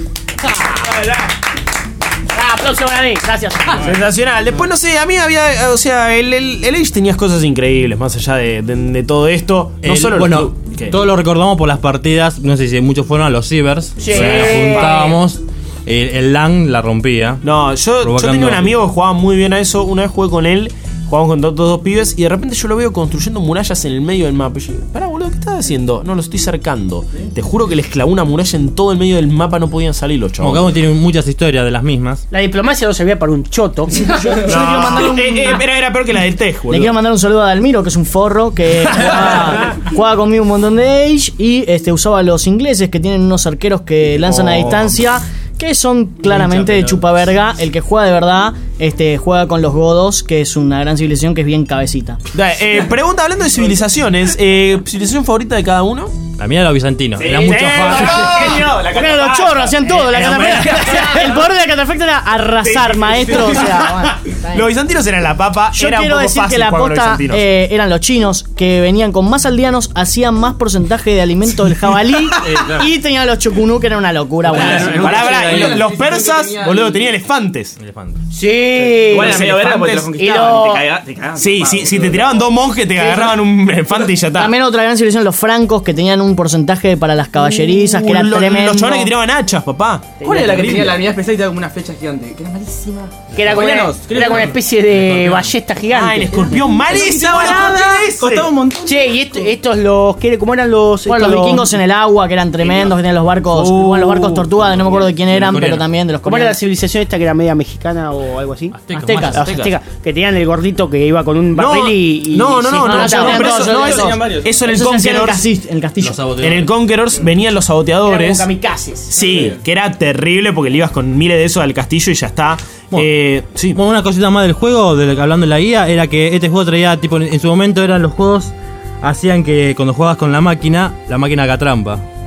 Ah, aplauso para mí, gracias. Sensacional. Después, no sé, a mí había. O sea, el, el, el Age tenía cosas increíbles, más allá de, de- de todo esto. No El- solo los bueno, club- ¿qué? todos lo recordamos por las partidas, no sé si muchos fueron a los cibers. Sí. O sea, nos juntábamos, el, el LAN la rompía. No, yo, yo Provocando- tenía un amigo que jugaba muy bien a eso. Una vez jugué con él, jugamos con todos dos pibes, y de repente yo lo veo construyendo murallas en el medio del mapa. Y yo, pará, boludo, ¿qué estás haciendo? No, lo estoy cercando. Te juro que les clavó una muralla en todo el medio del mapa, no podían salir los Como chavos. cada uno tiene muchas historias de las mismas. La diplomacia no servía para un choto. Yo, yo le quiero mandar un, Eh, eh, era, era peor que la del Tej, le boludo. quiero mandar un saludo a Dalmiro, que es un forro, que jugaba, jugaba conmigo un montón de Age y este, usaba a los ingleses, que tienen unos arqueros que lanzan a Oh. distancia, que son claramente de chupaverga. El que juega de verdad este, juega con los godos, que es una gran civilización que es bien cabecita. Da, eh, pregunta, hablando de civilizaciones, eh, ¿civilización favorita de cada uno? La mía era los bizantinos. Era mucho Eh, fácil. no, la Porque los chorros hacían todo. La catapecta- el poder de la catapecta era arrasar, maestro. O sea, bueno, está bien. Los bizantinos eran la papa. Yo era un quiero poco decir fácil que la jugar con los posta bizantinos. eh, eran los chinos, que venían con más aldeanos, hacían más porcentaje de alimento del jabalí y tenían los chocunú, que era una locura. Bueno, Pará, pará, y lo- los persas, boludo, tenían elefantes. Sí. Igual era medio verga porque te los Y conquistaban lo- y te cagaban. Te cagaban Sí, trompadas, sí, si boludo. te tiraban dos monjes, te agarraban un elefante y ya está. también otra gran civilización, los francos, que tenían un porcentaje para las caballerizas, que era Uh, lo- tremendo. Los chavales que tiraban hachas, papá. ¿Cuál era la que tenía la unidad especial y te daba como una flecha gigante? Que era malísima. Que era como una, Coreanos, era como una especie de ballesta gigante. Ah, el escorpión, malísimo. No el nada. escorpión ese. Costaba un montón. Che, y esto- estos los. ¿qué- ¿Cómo eran los. Bueno, estos los vikingos en el agua, que eran tremendos, que tenían los barcos, Uh, bueno, los barcos tortugas, no me acuerdo de quién eran, coreanos. pero también de los ¿Cómo era la coreanos. civilización esta que era media mexicana o algo así? Aztecas, Aztecas. mayas. Los aztecas, que tenían el gordito que iba con un No, barril y, y- no, no, sí, no, no, no, no, ya no, tenían pero todos, eso, no, todos, eso, todos. eso en el Eso se hacía en el Conquerors. castillo. En el castillo. Los saboteadores. En el Conquerors venían los eran como saboteadores. kamikazes. Sí, que era terrible porque le ibas con miles de esos al castillo y ya está. Bueno, Eh, sí. Bueno, una cosita más del juego, de, hablando de la guía, era que este juego traía, tipo, en su momento eran los juegos, hacían que cuando jugabas con la máquina, la máquina haga trampa.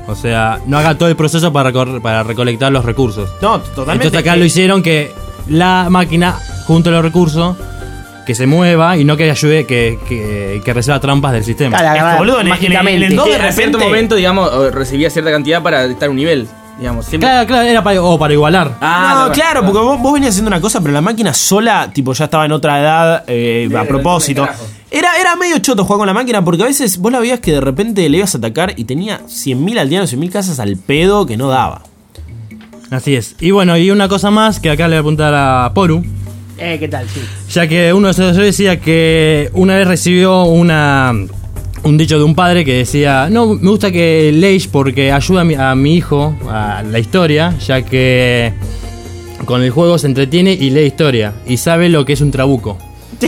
O sea, no haga todo el proceso para, recor- para recolectar los recursos. No, totalmente. Entonces acá lo hicieron que la máquina junto a los recursos que se mueva y no que ayude, que, que, que resuelva trampas del sistema. Es que, boludo, en el- en el- en el dos de a cierto repente- momento, digamos, o recibía cierta cantidad para estar un nivel. Digamos, siempre. Claro, claro, era para, o para igualar. no, claro, porque vos, vos venías haciendo una cosa, pero la máquina sola, tipo, ya estaba en otra edad, eh, a propósito. Era, era medio choto jugar con la máquina, porque a veces vos la veías que de repente le ibas a atacar y tenía cien mil aldeanos, cien mil casas al pedo que no daba. Así es. Y bueno, y una cosa más que acá le voy a apuntar a Poru, Eh, ¿qué tal? Sí. ya que uno de esos decía que una vez recibió una un dicho de un padre que decía: no, me gusta que leáis porque ayuda a mi, a mi hijo a la historia, ya que con el juego se entretiene y lee historia y sabe lo que es un trabuco.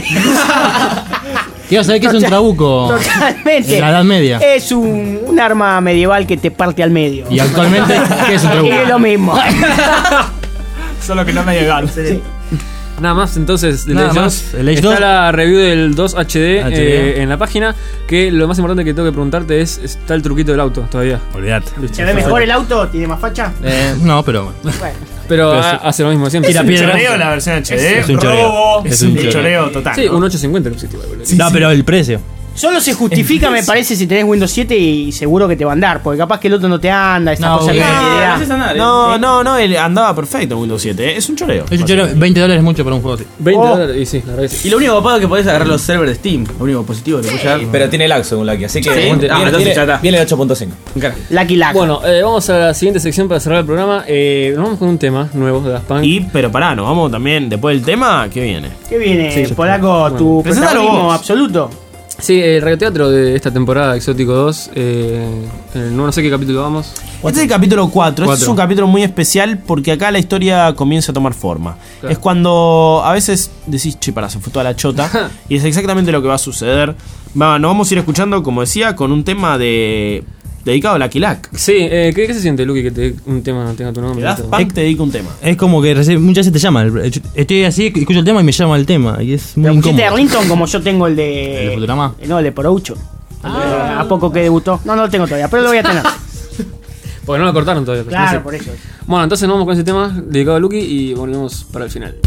Quiero saber qué es un trabuco Totalmente. en la Edad Media. Es un, un arma medieval que te parte al medio. Y actualmente, ¿qué es un trabuco? Y es lo mismo. Solo que no me llegaron. Sí. Nada más, entonces, de Nada Age más, dos. el Age Está dos. la review del dos H D, H D. eh, en la página. Que lo más importante que tengo que preguntarte es: ¿está el truquito del auto todavía? Olvídate. ¿Se ve mejor el auto? ¿Tiene más facha? Eh, no, pero Bueno. Pero, Pero ah, sí. hace lo mismo siempre. Y la Es un piedra- choreo la versión H D. Es un choreo. robo, Es Es un un choreo. choreo total. Sí, ¿no? un ochocientos cincuenta el positivo. boludo. no, pero el precio. Solo se justifica, me parece, si tenés Windows siete y seguro que te va a andar. Porque capaz que el otro no te anda, esa No, cosa que no, te da. no, no, ¿eh? No, no, no, él andaba perfecto en Windows siete. ¿eh? Es un choreo. Es un choreo. veinte dólares es mucho para un juego así. veinte Oh. dólares, y sí, la verdad que sí. Y lo único copado es que podés agarrar los servers de Steam. Lo único positivo que te puede llegar. Pero tiene lag según Lucky, así que Sí. viene, Ah, entonces viene- ya está. viene el ocho punto cinco. Lucky Luck. Bueno, eh, vamos a la siguiente sección para cerrar el programa. Eh, nos vamos con un tema nuevo de Daft Punk. Y, pero pará, nos vamos también, después del tema, ¿qué viene? ¿Qué viene, Sí, Polaco? bueno. Tu Preséntalo protagonismo vos. absoluto. Sí, el radioteatro de esta temporada, Exótico dos. Eh, eh, no, no sé qué capítulo vamos. Este es el capítulo cuatro. Este es Cuatro. un capítulo muy especial porque acá la historia comienza a tomar forma. Claro. Es cuando a veces decís, che, pará, se fue toda la chota. Y es exactamente lo que va a suceder. Va, nos vamos a ir escuchando, como decía, con un tema de dedicado a Lucky Luck. Sí, eh, ¿qué, ¿qué se siente, Lucky, que te, un tema tenga tu nombre? Daft Punk te dedica un tema. Es como que recibe- muchas veces te llaman. Estoy así, escucho el tema y me llama el tema. Y es muy Pero pusiste incómodo. Arlington como yo tengo el de. ¿El de Futurama? No, el de Poroucho. El de A poco que debutó. No, no lo tengo todavía, pero lo voy a tener. Porque no lo cortaron todavía. Claro, no sé. por eso. Bueno, entonces nos vamos con ese tema dedicado a Lucky y volvemos para el final.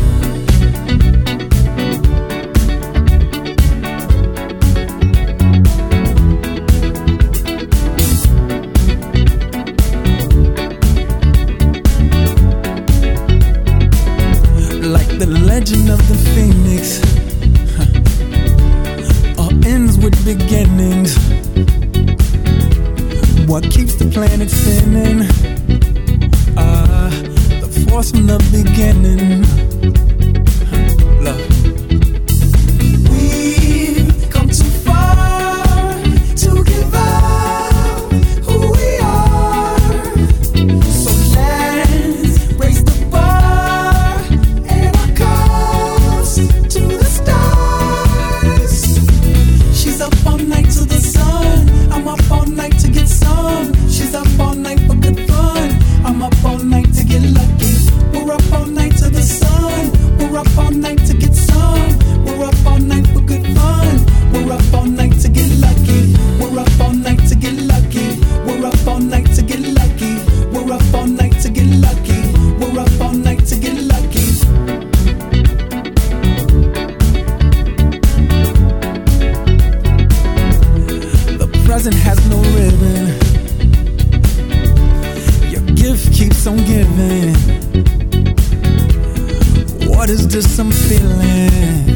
Like the legend of the phoenix, huh. All ends with beginnings. What keeps the planet spinning? Ah, the force from the beginning. Huh. Love. We've come too far to give up who we are. So let's raise the bar and our cups to the stars. She's up all night to the sun. I'm up all night to get some. She's up all night for good fun. I'm up all night to get lucky. We're up all night to the sun. We're up all night to get some. We're up all night for good fun. We're up all night to get lucky. We're up all night to get lucky. We're up all night to get lucky. We're up all night to get lucky. We're up all night to get lucky. The present has no ribbon. Your gift keeps on giving. What is this I'm feeling?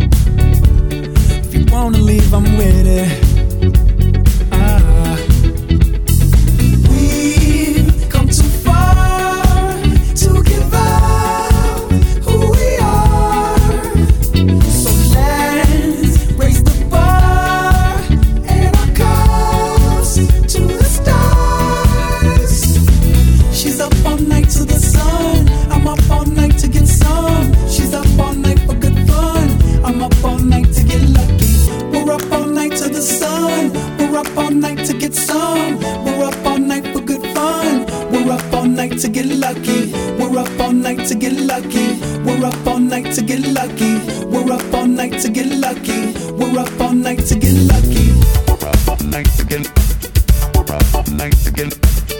If you wanna leave, I'm with it. Ah. We've come too far to give up who we are. So let's raise the bar and our cups to the stars. She's up all night to the sun. I'm up all night to get some. She's up all night for good fun. I'm up all night to get lucky. We're up all night to the sun. We're up all night to get some. We're up all night for good fun. We're up all night to get lucky. We're up all night to get lucky. We're up all night to get lucky. We're up all night to get lucky. We're up all night to get lucky. We're up all night to get. We're up all night to get.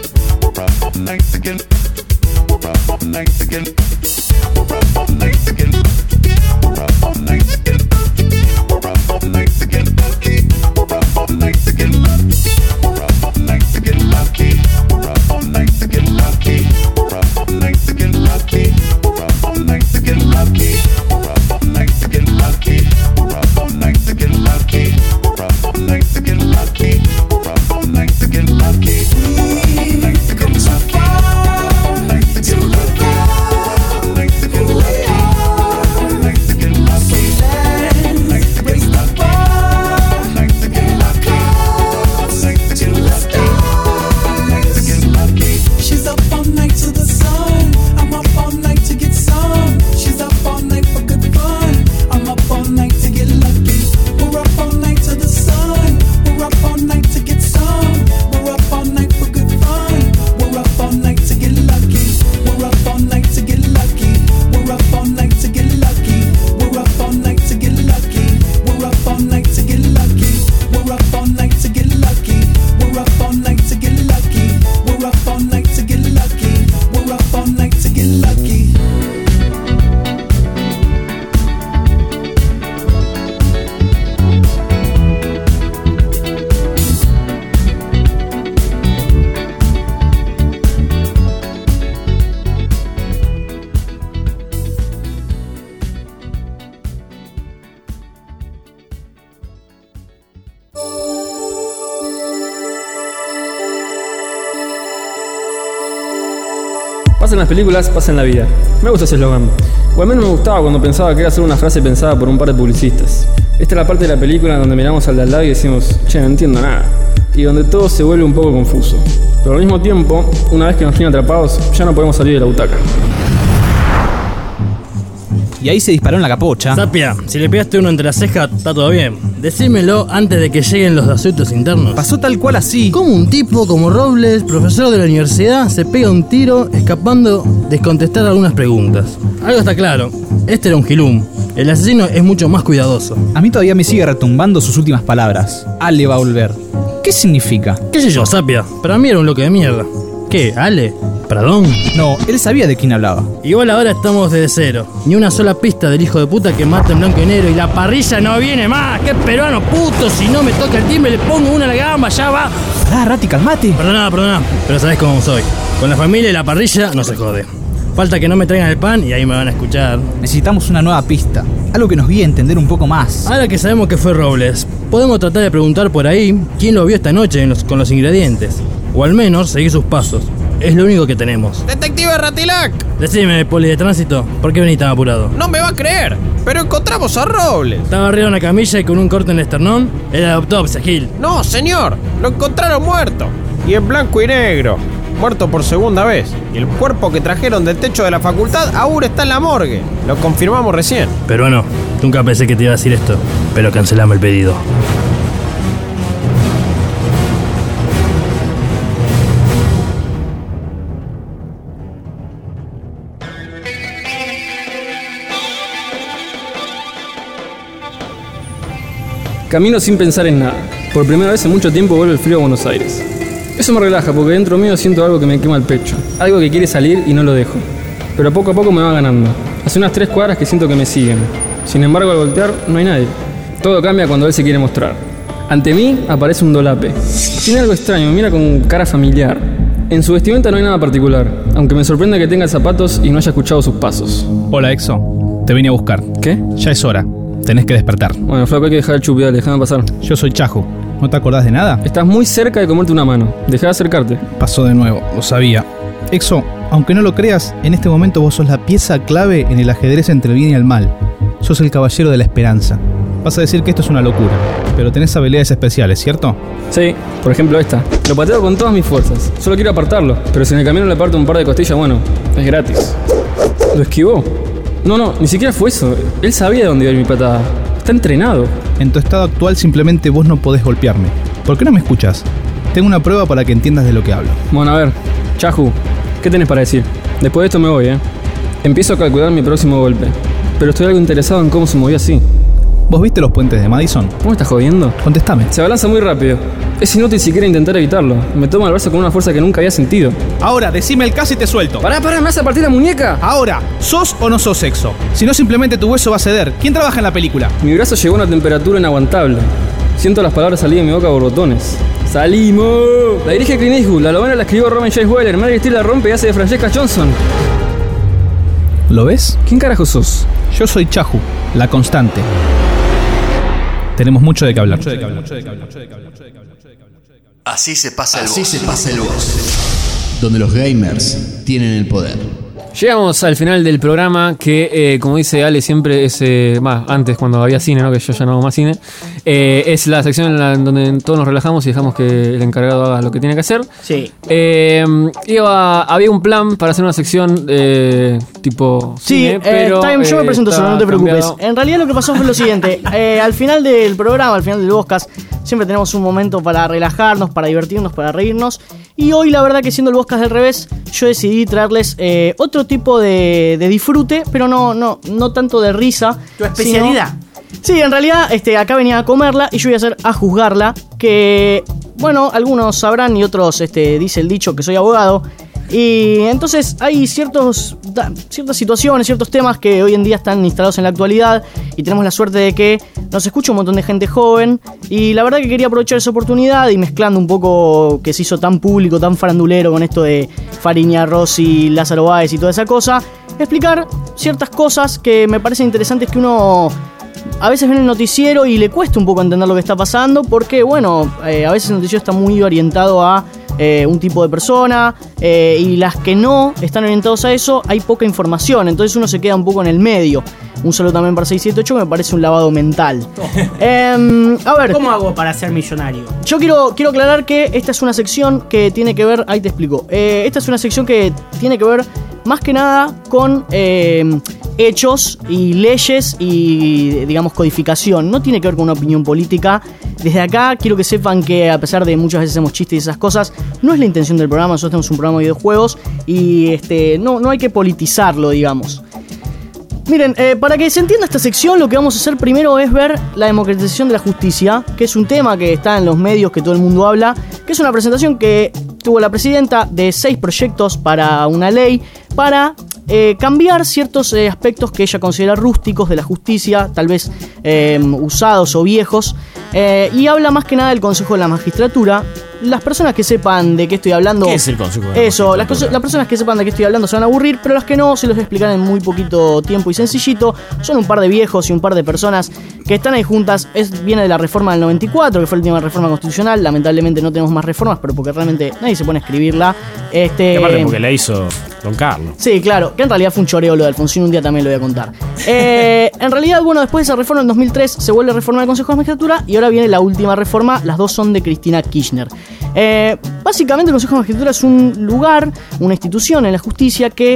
Pasa en las películas, pasa en la vida. Me gusta ese eslogan. O al menos me gustaba cuando pensaba que era solo una frase pensada por un par de publicistas. Esta es la parte de la película donde miramos al de al lado y decimos, che, no entiendo nada. Y donde todo se vuelve un poco confuso. Pero al mismo tiempo, una vez que nos tienen atrapados, ya no podemos salir de la butaca. Y ahí se disparó en la capocha. Sapia, si le pegaste uno entre las cejas, está todo bien. Decímelo antes de que lleguen los asuntos internos. Pasó tal cual así. ¿Cómo un tipo como Robles, profesor de la universidad, se pega un tiro escapando de contestar algunas preguntas? Algo está claro, este era un gilum. El asesino es mucho más cuidadoso. A mí todavía me sigue retumbando sus últimas palabras. Ale va a volver. ¿Qué significa? ¿Qué sé yo, Sapia? Para mí era un loco de mierda. ¿Qué, Ale? ¿Perdón? No, él sabía de quién hablaba. Igual ahora estamos desde cero. Ni una sola pista del hijo de puta que mata en blanco y negro. Y la parrilla no viene más. ¡Qué peruano puto! Si no me toca el timbre le pongo una a la gamba, ya va. Pará, Rati, calmate. Perdona, perdona. Pero sabés cómo soy. Con la familia y la parrilla no se jode. Falta que no me traigan el pan y ahí me van a escuchar. Necesitamos una nueva pista. Algo que nos guíe a entender un poco más. Ahora que sabemos que fue Robles, podemos tratar de preguntar por ahí quién lo vio esta noche en los- con los ingredientes. O al menos seguir sus pasos. Es lo único que tenemos. ¡Detective Ratilac! Decime, poli de tránsito, ¿por qué venís tan apurado? No me va a creer, pero encontramos a Robles. Estaba arriba de una camilla y con un corte en el esternón. Era de autopsia, Gil. No, señor, lo encontraron muerto. Y en blanco y negro. Muerto por segunda vez. Y el cuerpo que trajeron del techo de la facultad aún está en la morgue. Lo confirmamos recién. Pero no, nunca pensé que te iba a decir esto. Pero cancelame el pedido. Camino sin pensar en nada. Por primera vez en mucho tiempo vuelve el frío a Buenos Aires. Eso me relaja porque dentro mío siento algo que me quema el pecho. Algo que quiere salir y no lo dejo. Pero poco a poco me va ganando. Hace unas tres cuadras que siento que me siguen. Sin embargo, al voltear no hay nadie. Todo cambia cuando él se quiere mostrar. Ante mí aparece un dolape. Tiene algo extraño, me mira con cara familiar. En su vestimenta no hay nada particular, aunque me sorprende que tenga zapatos y no haya escuchado sus pasos. Hola, Exo. Te vine a buscar. ¿Qué? Ya es hora. Tenés que despertar. Bueno, flaco, hay que dejar el chupi, dale, déjame pasar. Yo soy Chajo. ¿No te acordás de nada? Estás muy cerca de comerte una mano. Deja de acercarte. Pasó de nuevo, lo sabía. Exo, aunque no lo creas, en este momento vos sos la pieza clave en el ajedrez entre el bien y el mal. Sos el caballero de la esperanza. Vas a decir que esto es una locura, pero tenés habilidades especiales, ¿cierto? Sí, por ejemplo esta. Lo pateo con todas mis fuerzas. Solo quiero apartarlo, pero si en el camino le parto un par de costillas, bueno, es gratis. ¿Lo esquivó? No, no, ni siquiera fue eso. Él sabía de dónde iba a ir mi patada. Está entrenado. En tu estado actual simplemente vos no podés golpearme. ¿Por qué no me escuchas? Tengo una prueba para que entiendas de lo que hablo. Bueno, a ver, Chahu, ¿qué tenés para decir? Después de esto me voy, ¿eh? Empiezo a calcular mi próximo golpe, pero estoy algo interesado en cómo se movió así. ¿Vos viste los puentes de Madison? ¿Cómo me estás jodiendo? Contestame. Se abalanza muy rápido. Es inútil siquiera intentar evitarlo. Me toma el brazo con una fuerza que nunca había sentido. Ahora, decime el caso y te suelto. Pará, pará, ¿me vas a partir la muñeca? Ahora, ¿sos o no sos sexo? Si no, simplemente tu hueso va a ceder. ¿Quién trabaja en la película? Mi brazo llegó a una temperatura inaguantable. Siento las palabras salir de mi boca a borbotones. ¡Salimos! La dirige Clint Eastwood, la novela la escribió Robin J. Weller, Mary Steele la rompe y hace de Francesca Johnson. ¿Lo ves? ¿Quién carajo sos? Yo soy Chahu, la constante. Tenemos mucho de qué hablar. Así se pasa el Así se pasa el voz. Donde los gamers tienen el poder. Llegamos al final del programa que, eh, como dice Ale, siempre es, eh, más antes cuando había cine, ¿no? Que yo ya no hago más cine, eh, es la sección en, la, en donde todos nos relajamos y dejamos que el encargado haga lo que tiene que hacer. Sí. Eh, iba, había un plan para hacer una sección eh, tipo Sí, cine, eh, pero Time, yo me eh, presento está solo, no te preocupes. cambiado. En realidad lo que pasó fue lo siguiente. eh, al final del programa, al final del podcast, siempre tenemos un momento para relajarnos, para divertirnos, para reírnos. Y hoy la verdad que siendo el podcast del revés, yo decidí traerles eh, otro tipo de, de disfrute, pero no, no, no tanto de risa. ¿Tu especialidad? Sino, sí, en realidad este, acá venía a comerla y yo voy a hacer a juzgarla. Que, bueno, algunos sabrán y otros, este, dice el dicho que soy abogado. Y entonces hay ciertos, da, ciertas situaciones, ciertos temas que hoy en día están instalados en la actualidad y tenemos la suerte de que nos escucha un montón de gente joven y la verdad que quería aprovechar esa oportunidad y mezclando un poco que se hizo tan público, tan farandulero con esto de Fariña, Rossi, Lázaro Báez y toda esa cosa, explicar ciertas cosas que me parecen interesantes que uno a veces ve en el noticiero y le cuesta un poco entender lo que está pasando porque, bueno, eh, a veces el noticiero está muy orientado a Eh, un tipo de persona eh, y las que no están orientados a eso hay poca información, entonces uno se queda un poco en el medio. Un saludo también para seis siete ocho, me parece un lavado mental. eh, a ver, ¿cómo hago para ser millonario? Yo quiero, quiero aclarar que esta es una sección que tiene que ver, ahí te explico, eh, esta es una sección que tiene que ver más que nada con eh, hechos y leyes y, digamos, codificación. No tiene que ver con una opinión política. Desde acá quiero que sepan que a pesar de muchas veces hacemos chistes y esas cosas, no es la intención del programa. Nosotros tenemos un programa de videojuegos y este, no, no hay que politizarlo, digamos. Miren, eh, para que se entienda esta sección, lo que vamos a hacer primero es ver la democratización de la justicia, que es un tema que está en los medios, que todo el mundo habla, que es una presentación que tuvo la presidenta de seis proyectos para una ley para eh, cambiar ciertos eh, aspectos que ella considera rústicos de la justicia, tal vez eh, usados o viejos, eh, y habla más que nada del Consejo de la Magistratura. Las personas que sepan de qué estoy hablando... ¿Qué es el Consejo de la Eso, las, cosas- las personas que sepan de qué estoy hablando se van a aburrir, pero las que no, se los voy a explicar en muy poquito tiempo y sencillito. Son un par de viejos y un par de personas que están ahí juntas. Es, viene de la reforma del noventa y cuatro, que fue la última reforma constitucional. Lamentablemente no tenemos más reformas, pero porque realmente nadie se pone a escribirla. Este, Y aparte porque la hizo Don Carlos. Sí, claro, que en realidad fue un choreo lo de Alfonsín, un día también lo voy a contar. Eh, en realidad, bueno, después de esa reforma en dos mil tres se vuelve a reformar el Consejo de la Magistratura y ahora viene la última reforma, las dos son de Cristina Kirchner. Eh, básicamente el Consejo de la Magistratura es un lugar, una institución en la justicia que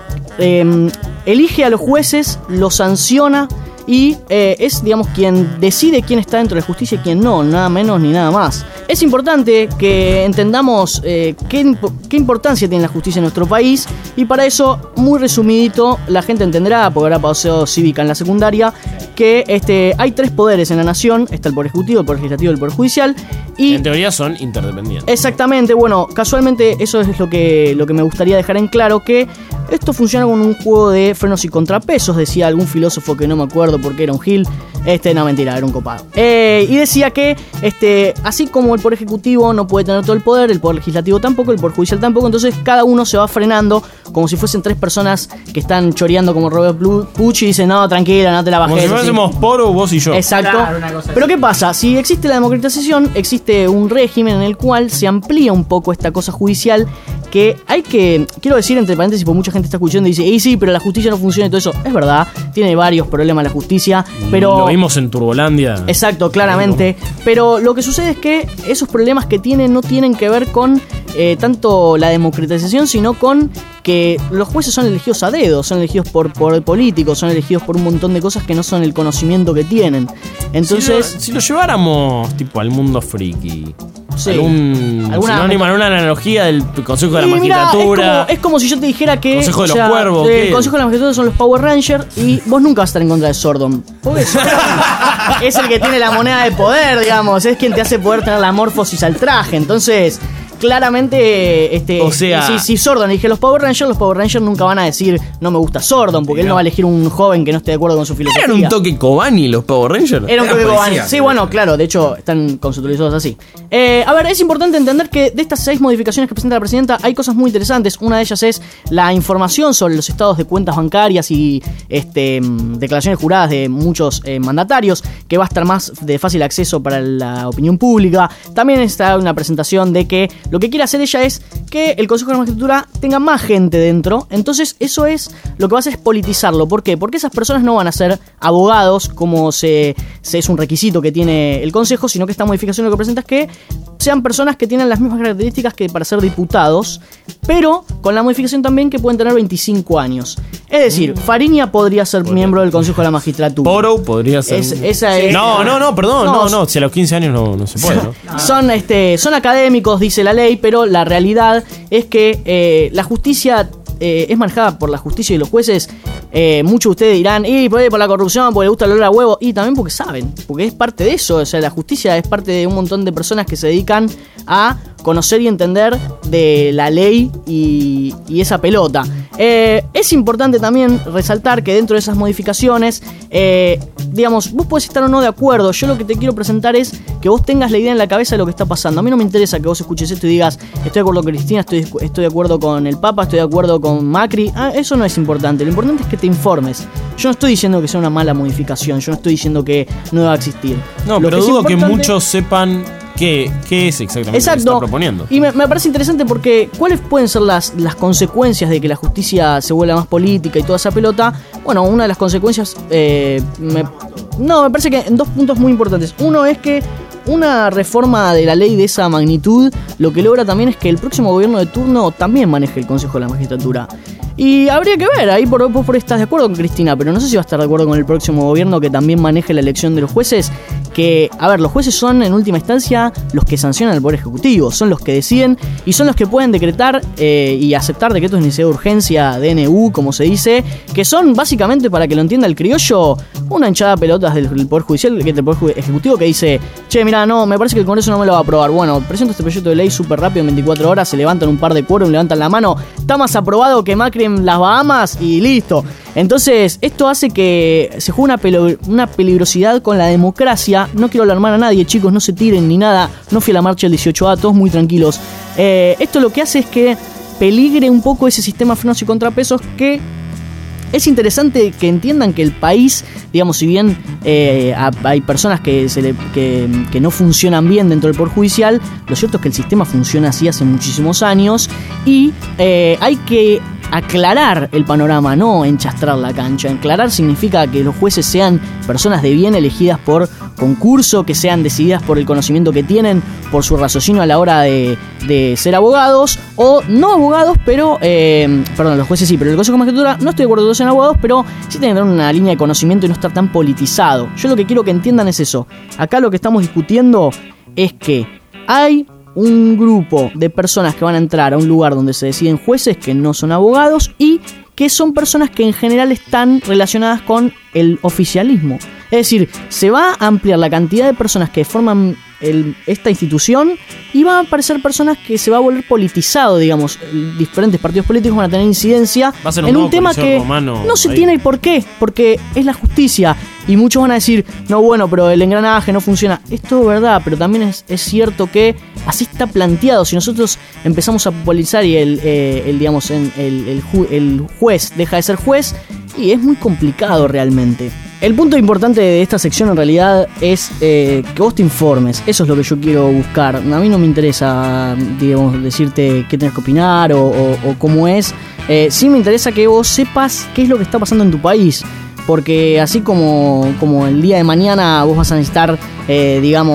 eh, elige a los jueces, los sanciona y eh, es, digamos, quien decide quién está dentro de la justicia y quién no, nada menos ni nada más. Es importante que entendamos eh, qué, impo- qué importancia tiene la justicia en nuestro país y para eso, muy resumidito, la gente entenderá, porque habrá pasado cívica en la secundaria, que este, hay tres poderes en la nación, está el Poder Ejecutivo, el Poder Legislativo y el Poder Judicial. Y en teoría son interdependientes. exactamente, bueno, casualmente eso es lo que, lo que me gustaría dejar en claro, que esto funciona como un juego de frenos y contrapesos, decía algún filósofo que no me acuerdo porque era un gil, este, no, mentira, era un copado. Eh, y decía que, este, así como el Poder Ejecutivo no puede tener todo el poder, el Poder Legislativo tampoco, el Poder Judicial tampoco, entonces cada uno se va frenando como si fuesen tres personas que están choreando como Robert Plu- Pucci y dicen, no, tranquila, no te la bajé. Como si fuésemos Poro, vos y yo. Exacto. Claro, una cosa Pero así. ¿qué pasa? Si existe la democratización, existe un régimen en el cual se amplía un poco esta cosa judicial que hay que, quiero decir entre paréntesis, porque mucha gente está escuchando y dice, y sí, pero la justicia no funciona y todo eso. Es verdad, tiene varios problemas la justicia, pero... Lo vimos en Turbolandia. Exacto, claramente. Pero lo que sucede es que esos problemas que tiene no tienen que ver con eh, tanto la democratización, sino con que los jueces son elegidos a dedo, son elegidos por, por políticos, son elegidos por un montón de cosas que no son el conocimiento que tienen. Entonces, si lo, si lo lleváramos tipo al mundo friki, Sí. algún ¿Alguna- sinónimo, alguna analogía del Consejo de la y mirá, Magistratura. es, como, es como si yo te dijera que Consejo de o los sea, Cuervos, el ¿qué? Consejo de la Magistratura son los Power Rangers y vos nunca vas a estar en contra de Sordon. Porque Sordon es el que tiene la moneda de poder, digamos, es quien te hace poder tener la morfosis al traje. Entonces, claramente, este, O sea- si, si Sordon elige los Power Rangers, los Power Rangers nunca van a decir no me gusta Sordon, porque él no va a elegir un joven que no esté de acuerdo con su filosofía. ¿Eran un toque Kobani los Power Rangers? Era un toque Kobani. Sí, bueno, claro, de hecho están conceptualizados así. Eh, a ver, es importante entender que de estas seis modificaciones que presenta la presidenta hay cosas muy interesantes. Una de ellas es la información sobre los estados de cuentas bancarias y este, mm, declaraciones juradas de muchos eh, mandatarios, que va a estar más de fácil acceso para la opinión pública. También está una presentación de que lo que quiere hacer ella es que el Consejo de la Magistratura tenga más gente dentro. Entonces eso es lo que va a hacer es politizarlo. ¿Por qué? Porque esas personas no van a ser abogados como se, se es un requisito que tiene el Consejo, sino que esta modificación lo que presenta es que sean personas que tienen las mismas características que para ser diputados, pero con la modificación también que pueden tener veinticinco años. Es decir, Fariña podría ser miembro del Consejo de la Magistratura. Poro podría ser. Es- esa es- no, no, no, perdón, No, no, no, si a los quince años no, no se puede, ¿no? Son, este, son académicos, dice la ley, pero la realidad es que eh, la justicia eh, es manejada por la justicia y los jueces. Eh, muchos de ustedes dirán, y por, por la corrupción, porque les gusta el olor a huevo, y también porque saben, porque es parte de eso. O sea, la justicia es parte de un montón de personas que se dedican a conocer y entender de la ley y, y esa pelota. Eh, es importante también resaltar que dentro de esas modificaciones, eh, digamos, vos podés estar o no de acuerdo. Yo lo que te quiero presentar es que vos tengas la idea en la cabeza de lo que está pasando. A mí no me interesa que vos escuches esto y digas, estoy de acuerdo con Cristina, estoy, estoy de acuerdo con el Papa, estoy de acuerdo con Macri. Ah, eso no es importante. Lo importante es que te informes. Yo no estoy diciendo que sea una mala modificación, yo no estoy diciendo que no va a existir. No, Lo pero es dudo que importante- muchos sepan qué, qué es exactamente lo que se Exacto. está proponiendo. Y me, me parece interesante porque ¿cuáles pueden ser las, las consecuencias de que la justicia se vuelva más política y toda esa pelota? Bueno, una de las consecuencias, eh, me- no, me parece que en dos puntos muy importantes. Uno es que una reforma de la ley de esa magnitud lo que logra también es que el próximo gobierno de turno también maneje el Consejo de la Magistratura. Y habría que ver, ahí por, vos por ahí estás de acuerdo con Cristina, pero no sé si va a estar de acuerdo con el próximo gobierno que también maneje la elección de los jueces. Que, a ver, los jueces son en última instancia los que sancionan al Poder Ejecutivo, son los que deciden y son los que pueden decretar eh, y aceptar decretos de necesidad de urgencia, D N U, como se dice, que son básicamente, para que lo entienda el criollo, una hinchada de pelotas del, del Poder Judicial, que del Poder Ju- Ejecutivo que dice, che, mira, no, me parece que el Congreso no me lo va a aprobar. Bueno, presento este proyecto de ley súper rápido en veinticuatro horas, se levantan un par de quórum, levantan la mano, está más aprobado que Macri en las Bahamas y listo. Entonces, esto hace que se juegue una, pelo- una peligrosidad con la democracia. No quiero alarmar a nadie, chicos, no se tiren ni nada. No fui a la marcha del dieciocho A, todos muy tranquilos. Eh, esto lo que hace es que peligre un poco ese sistema de frenos y contrapesos que... Es interesante que entiendan que el país, digamos, si bien eh, ha- hay personas que, se le- que, que no funcionan bien dentro del Poder Judicial, lo cierto es que el sistema funciona así hace muchísimos años y eh, hay que aclarar el panorama, no enchastrar la cancha. Aclarar significa que los jueces sean personas de bien elegidas por concurso, que sean decididas por el conocimiento que tienen, por su raciocinio a la hora de, de ser abogados, o no abogados, pero, eh, perdón, los jueces sí, pero el Consejo de Magistratura no estoy de acuerdo con que sean abogados, pero sí tienen que tener una línea de conocimiento y no estar tan politizado. Yo lo que quiero que entiendan es eso. Acá lo que estamos discutiendo es que hay un grupo de personas que van a entrar a un lugar donde se deciden jueces que no son abogados y que son personas que en general están relacionadas con el oficialismo. Es decir, se va a ampliar la cantidad de personas que forman el- esta institución y van a aparecer personas que se va a volver politizado, digamos. Diferentes partidos políticos van a tener incidencia Va a ser un en un nuevo tema Coliseo que romano no se ahí. tiene por qué, porque es la justicia. Y muchos van a decir, no, bueno, pero el engranaje no funciona. Es todo verdad, pero también es, es cierto que así está planteado. Si nosotros empezamos a popularizar y el, eh, el digamos, en- el, el ju- el juez deja de ser juez, y es muy complicado realmente. El punto importante de esta sección en realidad es eh, que vos te informes. Eso es lo que yo quiero buscar. A mí no me interesa, digamos, decirte qué tenés que opinar o, o- o cómo es. Eh, sí me interesa que vos sepas qué es lo que está pasando en tu país. Porque así como, como el día de mañana vos vas a necesitar, eh, digamos,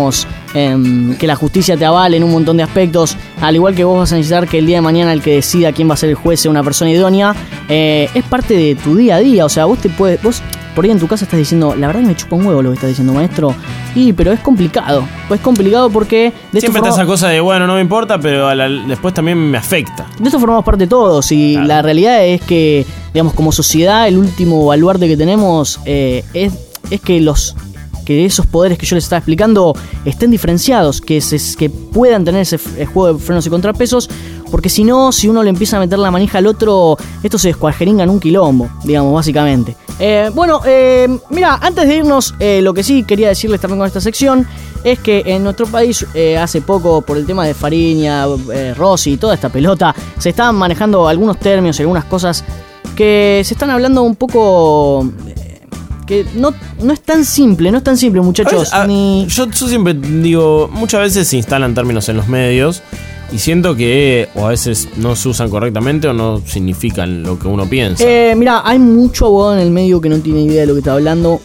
em, que la justicia te avale en un montón de aspectos, al igual que vos vas a necesitar que el día de mañana el que decida quién va a ser el juez sea una persona idónea, eh, es parte de tu día a día. O sea, vos te puedes, vos por ahí en tu casa estás diciendo, la verdad que me chupa un huevo lo que estás diciendo, maestro. Y, pero es complicado. Pues es complicado porque de Siempre esto está esa forma- cosa de, bueno, no me importa, pero a la- después también me afecta. de esto formamos parte todos y la realidad es que, digamos, como sociedad, el último baluarte que tenemos eh, es, es que los que esos poderes que yo les estaba explicando estén diferenciados, que, se, que puedan tener ese f- juego de frenos y contrapesos, porque si no, si uno le empieza a meter la manija al otro, esto se descuajeringa en un quilombo, digamos, básicamente. Eh, bueno, eh, mira, antes de irnos, eh, lo que sí quería decirles también con esta sección es que en nuestro país eh, hace poco, por el tema de Fariña, eh, Rossi y toda esta pelota, se estaban manejando algunos términos y algunas cosas que se están hablando un poco... eh, que no, no es tan simple, no es tan simple, muchachos. A veces, a- yo, yo siempre digo, muchas veces se instalan términos en los medios y siento que o a veces no se usan correctamente o no significan lo que uno piensa. Eh, mira, hay mucho abogado en el medio que no tiene idea de lo que está hablando.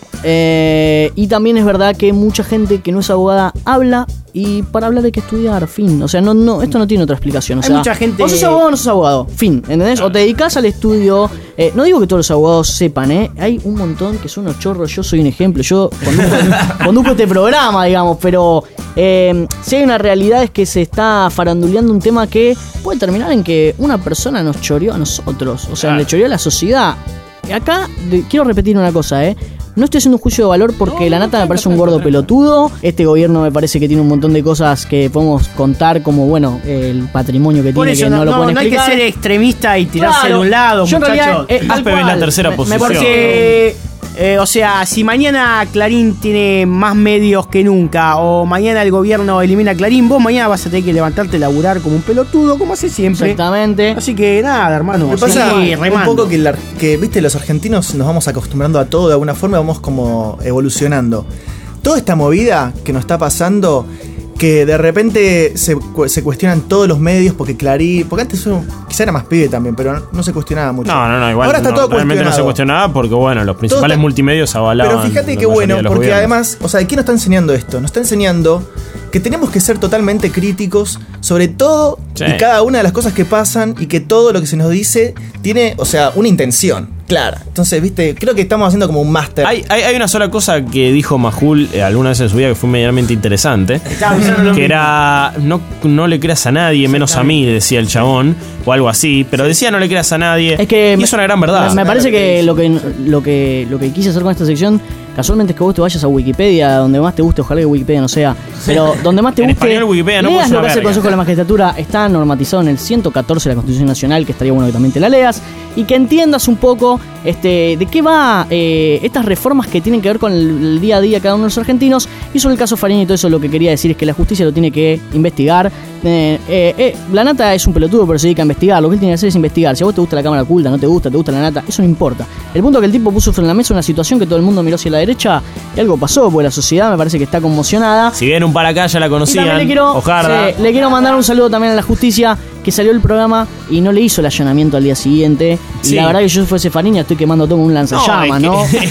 Eh, y también es verdad que mucha gente que no es abogada habla. Y para hablar hay que estudiar, fin. O sea, no, no, esto no tiene otra explicación. O Hay sea, mucha gente- o sos abogado o no sos abogado, fin. ¿Entendés? O te dedicas al estudio. Eh, no digo que todos los abogados sepan, ¿eh? Hay un montón que son unos chorros. Yo soy un ejemplo. Yo conduzco, conduzco este programa, digamos. Pero eh, si hay una realidad es que se está faranduleando un tema que puede terminar en que una persona nos choreó a nosotros. O sea, Claro. le choreó a la sociedad. Acá de- quiero repetir una cosa, ¿eh? No estoy haciendo un juicio de valor porque la nata me parece un gordo pelotudo. Este gobierno me parece que tiene un montón de cosas que podemos contar, como, bueno, el patrimonio que Por tiene eso que no, no, lo no, pueden no hay que explicar. ser extremista y tirarse Claro, de un lado, yo en muchachos. realidad, eh, tal Aspe en la cual. tercera Me- me posición. Porque, eh, o sea, si mañana Clarín tiene más medios que nunca, o mañana el gobierno elimina a Clarín, vos mañana vas a tener que levantarte y laburar como un pelotudo, como hace siempre. Exactamente. Así que nada, hermano. Me pasa sí, un remando. poco que, la- que, viste, los argentinos nos vamos acostumbrando a todo de alguna forma, vamos como evolucionando. Toda esta movida que nos está pasando, que de repente se, cu- se cuestionan todos los medios, porque Clarín, porque antes uno quizá era más pibe también, pero no, no se cuestionaba mucho. No, no, no, igual Ahora está no, todo realmente no se cuestionado. cuestionaba porque, bueno, los principales está- multimedios avalaban. Pero fíjate la qué mayoría bueno, de los porque gobiernos. además, o sea, ¿qué nos está enseñando esto? Nos está enseñando que tenemos que ser totalmente críticos sobre todo Sí. y cada una de las cosas que pasan y que todo lo que se nos dice tiene, o sea, una intención clara. Entonces, viste, creo que estamos haciendo como un máster. Hay, hay, hay una sola cosa que dijo Majul eh, alguna vez en su vida que fue medianamente interesante. Estaba pensando lo Que mismo. era, no, no le creas a nadie, menos a mí, decía el chabón, o algo así. Pero decía no le creas a nadie. Es que y me- es una gran verdad. Me, me parece que lo que lo que lo que quise hacer con esta sección casualmente es que vos te vayas a Wikipedia, donde más te guste, ojalá que Wikipedia no sea, pero donde más te En guste, español Wikipedia no, leas pues, lo una que hace el verga. Consejo de la Magistratura, está normatizado en el ciento catorce de la Constitución Nacional, que estaría bueno que también te la leas, y que entiendas un poco este, de qué va eh, estas reformas que tienen que ver con el, el día a día de cada uno de los argentinos, y sobre el caso Fariña y todo eso lo que quería decir es que la justicia lo tiene que investigar. Eh, eh, eh, la nata es un pelotudo, pero se dedica a investigar. Lo que él tiene que hacer es investigar. Si a vos te gusta la cámara oculta, no te gusta, te gusta la nata, eso no importa. El punto es que el tipo puso en la mesa una situación que todo el mundo miró hacia la derecha y algo pasó, porque la sociedad me parece que está conmocionada. Si bien un para acá ya la Y conocían, también le quiero, Ojarda. sí, le quiero mandar un saludo también a la justicia, que salió el programa y no le hizo el allanamiento al día siguiente. Y Sí. la verdad que yo si fuese Fariña estoy quemando todo con un lanzallamas, ¿no? es que-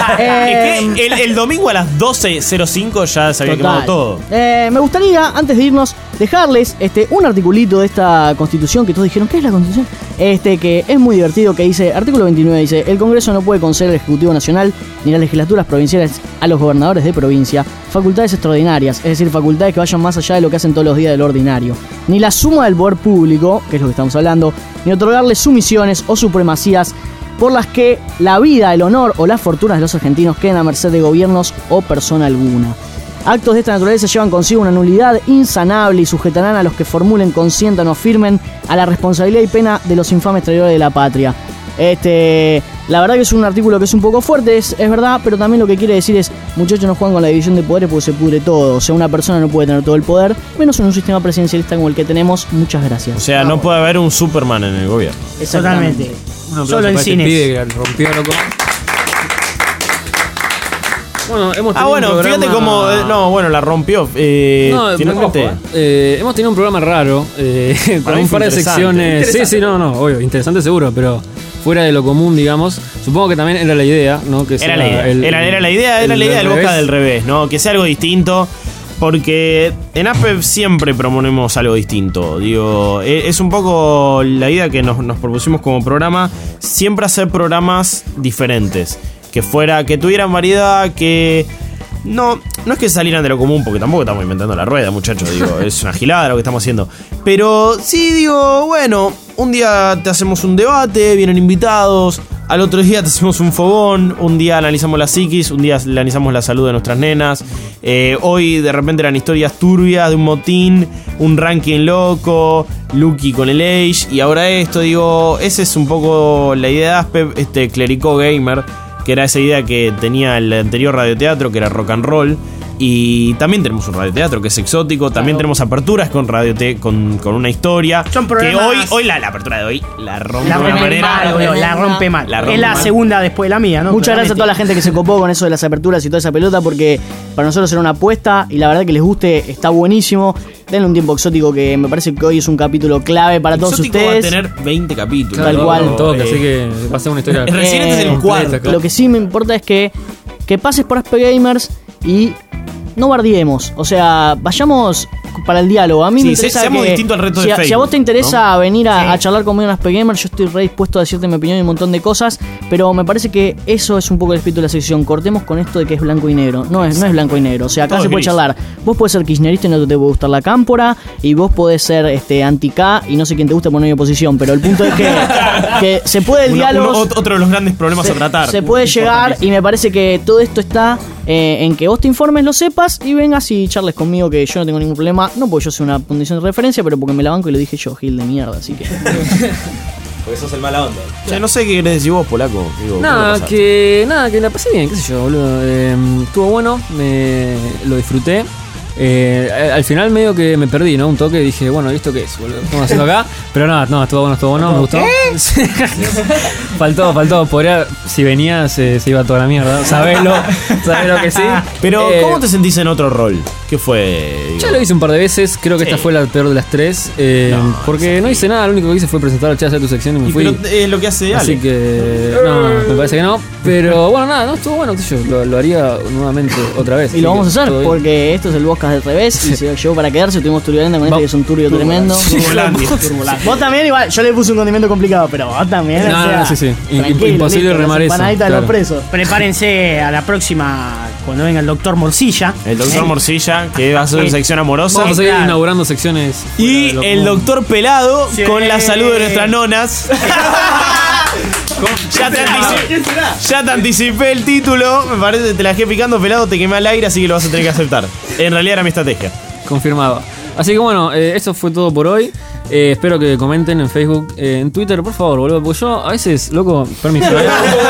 Eh, es que el, el domingo a las doce cero cinco ya se había Total. quemado todo. Eh, me gustaría, antes de irnos, dejarles este, un articulito de esta constitución que todos dijeron, ¿qué es la constitución? Este, que es muy divertido, que dice, artículo veintinueve dice, el Congreso no puede conceder al Ejecutivo Nacional ni las legislaturas provinciales a los gobernadores de provincia facultades extraordinarias, es decir, facultades que vayan más allá de lo que hacen todos los días del ordinario, ni la suma del poder público, que es lo que estamos hablando, ni otorgarle sumisiones o supremacías por las que la vida, el honor o las fortunas de los argentinos queden a merced de gobiernos o persona alguna. Actos de esta naturaleza llevan consigo una nulidad insanable y sujetarán a los que formulen, consientan o firmen a la responsabilidad y pena de los infames traidores de la patria. Este, la verdad que es un artículo que es un poco fuerte, es, es verdad, pero también lo que quiere decir es, muchachos, no juegan con la división de poderes porque se pudre todo. O sea, una persona no puede tener todo el poder, menos en un sistema presidencialista como el que tenemos. Muchas gracias. O sea, no puede haber un Superman en el gobierno. Exactamente. Solo en cines. que rompió, loco. Bueno, hemos Ah, tenido bueno, un programa- fíjate cómo. eh, No, bueno, la rompió. Eh, No, finalmente. ojo, eh, hemos tenido un programa raro, eh, con Para mí un fue par de interesante. secciones. Interesante. Sí, sí, no, no, obvio, interesante seguro, pero fuera de lo común, digamos. Supongo que también era la idea, ¿no? Que Era sea la idea. el- era, era la idea, era el la idea del revés. Boca del revés, ¿no? Que sea algo distinto. Porque en Aspe siempre proponemos algo distinto. Digo, e- es un poco la idea que nos, nos propusimos como programa, siempre hacer programas diferentes. Que fuera, que tuvieran variedad, que no, no es que salieran de lo común, porque tampoco estamos inventando la rueda, muchachos. Digo, es una gilada lo que estamos haciendo. Pero sí, digo, bueno, un día te hacemos un debate, vienen invitados. Al otro día te hacemos un fogón, un día analizamos la psiquis, un día analizamos la salud de nuestras nenas. Eh, hoy de repente eran historias turbias de un motín, un ranking loco, Lucky con el Age, y ahora esto, digo, esa es un poco la idea de Aspe, este clericó gamer, que era esa idea que tenía el anterior radioteatro, que era rock and roll. Y también tenemos un radioteatro que es exótico. También tenemos aperturas con radiote con, con una historia. Son que programas- hoy, hoy la, la apertura de hoy la rompe La de una rompe manera. mal, boludo, la rompe mal. La rompe es la mal. segunda después de la mía, ¿no? Muchas gracias a toda la gente que se copó con eso de las aperturas y toda esa pelota, porque para nosotros era una apuesta y la verdad que les guste, está buenísimo. Denle un tiempo exótico, que me parece que hoy es un capítulo clave para todos Exótico ustedes. va a tener veinte capítulos. Tal cual. Un toque, Eh, así que va a ser una historia. el Resident es el completa, cuarto. claro. Lo que sí me importa es que, que pases por Aspe Gamers y no bardiemos. O sea, vayamos para el diálogo. A mí Sí, me se- interesa seamos que distintos al resto si de a, si a Facebook, vos te interesa ¿no? venir a, Sí. a charlar conmigo en Aspe Gamers, yo estoy re dispuesto a decirte mi opinión y un montón de cosas. Pero me parece que eso es un poco el espíritu de la sección. Cortemos con esto de que es blanco y negro. No es, no es blanco y negro. O sea, acá Todo se es puede gris. charlar. Vos podés ser kirchnerista y no te puede gustar la cámpora. Y vos podés ser este, anti-K y no sé quién te gusta porque no hay oposición. Pero el punto es que, que se puede el Uno- diálogo. uno- ot- otro de los grandes problemas se, a tratar. se puede llegar y me parece que todo esto está eh, en que vos te informes, lo sepas y vengas y charles conmigo, que yo no tengo ningún problema. No porque yo sea una condición de referencia, pero porque me la banco y lo dije yo, Gil de mierda, así que. Porque sos el mala onda. Che, no sé qué querés decir vos, polaco. Digo, ¿qué Nada, te pasa? que nada, que la pasé bien, qué sé yo, boludo. Eh, estuvo bueno, me lo disfruté. Eh, al- al final medio que me perdí, ¿no? Un toque, dije, bueno, ¿y esto qué es, boludo? ¿Qué estamos haciendo acá? Pero nada, no, estuvo bueno, estuvo bueno, me gustó. Sí. faltó, faltó. Podría, si venía, se, se iba toda la mierda. Sabelo, sabelo que sí. Pero, Eh, ¿cómo te sentís en otro rol? ¿Qué fue? digo? Ya lo hice un par de veces, creo que Sí. esta fue la peor de las tres. eh, No, porque no hice nada, lo único que hice fue presentar a Chas a tu sección y me Y fui. pero es lo que hace Ale. Así que. No, me parece que no. Pero bueno, nada, no estuvo bueno, qué sé yo. Lo, lo haría nuevamente otra vez. Y lo así vamos a que hacer todo bien. porque esto es el podcast del revés y se llegó para quedarse. Tuvimos Turbiolenta con este que es un turbio tremendo. Vos también, igual, yo le puse un condimento complicado, pero vos también. No, o sea, no, sí, sí. I- tranquilo, imposible listo, remar las eso, empanaditas de claro. los presos. Prepárense a la próxima, cuando venga el doctor Morcilla. El doctor ¿Eh? Morcilla, que va a ser Eh, sección amorosa. Vamos a seguir Claro. inaugurando secciones. Y fuera de lo el común. doctor Pelado Sí. con la salud de nuestras nonas. ya, te anticipé, ya te anticipé el título. Me parece que te la dejé picando, Pelado, te quemé al aire, así que lo vas a tener que aceptar. En realidad era mi estrategia. Confirmado. Así que bueno, eh, esto fue todo por hoy. Eh, espero que comenten en Facebook, eh, en Twitter, por favor, boludo. Porque yo a veces, loco, permiso. ¿eh?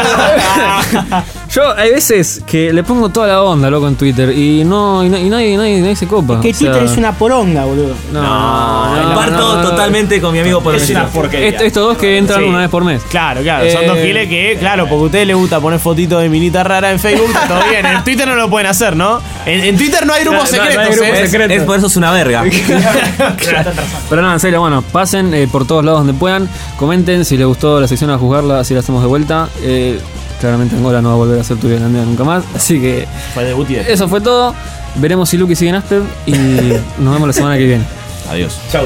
Yo hay veces que le pongo toda la onda, loco, en Twitter. Y no, y, na- y nadie, nadie, nadie se copa. Que O sea, Twitter es una poronga, boludo. No, no, no, Comparto no, no. totalmente con mi amigo por Es una porquería. Est- estos dos que entran Sí. una vez por mes. Claro, claro, son Eh, dos giles que, claro, porque a ustedes les gusta poner fotitos de minita rara en Facebook, está todo bien. En Twitter no lo pueden hacer, ¿no? En, en Twitter no hay grupos No, no, no hay secretos, grupos ¿eh? secretos. Es por eso es una verga. Pero no, en serio, bueno, pasen eh, por todos lados donde puedan. Comenten si les gustó la sección a juzgarla, así la hacemos de vuelta. Eh, claramente Angola no va a volver a hacer tuya grande nunca más. Así que Fue debut y eso fue todo. Veremos si Lucky sigue en Asper y nos vemos la semana que viene. Adiós. Chau.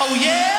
Oh yeah!